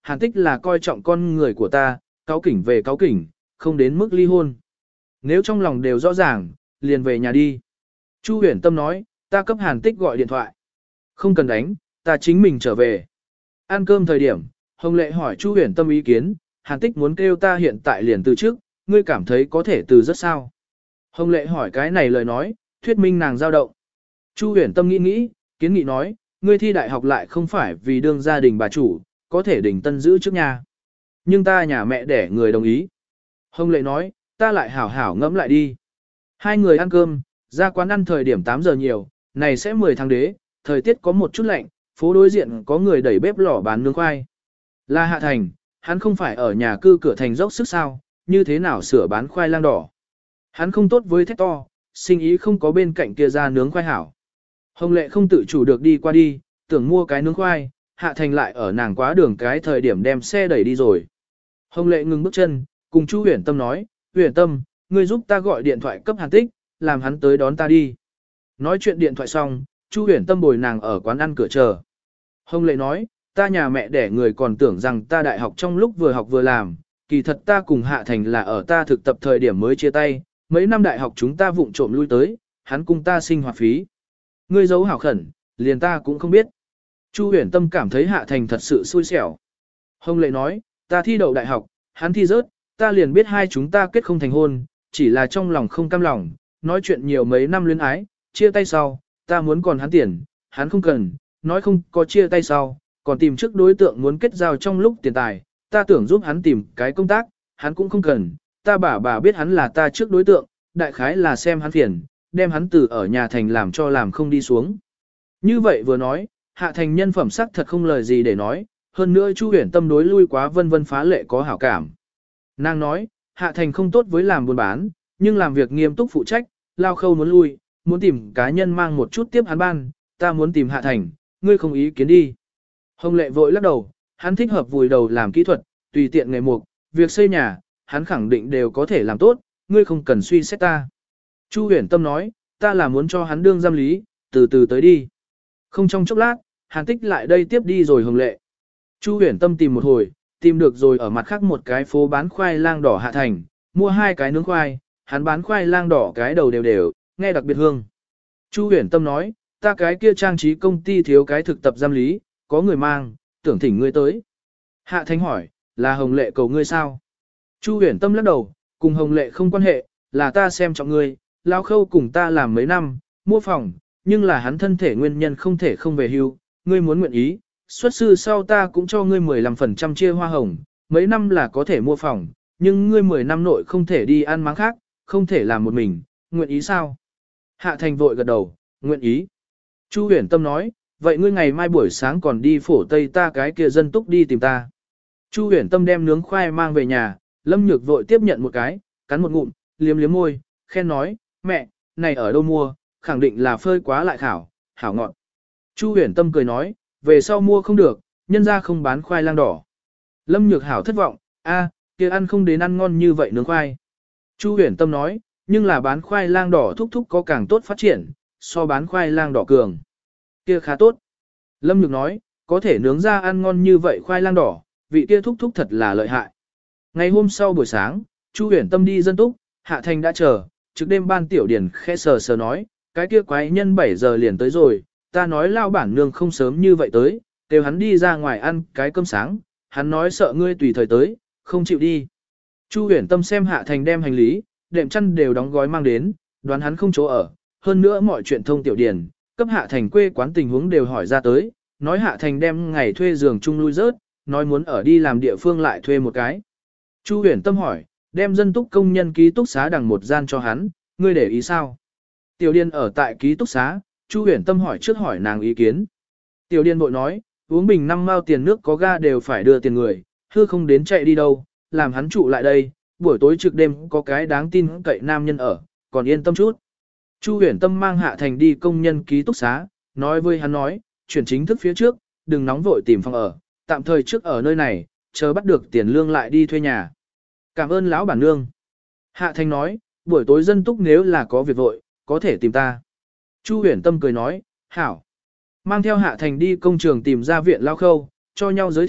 Hàn Tích là coi trọng con người của ta, cáo kỉnh về cáo kỉnh, không đến mức ly hôn. Nếu trong lòng đều rõ ràng, liền về nhà đi. Chu Huyền Tâm nói, ta cấp Hàn Tích gọi điện thoại. Không cần đánh, ta chính mình trở về. Ăn cơm thời điểm, Hồng Lệ hỏi Chu Huyền Tâm ý kiến, Hàn Tích muốn kêu ta hiện tại liền từ trước, ngươi cảm thấy có thể từ rất sao. Hồng Lệ hỏi cái này lời nói, thuyết minh nàng dao động. Chu Huyền Tâm nghĩ nghĩ, kiến nghị nói, ngươi thi đại học lại không phải vì đương gia đình bà chủ, có thể đình tân giữ trước nhà. Nhưng ta nhà mẹ đẻ người đồng ý. Hồng Lệ nói, ta lại hảo hảo ngẫm lại đi. Hai người ăn cơm, ra quán ăn thời điểm 8 giờ nhiều, này sẽ 10 tháng đế, thời tiết có một chút lạnh, phố đối diện có người đẩy bếp lò bán nướng khoai. Là Hạ Thành, hắn không phải ở nhà cư cửa thành dốc sức sao, như thế nào sửa bán khoai lang đỏ. Hắn không tốt với thét to, sinh ý không có bên cạnh kia ra nướng khoai hảo. Hồng Lệ không tự chủ được đi qua đi, tưởng mua cái nướng khoai, Hạ Thành lại ở nàng quá đường cái thời điểm đem xe đẩy đi rồi. Hồng Lệ ngừng bước chân, cùng Chu Huyền Tâm nói, Huyền Tâm, ngươi giúp ta gọi điện thoại cấp Hàn Tích, làm hắn tới đón ta đi. Nói chuyện điện thoại xong, Chu Huyền Tâm bồi nàng ở quán ăn cửa chờ. Hồng Lệ nói, ta nhà mẹ đẻ người còn tưởng rằng ta đại học trong lúc vừa học vừa làm, kỳ thật ta cùng Hạ Thành là ở ta thực tập thời điểm mới chia tay, mấy năm đại học chúng ta vụng trộm lui tới, hắn cùng ta sinh hoạt phí. Ngươi giấu hảo khẩn, liền ta cũng không biết. Chu Huyền Tâm cảm thấy Hạ Thành thật sự xui xẻo. Hồng Lệ nói, ta thi đậu đại học, hắn thi rớt, ta liền biết hai chúng ta kết không thành hôn, chỉ là trong lòng không cam lòng, nói chuyện nhiều mấy năm luyến ái, chia tay sau, ta muốn còn hắn tiền, hắn không cần, nói không có chia tay sau, còn tìm trước đối tượng muốn kết giao trong lúc tiền tài, ta tưởng giúp hắn tìm cái công tác, hắn cũng không cần, ta bà biết hắn là ta trước đối tượng, đại khái là xem hắn phiền, đem hắn từ ở nhà Thành làm cho làm không đi xuống. Như vậy vừa nói, Hạ Thành nhân phẩm sắc thật không lời gì để nói, hơn nữa Chu Huyền Tâm đối lui quá vân vân phá lệ có hảo cảm. Nàng nói, Hạ Thành không tốt với làm buôn bán, nhưng làm việc nghiêm túc phụ trách, lao khâu muốn lui, muốn tìm cá nhân mang một chút tiếp hắn ban, ta muốn tìm Hạ Thành, ngươi không ý kiến đi. Hồng Lệ vội lắc đầu, hắn thích hợp vùi đầu làm kỹ thuật, tùy tiện nghề mục, việc xây nhà, hắn khẳng định đều có thể làm tốt, ngươi không cần suy xét ta. Chu Huyền Tâm nói, ta là muốn cho hắn đương giam lý, từ từ tới đi. Không trong chốc lát, Hàn Tích lại đây tiếp đi rồi Hồng Lệ. Chu Huyền Tâm tìm một hồi, tìm được rồi ở mặt khác một cái phố bán khoai lang đỏ Hạ Thành, mua 2 cái nướng khoai, hắn bán khoai lang đỏ cái đầu đều đều, nghe đặc biệt hương. Chu Huyền Tâm nói, ta cái kia trang trí công ty thiếu cái thực tập giam lý, có người mang, tưởng thỉnh ngươi tới. Hạ Thành hỏi, là Hồng Lệ cầu ngươi sao? Chu Huyền Tâm lắc đầu, cùng Hồng Lệ không quan hệ, là ta xem trọng ngươi, lao khâu cùng ta làm mấy năm, mua phòng, nhưng là hắn thân thể nguyên nhân không thể không về hưu, ngươi muốn nguyện ý, xuất sư sau ta cũng cho ngươi 15% chia hoa hồng, mấy năm là có thể mua phòng, nhưng ngươi 10 năm nội không thể đi ăn máng khác, không thể làm một mình, nguyện ý sao? Hạ Thành vội gật đầu, nguyện ý. Chu Huyền Tâm nói, vậy ngươi ngày mai buổi sáng còn đi phổ tây ta cái kia dân túc đi tìm ta. Chu Huyền Tâm đem nướng khoai mang về nhà, Lâm Nhược vội tiếp nhận một cái, cắn một ngụm, liếm liếm môi, khen nói, mẹ, này ở đâu mua, khẳng định là phơi quá lại khảo, hảo ngọt. Chu Huyền Tâm cười nói, về sau mua không được, nhân ra không bán khoai lang đỏ. Lâm Nhược hảo thất vọng, kia ăn không đến ăn ngon như vậy nướng khoai. Chu Huyền Tâm nói, nhưng là bán khoai lang đỏ thúc thúc có càng tốt phát triển, so bán khoai lang đỏ cường. Kia khá tốt. Lâm Nhược nói, có thể nướng ra ăn ngon như vậy khoai lang đỏ, vị kia thúc thúc thật là lợi hại. Ngày hôm sau buổi sáng, Chu Huyền Tâm đi dân túc, Hạ Thành đã chờ, trước đêm ban tiểu điển khẽ sờ sờ nói, cái kia quái nhân 7 giờ liền tới rồi, ta nói lao bản nương không sớm như vậy tới, kêu hắn đi ra ngoài ăn cái cơm sáng, hắn nói sợ ngươi tùy thời tới, không chịu đi. Chu Huyền Tâm xem Hạ Thành đem hành lý, đệm chăn đều đóng gói mang đến, đoán hắn không chỗ ở, hơn nữa mọi chuyện thông tiểu điển, cấp Hạ Thành quê quán tình huống đều hỏi ra tới, nói Hạ Thành đem ngày thuê giường chung lui rớt, nói muốn ở đi làm địa phương lại thuê một cái. Chu Huyền Tâm hỏi, đem dân túc công nhân ký túc xá đằng một gian cho hắn, ngươi để ý sao? Tiểu Điền ở tại ký túc xá, Chu Huyền Tâm hỏi trước hỏi nàng ý kiến. Tiểu Điền bội nói, uống bình 5 mao tiền nước có ga đều phải đưa tiền người, hư không đến chạy đi đâu, làm hắn trụ lại đây, buổi tối trực đêm có cái đáng tin cậy nam nhân ở, còn yên tâm chút. Chu Huyền Tâm mang Hạ Thành đi công nhân ký túc xá, nói với hắn nói, chuyển chính thức phía trước, đừng nóng vội tìm phòng ở, tạm thời trước ở nơi này, chờ bắt được tiền lương lại đi thuê nhà. Cảm ơn lão bản nương. Hạ Thành nói, buổi tối dân túc nếu là có việc vội, có thể tìm ta. Chu Huyền Tâm cười nói, hảo. Mang theo Hạ Thành đi công trường tìm ra viện lao khâu, cho nhau giới thiệu,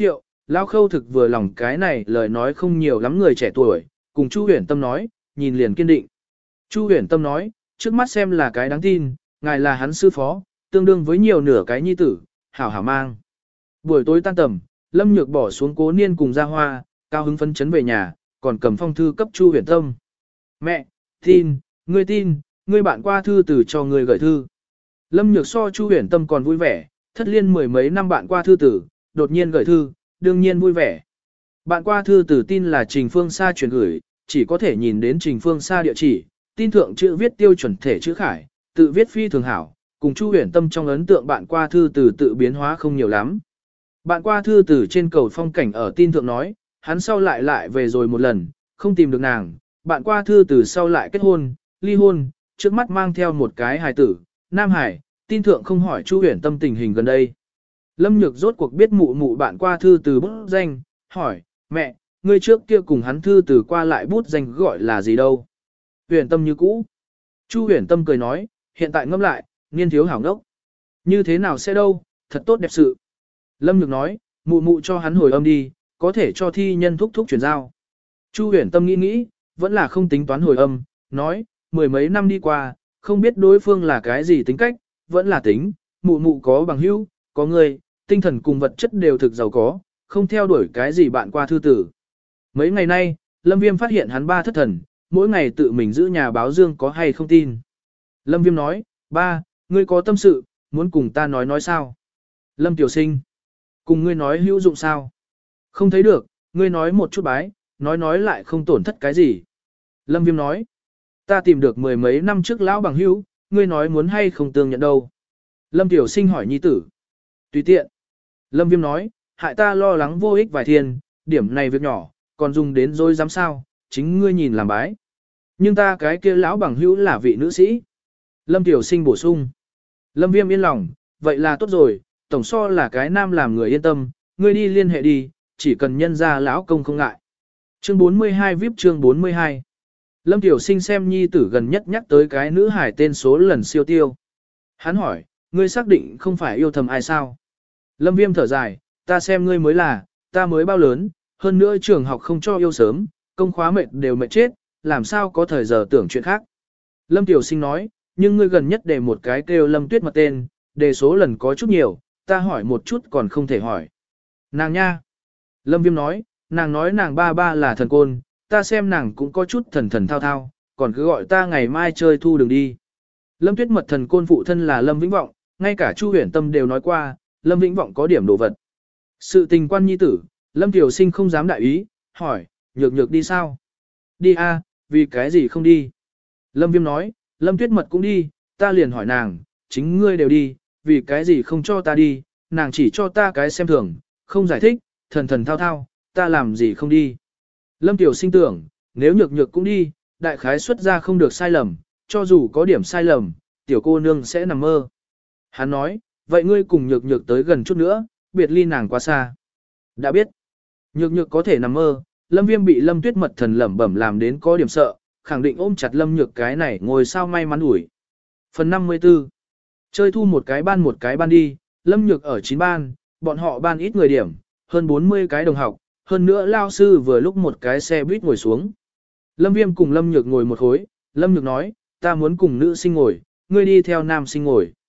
Lao Khâu thực vừa lòng cái này lời nói không nhiều lắm người trẻ tuổi, cùng Chu Huyền Tâm nói, nhìn liền kiên định. Chu Huyền Tâm nói, trước mắt xem là cái đáng tin, ngài là hắn sư phó, tương đương với nhiều nửa cái nhi tử, hảo hảo mang. Buổi tối tan tầm, Lâm Nhược bỏ xuống Cố Niên cùng Gia Hoa, cao hứng phấn chấn về nhà, còn cầm phong thư cấp Chu Huyền Tâm. Mẹ, tin, ngươi bạn qua thư từ cho ngươi gửi thư. Lâm Nhược so Chu Huyền Tâm còn vui vẻ, thất liên mười mấy năm bạn qua thư tử, đột nhiên gửi thư, đương nhiên vui vẻ. Bạn qua thư tử tin là Trình Phương Sa chuyển gửi, chỉ có thể nhìn đến Trình Phương Sa địa chỉ, tin thượng chữ viết tiêu chuẩn thể chữ khải, tự viết phi thường hảo, cùng Chu Huyền Tâm trong ấn tượng bạn qua thư tử tự biến hóa không nhiều lắm. Bạn qua thư tử trên cầu phong cảnh ở tin thượng nói, hắn sau lại về rồi một lần, không tìm được nàng, bạn qua thư tử sau lại kết hôn, ly hôn, trước mắt mang theo một cái hài tử, Nam Hải, tin thượng không hỏi Chu Huyền Tâm tình hình gần đây. Lâm Nhược rốt cuộc biết mụ mụ bạn qua thư từ bút danh, hỏi, mẹ, ngươi trước kia cùng hắn thư từ qua lại bút danh gọi là gì đâu? Huyền Tâm như cũ. Chu Huyền Tâm cười nói, hiện tại ngâm lại, niên thiếu hảo ngốc. Như thế nào sẽ đâu, thật tốt đẹp sự. Lâm Nhược nói, mụ mụ cho hắn hồi âm đi, có thể cho thi nhân thúc chuyển giao. Chu Huyền Tâm nghĩ, vẫn là không tính toán hồi âm, nói, mười mấy năm đi qua, không biết đối phương là cái gì tính cách, vẫn là tính, mụ mụ có bằng hữu, có người, tinh thần cùng vật chất đều thực giàu có, không theo đuổi cái gì bạn qua thư tử. Mấy ngày nay, Lâm Viêm phát hiện hắn ba thất thần, mỗi ngày tự mình giữ nhà báo dương có hay không tin. Lâm Viêm nói, ba, ngươi có tâm sự, muốn cùng ta nói sao? Lâm Tiểu Sinh, cùng ngươi nói hữu dụng sao? Không thấy được, ngươi nói một chút bái, nói lại không tổn thất cái gì. Lâm Viêm nói, ta tìm được mười mấy năm trước lão bằng hữu, ngươi nói muốn hay không tương nhận đâu. Lâm Tiểu Sinh hỏi nhi tử. Tùy tiện. Lâm Viêm nói, hại ta lo lắng vô ích vài thiên, điểm này việc nhỏ, còn dùng đến dối dám sao, chính ngươi nhìn làm bái. Nhưng ta cái kia lão bằng hữu là vị nữ sĩ. Lâm Tiểu Sinh bổ sung. Lâm Viêm yên lòng, vậy là tốt rồi, tổng so là cái nam làm người yên tâm, ngươi đi liên hệ đi, chỉ cần nhân ra lão công không ngại. Chương 42 VIP chương 42. Lâm Tiểu Sinh xem nhi tử gần nhất nhắc tới cái nữ hải tên số lần siêu tiêu. Hắn hỏi, ngươi xác định không phải yêu thầm ai sao? Lâm Viêm thở dài, ta xem ngươi mới là, ta mới bao lớn, hơn nữa trường học không cho yêu sớm, công khóa mệt đều mệt chết, làm sao có thời giờ tưởng chuyện khác. Lâm Tiểu Sinh nói, nhưng ngươi gần nhất để một cái kêu Lâm Tuyết Mật tên, đề số lần có chút nhiều, ta hỏi một chút còn không thể hỏi. Nàng nha. Lâm Viêm nói nàng ba là thần côn, ta xem nàng cũng có chút thần thao thao, còn cứ gọi ta ngày mai chơi thu đường đi. Lâm Tuyết Mật thần côn phụ thân là Lâm Vĩnh Vọng, ngay cả Chu Huyền Tâm đều nói qua, Lâm Vĩnh Vọng có điểm đồ vật. Sự tình quan nhi tử, Lâm Tiểu Sinh không dám đại ý, hỏi, nhược đi sao? Đi a, vì cái gì không đi? Lâm Viêm nói, Lâm Tuyết Mật cũng đi, ta liền hỏi nàng, chính ngươi đều đi, vì cái gì không cho ta đi, nàng chỉ cho ta cái xem thường, không giải thích, thần thao thao, ta làm gì không đi. Lâm Tiểu Sinh tưởng, nếu nhược cũng đi, đại khái xuất ra không được sai lầm, cho dù có điểm sai lầm, tiểu cô nương sẽ nằm mơ. Hắn nói, vậy ngươi cùng nhược tới gần chút nữa, biệt ly nàng quá xa. Đã biết, nhược có thể nằm mơ, Lâm Viêm bị Lâm Tuyết Mật thần lẩm bẩm làm đến có điểm sợ, khẳng định ôm chặt Lâm Nhược cái này ngồi sao may mắn ủi. Phần 54. Chơi thu một cái ban đi, Lâm Nhược ở 9 ban, bọn họ ban ít người điểm, hơn 40 cái đồng học, hơn nữa lao sư vừa lúc một cái xe buýt ngồi xuống. Lâm Viêm cùng Lâm Nhược ngồi một khối, Lâm Nhược nói, ta muốn cùng nữ sinh ngồi, ngươi đi theo nam sinh ngồi.